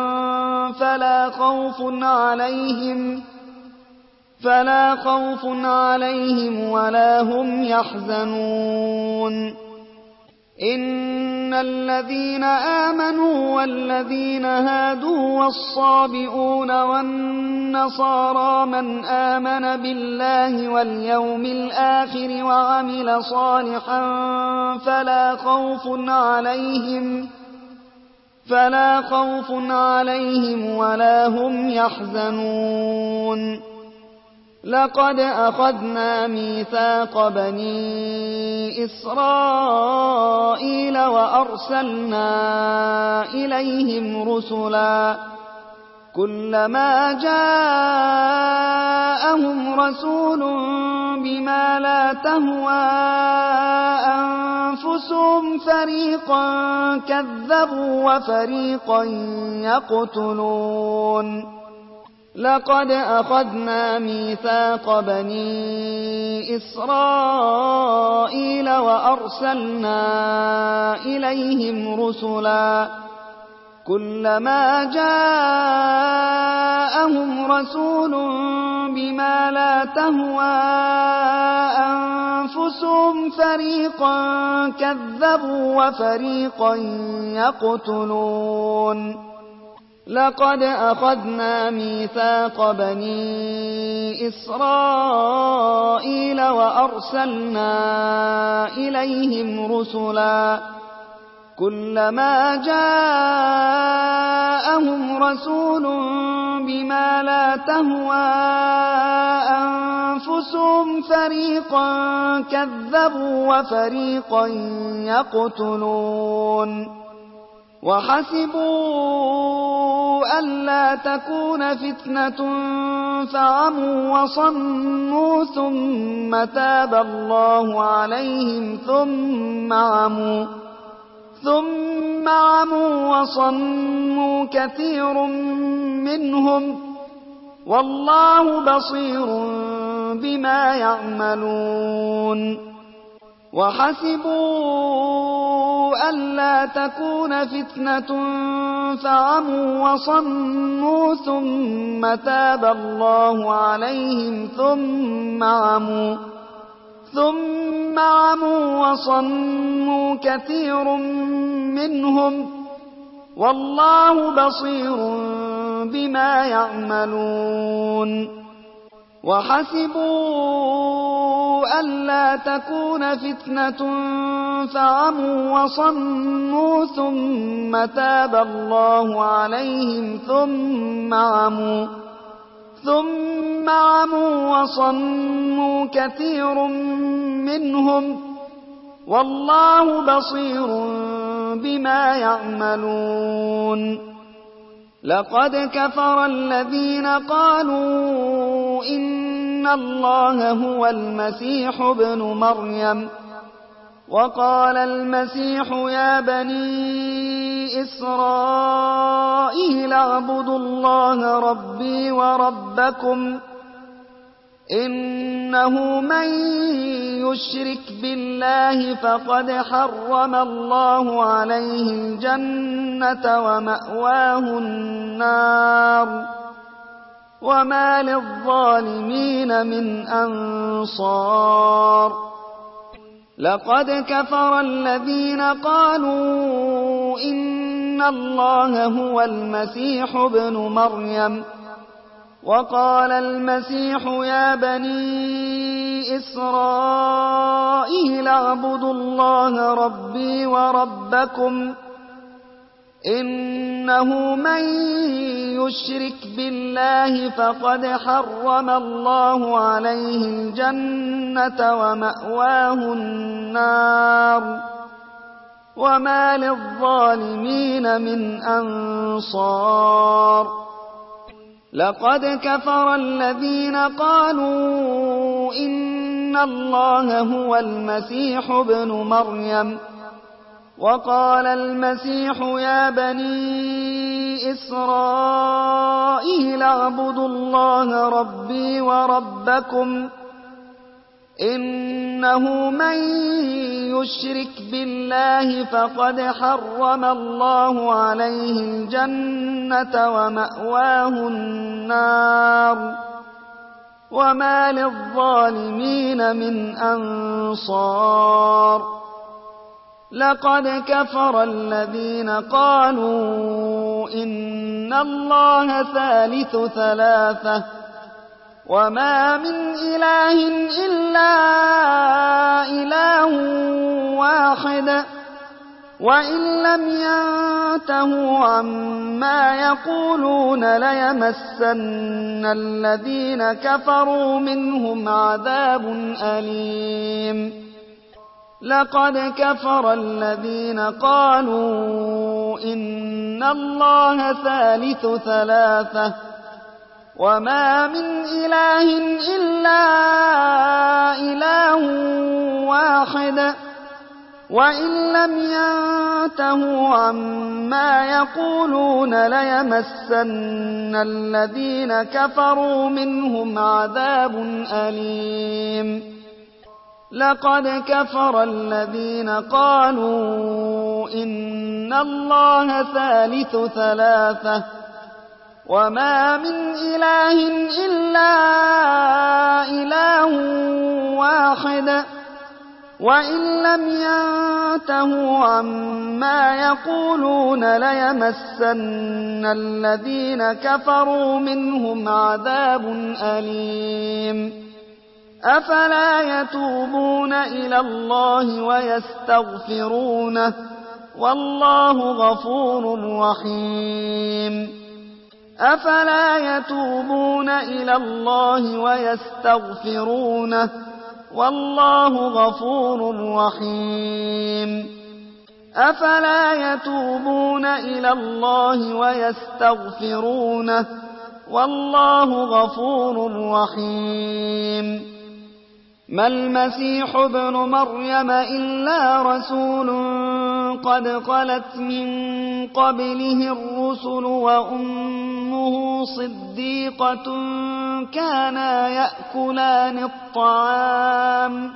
فلا خوف عليهم ولا هم يحزنون. إن الذين آمنوا والذين هادوا والصابئون والنصارى من آمن بالله واليوم الآخر وعمل صالحا فلا خوف عليهم ولا هم يحزنون. لقد أخذنا ميثاق بني إسرائيل وأرسلنا إليهم رسلا كلما جاءهم رسول بما لا تهوى أنفسهم فريقا كذبوا وفريقا يقتلون. لقد أخذنا ميثاق بني إسرائيل وأرسلنا إليهم رسلا كلما جاءهم رسول بما لا تهوى أنفسهم فريقا كذبوا وفريقا يقتلون. لقد أخذنا ميثاق بني إسرائيل وأرسلنا إليهم رسلا كلما جاءهم رسول بما لا تهوى أنفسهم فريقا كذبوا وفريقا يقتلون. وحسبوا ألا تكون فتنة فعموا وصموا ثم تاب الله عليهم ثم عموا وصموا كثير منهم والله بصير بما يعملون. وحسبوا ألا تكون فتنة فعموا وصموا ثم تاب الله عليهم ثم عموا وصموا كثير منهم والله بصير بما يعملون. وحسبوا ألا تكون فتنة فعموا وصموا ثم تاب الله عليهم ثم عموا وصموا كثير منهم والله بصير بما يعملون. لقد كفر الذين قالوا إن الله هو المسيح ابن مريم وقال المسيح يا بني إسرائيل اعبدوا الله ربي وربكم إنه من يشرك بالله فقد حرم الله عليه الجنة ومأواه النار وما للظالمين من أنصار لقد كفر الذين قالوا إن الله هو المسيح ابن مريم وقال المسيح يا بني إسرائيل اعبدوا الله ربي وربكم إنه من يشرك بالله فقد حرم الله عليه الجنة ومأواه النار وما للظالمين من أنصار لقد كفر الذين قالوا إن الله هو المسيح ابن مريم وقال المسيح يا بني إسرائيل اعبدوا الله ربي وربكم إنه من يشرك بالله فقد حرم الله عليه الجنة ومأواه النار وما للظالمين من أنصار لقد كفر الذين قالوا إن الله ثالث ثلاثة وما من إله إلا إله واحد وإن لم ينتهوا عما يقولون ليمسن الذين كفروا منهم عذاب أليم لقد كفر الذين قالوا إن الله ثالث ثلاثة وما من إله إلا إله واحد وإن لم ينتهوا عما يقولون ليمسن الذين كفروا منهم عذاب أليم لقد كفر الذين قالوا إن الله ثالث ثلاثة وما من إله إلا إله واحد وإن لم ينتهوا عما يقولون ليمسن الذين كفروا منهم عذاب أليم أفلا يتوبون إلى الله ويستغفرونه والله غفور رحيم أفلا يتوبون إلى الله ويستغفرونه والله غفور رحيم أفلا يتوبون إلى الله ويستغفرونه والله غفور رحيم ما المسيح ابن مريم إلا رسول قد خلت من قبله الرسل وأمه صديقة كانا يأكلان الطعام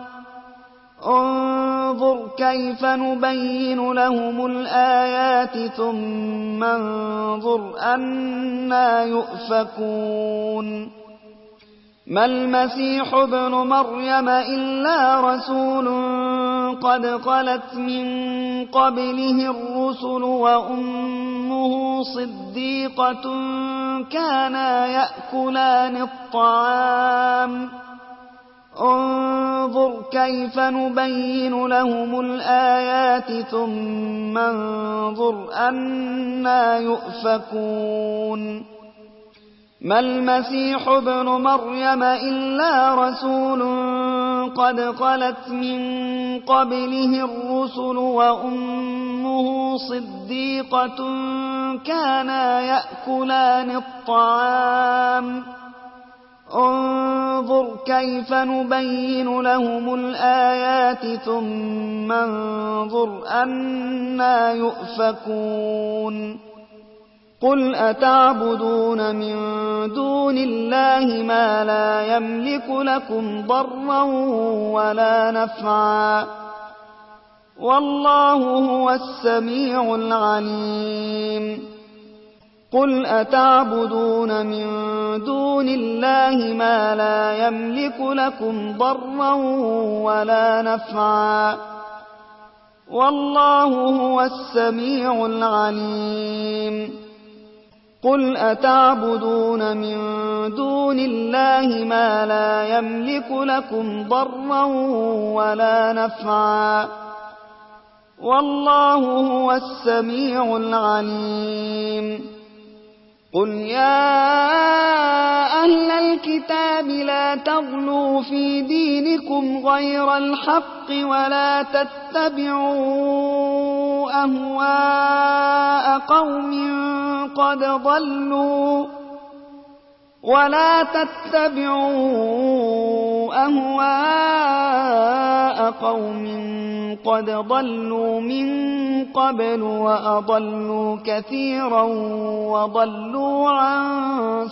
انظر كيف نبين لهم الآيات ثم انظر أنى يؤفكون ما المسيح ابن مريم إلا رسول قد خلت من قبله الرسل وأمه صديقة كانا يأكلان الطعام انظر كيف نبين لهم الآيات ثم انظر أنى يؤفكون ما المسيح ابن مريم إلا رسول قد خلت من قبله الرسل وأمه صديقة كانا يأكلان الطعام انظر كيف نبين لهم الآيات ثم انظر أنى يؤفكون قل أتعبدون من دون الله ما لا يملك لكم ضرا ولا نفعا والله هو السميع العليم قل أتعبدون من دون الله ما لا يملك لكم ضرا ولا نفعا والله هو السميع العليم قل أتعبدون من دون الله ما لا يملك لكم ضرا ولا نفعا والله هو السميع العليم قل يا أهل الكتاب لا تغلوا في دينكم غير الحق ولا تتبعوا أهواء قوم قد ضلوا من قبل وأضلوا كثيرا وضلوا عن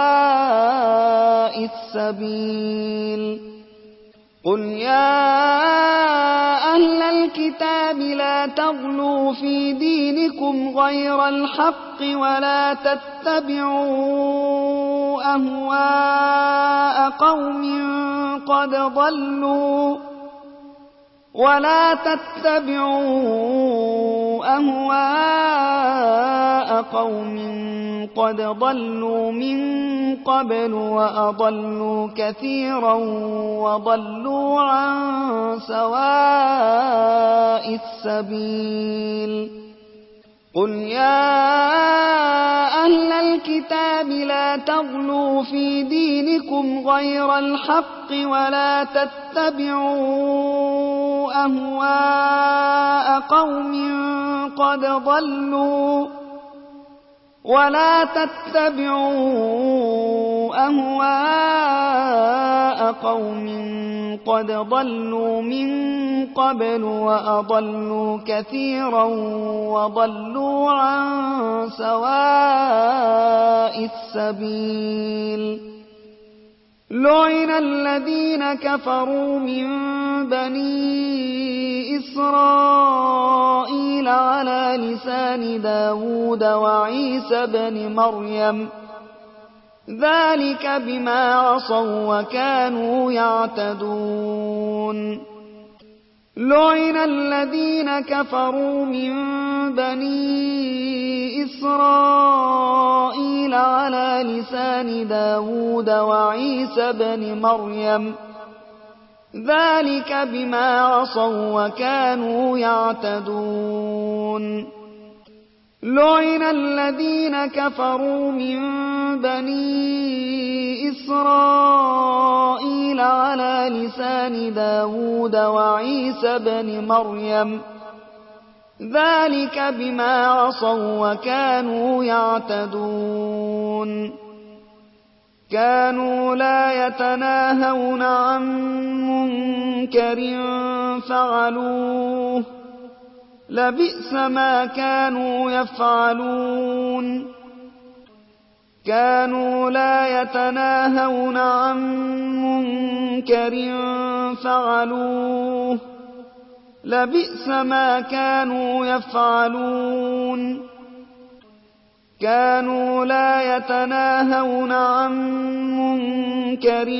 سواء السبيل قل يا أهل الكتاب لا تغلوا في دينكم غير الحق ولا تتبعوا أهواء قوم قد ضلوا من قبل وأضلوا كثيرا وضلوا عن سواء السبيل قل يا أهل الكتاب لا تغلوا في دينكم غير الحق ولا تتبعوا أهواء قوم قد ضلوا من قبل وأضلوا كثيرا وضلوا عن سواء السبيل لعن الذين كفروا من بني إسرائيل على لسان داود وعيسى بن مريم ذلك بما عصوا وكانوا يعتدون لعن الذين كفروا من بني إسرائيل على لسان داود وعيسى بن مريم ذلك بما عصوا وكانوا يعتدون لعن الذين كفروا من بني إسرائيل على لسان داود وعيسى بن مريم ذلك بما عصوا وكانوا يعتدون كانوا لا يتناهون عن منكر فعلوه لبئس ما كانوا يفعلون كانوا لا يتناهون عن منكر فعلوه لبئس ما كانوا يفعلون كانوا لا يتناهون عن منكر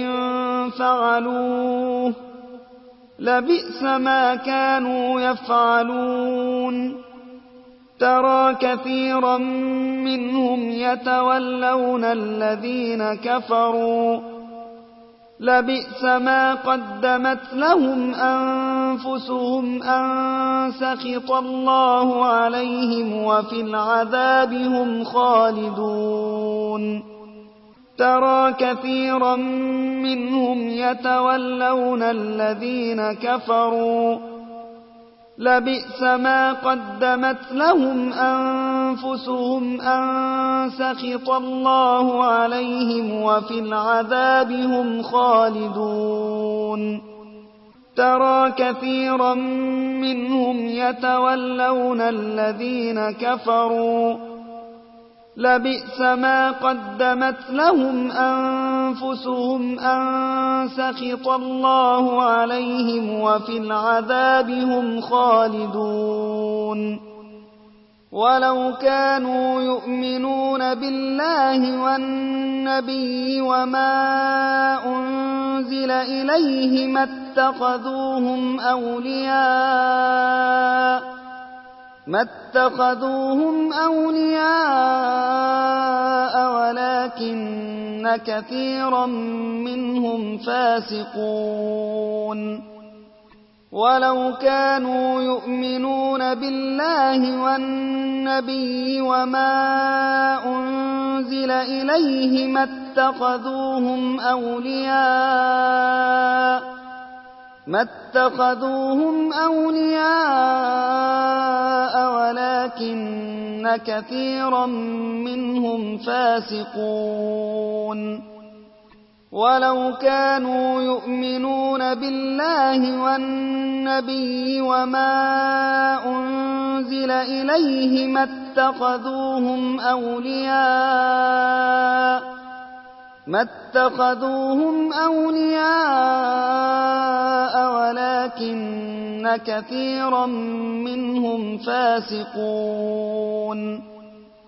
فعلوه لبئس ما كانوا يفعلون ترى كثيرا منهم يتولون الذين كفروا لبئس ما قدمت لهم أنفسهم أن سخط الله عليهم وفي العذاب هم خالدون ترى كثيرا منهم يتولون الذين كفروا لبئس ما قدمت لهم أنفسهم أن سخط الله عليهم وفي العذاب هم خالدون ترى كثيرا منهم يتولون الذين كفروا لبئس ما قدمت لهم أنفسهم أن سخط الله عليهم وفي العذاب هم خالدون ولو كانوا يؤمنون بالله والنبي وما أنزل إليه ما اتخذوهم أولياء ولكن كثيرا منهم فاسقون ولو كانوا يؤمنون بالله والنبي وما أنزل إليه ما اتخذوهم أولياء ولكن كثيرا منهم فاسقون ولو كانوا يؤمنون بالله والنبي وما أنزل إليه ما اتخذوهم أولياء ولكن كثيرا منهم فاسقون